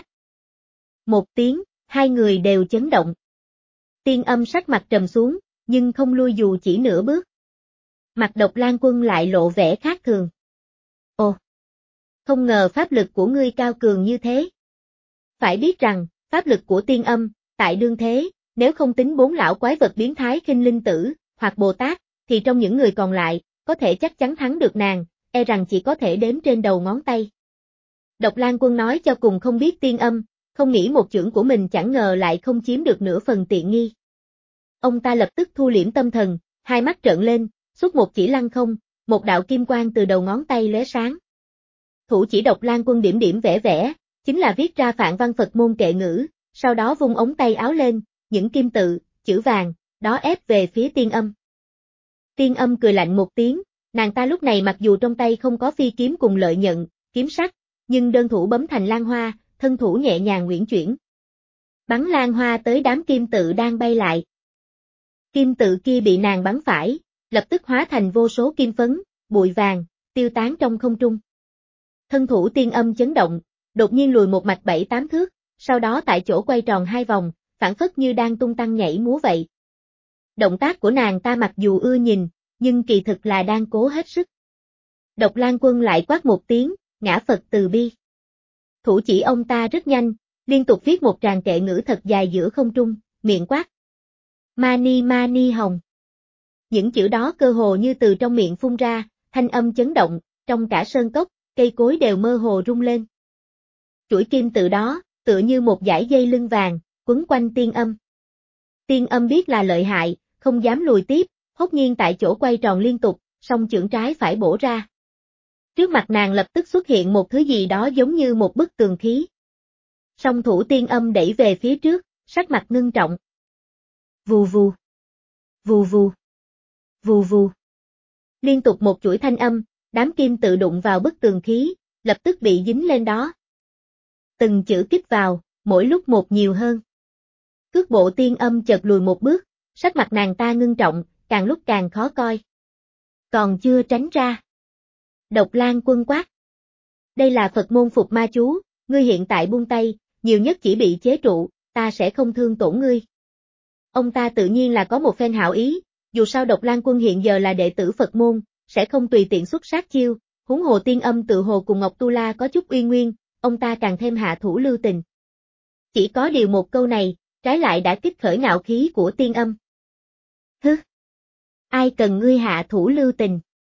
Speaker 1: Một tiếng, hai người đều chấn động. Tiên Âm sắc mặt trầm xuống, nhưng không lui dù chỉ nửa bước. Mặt Độc Lang Quân lại lộ vẻ khác thường. Ồ! Không ngờ pháp lực của ngươi cao cường như thế. Phải biết rằng, pháp lực của Tiên Âm, tại đương thế, nếu không tính bốn lão quái vật biến thái Khinh Linh Tử, hoặc Bồ Tát, thì trong những người còn lại, có thể chắc chắn thắng được nàng, e rằng chỉ có thể đếm trên đầu ngón tay. Độc Lang Quân nói cho cùng không biết Tiên Âm, không nghĩ một chưởng của mình chẳng ngờ lại không chiếm được nửa phần tiện nghi. Ông ta lập tức thu liễm tâm thần, hai mắt trợn lên, xuất một chỉ lăng không, một đạo kim quang từ đầu ngón tay lóe sáng. Thủ chỉ Độc Lang Quân điểm điểm vẽ vẽ, chính là viết ra phạn văn Phật môn kệ ngữ, sau đó vung ống tay áo lên, những kim tự, chữ vàng, đó ép về phía Tiên Âm. Tiên Âm cười lạnh một tiếng, nàng ta lúc này mặc dù trong tay không có phi kiếm cùng lợi nhận, kiếm sắc, nhưng đơn thủ bấm thành lan hoa, thân thủ nhẹ nhàng uyển chuyển. Bắn lan hoa tới đám kim tự đang bay lại. Kim tự kia bị nàng bắn phải, lập tức hóa thành vô số kim phấn, bụi vàng, tiêu tán trong không trung. Thân thủ Tiên Âm chấn động, đột nhiên lùi một mạch bảy tám thước, sau đó tại chỗ quay tròn hai vòng, phản phất như đang tung tăng nhảy múa vậy. Động tác của nàng ta mặc dù ưa nhìn, nhưng kỳ thực là đang cố hết sức. Độc Lang Quân lại quát một tiếng, ngã Phật từ bi. Thủ chỉ ông ta rất nhanh, liên tục viết một tràng kệ ngữ thật dài giữa không trung, miệng quát. Mani Mani Hồng. Những chữ đó cơ hồ như từ trong miệng phun ra, thanh âm chấn động, trong cả sơn cốc, cây cối đều mơ hồ rung lên. Chuỗi kim tự đó, tựa như một dải dây lưng vàng, quấn quanh Tiên Âm. Tiên Âm biết là lợi hại, không dám lùi tiếp, hốt nhiên tại chỗ quay tròn liên tục, song chưởng trái phải bổ ra. Trước mặt nàng lập tức xuất hiện một thứ gì đó giống như một bức tường khí. Song thủ Tiên Âm đẩy về phía trước, sắc mặt ngưng trọng. Vù vù. Vù vù. Vù vù. Liên tục một chuỗi thanh âm, đám kim tự đụng vào bức tường khí, lập tức bị dính lên đó. Từng chữ kích vào, mỗi lúc một nhiều hơn. Cước bộ Tiên Âm chợt lùi một bước, sắc mặt nàng ta ngưng trọng, càng lúc càng khó coi. Còn chưa tránh ra. Độc Lang Quân quát. Đây là Phật môn phục ma chú, ngươi hiện tại buông tay, nhiều nhất chỉ bị chế trụ, ta sẽ không thương tổn ngươi. Ông ta tự nhiên là có một phen hảo ý, dù sao Độc Lang Quân hiện giờ là đệ tử Phật môn, sẽ không tùy tiện xuất sát chiêu, huống hồ Tiên Âm tự hồ cùng Ngọc Tu La có chút uy nguyên, ông ta càng thêm hạ thủ lưu tình. Chỉ có điều một câu này, trái lại đã kích khởi ngạo khí của Tiên Âm. Hứ! Ai cần ngươi hạ thủ lưu tình?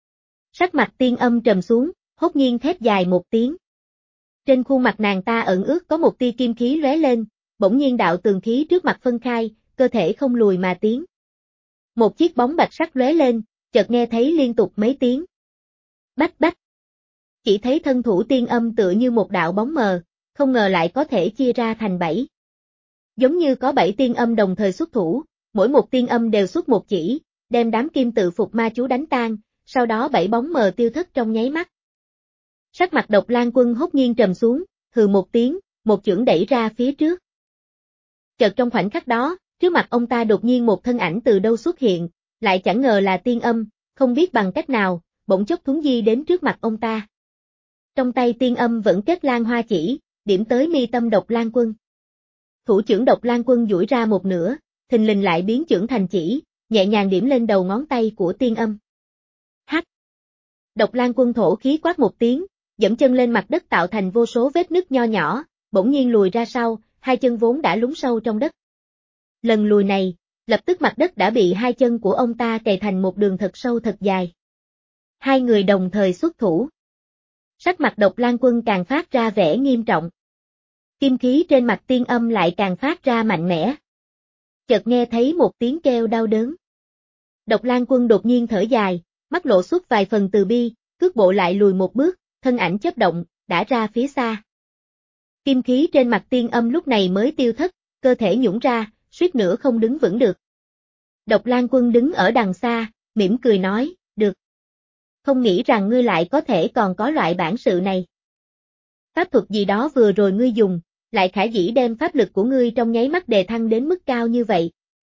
Speaker 1: Sắc mặt Tiên Âm trầm xuống, hốt nhiên thét dài một tiếng. Trên khuôn mặt nàng ta ẩn ước có một tia kim khí lóe lên, bỗng nhiên đạo tường khí trước mặt phân khai, cơ thể không lùi mà tiến. Một chiếc bóng bạch sắc lóe lên, chợt nghe thấy liên tục mấy tiếng. Bách bách. Chỉ thấy thân thủ Tiên Âm tựa như một đạo bóng mờ, không ngờ lại có thể chia ra thành bảy. Giống như có bảy tiên âm đồng thời xuất thủ, mỗi một tiên âm đều xuất một chỉ, đem đám kim tự phục ma chú đánh tan, sau đó bảy bóng mờ tiêu thất trong nháy mắt. Sắc mặt Độc Lang Quân hốt nhiên trầm xuống, hừ một tiếng, một chưởng đẩy ra phía trước. Chợt trong khoảnh khắc đó, trước mặt ông ta đột nhiên một thân ảnh từ đâu xuất hiện, lại chẳng ngờ là tiên âm, không biết bằng cách nào, bỗng chốc thuấn di đến trước mặt ông ta. Trong tay tiên âm vẫn kết lan hoa chỉ, điểm tới mi tâm Độc Lang Quân. Thủ chưởng Độc Lang Quân duỗi ra một nửa, thình lình lại biến chưởng thành chỉ, nhẹ nhàng điểm lên đầu ngón tay của tiên âm. Hắc! Độc Lang Quân thổ khí quát một tiếng, dẫm chân lên mặt đất tạo thành vô số vết nứt nho nhỏ, bỗng nhiên lùi ra sau, hai chân vốn đã lún sâu trong đất. Lần lùi này, lập tức mặt đất đã bị hai chân của ông ta kề thành một đường thật sâu thật dài. Hai người đồng thời xuất thủ. Sắc mặt Độc Lang Quân càng phát ra vẻ nghiêm trọng. Kim khí trên mặt tiên âm lại càng phát ra mạnh mẽ. Chợt nghe thấy một tiếng kêu đau đớn. Độc Lang Quân đột nhiên thở dài, mắt lộ xuất vài phần từ bi, cước bộ lại lùi một bước, thân ảnh chớp động, đã ra phía xa. Kim khí trên mặt tiên âm lúc này mới tiêu thất, cơ thể nhũn ra, suýt nữa không đứng vững được. Độc Lang Quân đứng ở đằng xa, mỉm cười nói, được. Không nghĩ rằng ngươi lại có thể còn có loại bản sự này. Pháp thuật gì đó vừa rồi ngươi dùng, lại khả dĩ đem pháp lực của ngươi trong nháy mắt đề thăng đến mức cao như vậy.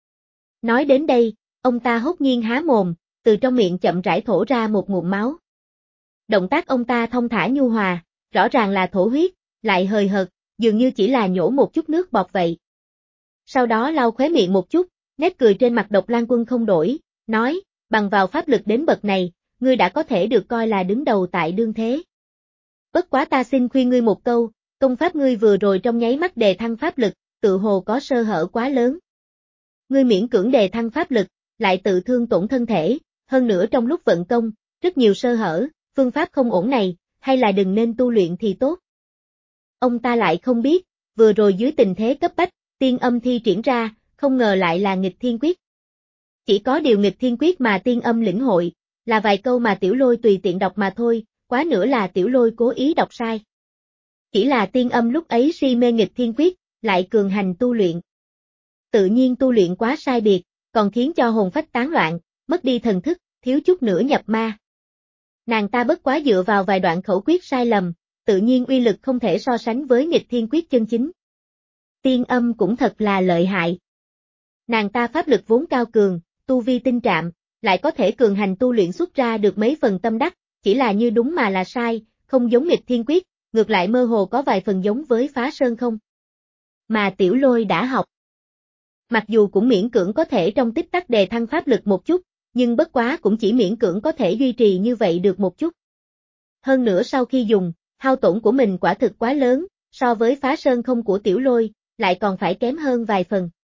Speaker 1: Nói đến đây, ông ta hốt nhiên há mồm, từ trong miệng chậm rãi thổ ra một ngụm máu. Động tác ông ta thông thả nhu hòa, rõ ràng là thổ huyết, lại hời hợt, dường như chỉ là nhổ một chút nước bọt vậy. Sau đó lau khóe miệng một chút, nét cười trên mặt Độc Lang Quân không đổi, nói, bằng vào pháp lực đến bậc này, ngươi đã có thể được coi là đứng đầu tại đương thế. Bất quá ta xin khuyên ngươi một câu, công pháp ngươi vừa rồi trong nháy mắt đề thăng pháp lực, tự hồ có sơ hở quá lớn. Ngươi miễn cưỡng đề thăng pháp lực, lại tự thương tổn thân thể, hơn nữa trong lúc vận công, rất nhiều sơ hở, phương pháp không ổn này, hay là đừng nên tu luyện thì tốt. Ông ta lại không biết, vừa rồi dưới tình thế cấp bách, tiên âm thi triển ra, không ngờ lại là nghịch thiên quyết. Chỉ có điều nghịch thiên quyết mà tiên âm lĩnh hội, là vài câu mà Tiểu Lôi tùy tiện đọc mà thôi, quá nữa là Tiểu Lôi cố ý đọc sai. Chỉ là tiên âm lúc ấy si mê nghịch thiên quyết, lại cường hành tu luyện. Tự nhiên tu luyện quá sai biệt, còn khiến cho hồn phách tán loạn, mất đi thần thức, thiếu chút nữa nhập ma. Nàng ta bất quá dựa vào vài đoạn khẩu quyết sai lầm, tự nhiên uy lực không thể so sánh với nghịch thiên quyết chân chính. Tiên âm cũng thật là lợi hại. Nàng ta pháp lực vốn cao cường, tu vi tinh trạm, lại có thể cường hành tu luyện xuất ra được mấy phần tâm đắc, chỉ là như đúng mà là sai, không giống nghịch thiên quyết, ngược lại mơ hồ có vài phần giống với phá sơn không. Mà Tiểu Lôi đã học. Mặc dù cũng miễn cưỡng có thể trong tích tắc đề thăng pháp lực một chút, nhưng bất quá cũng chỉ miễn cưỡng có thể duy trì như vậy được một chút. Hơn nữa sau khi dùng, hao tổn của mình quả thực quá lớn, so với phá sơn không của Tiểu Lôi, lại còn phải kém hơn vài phần.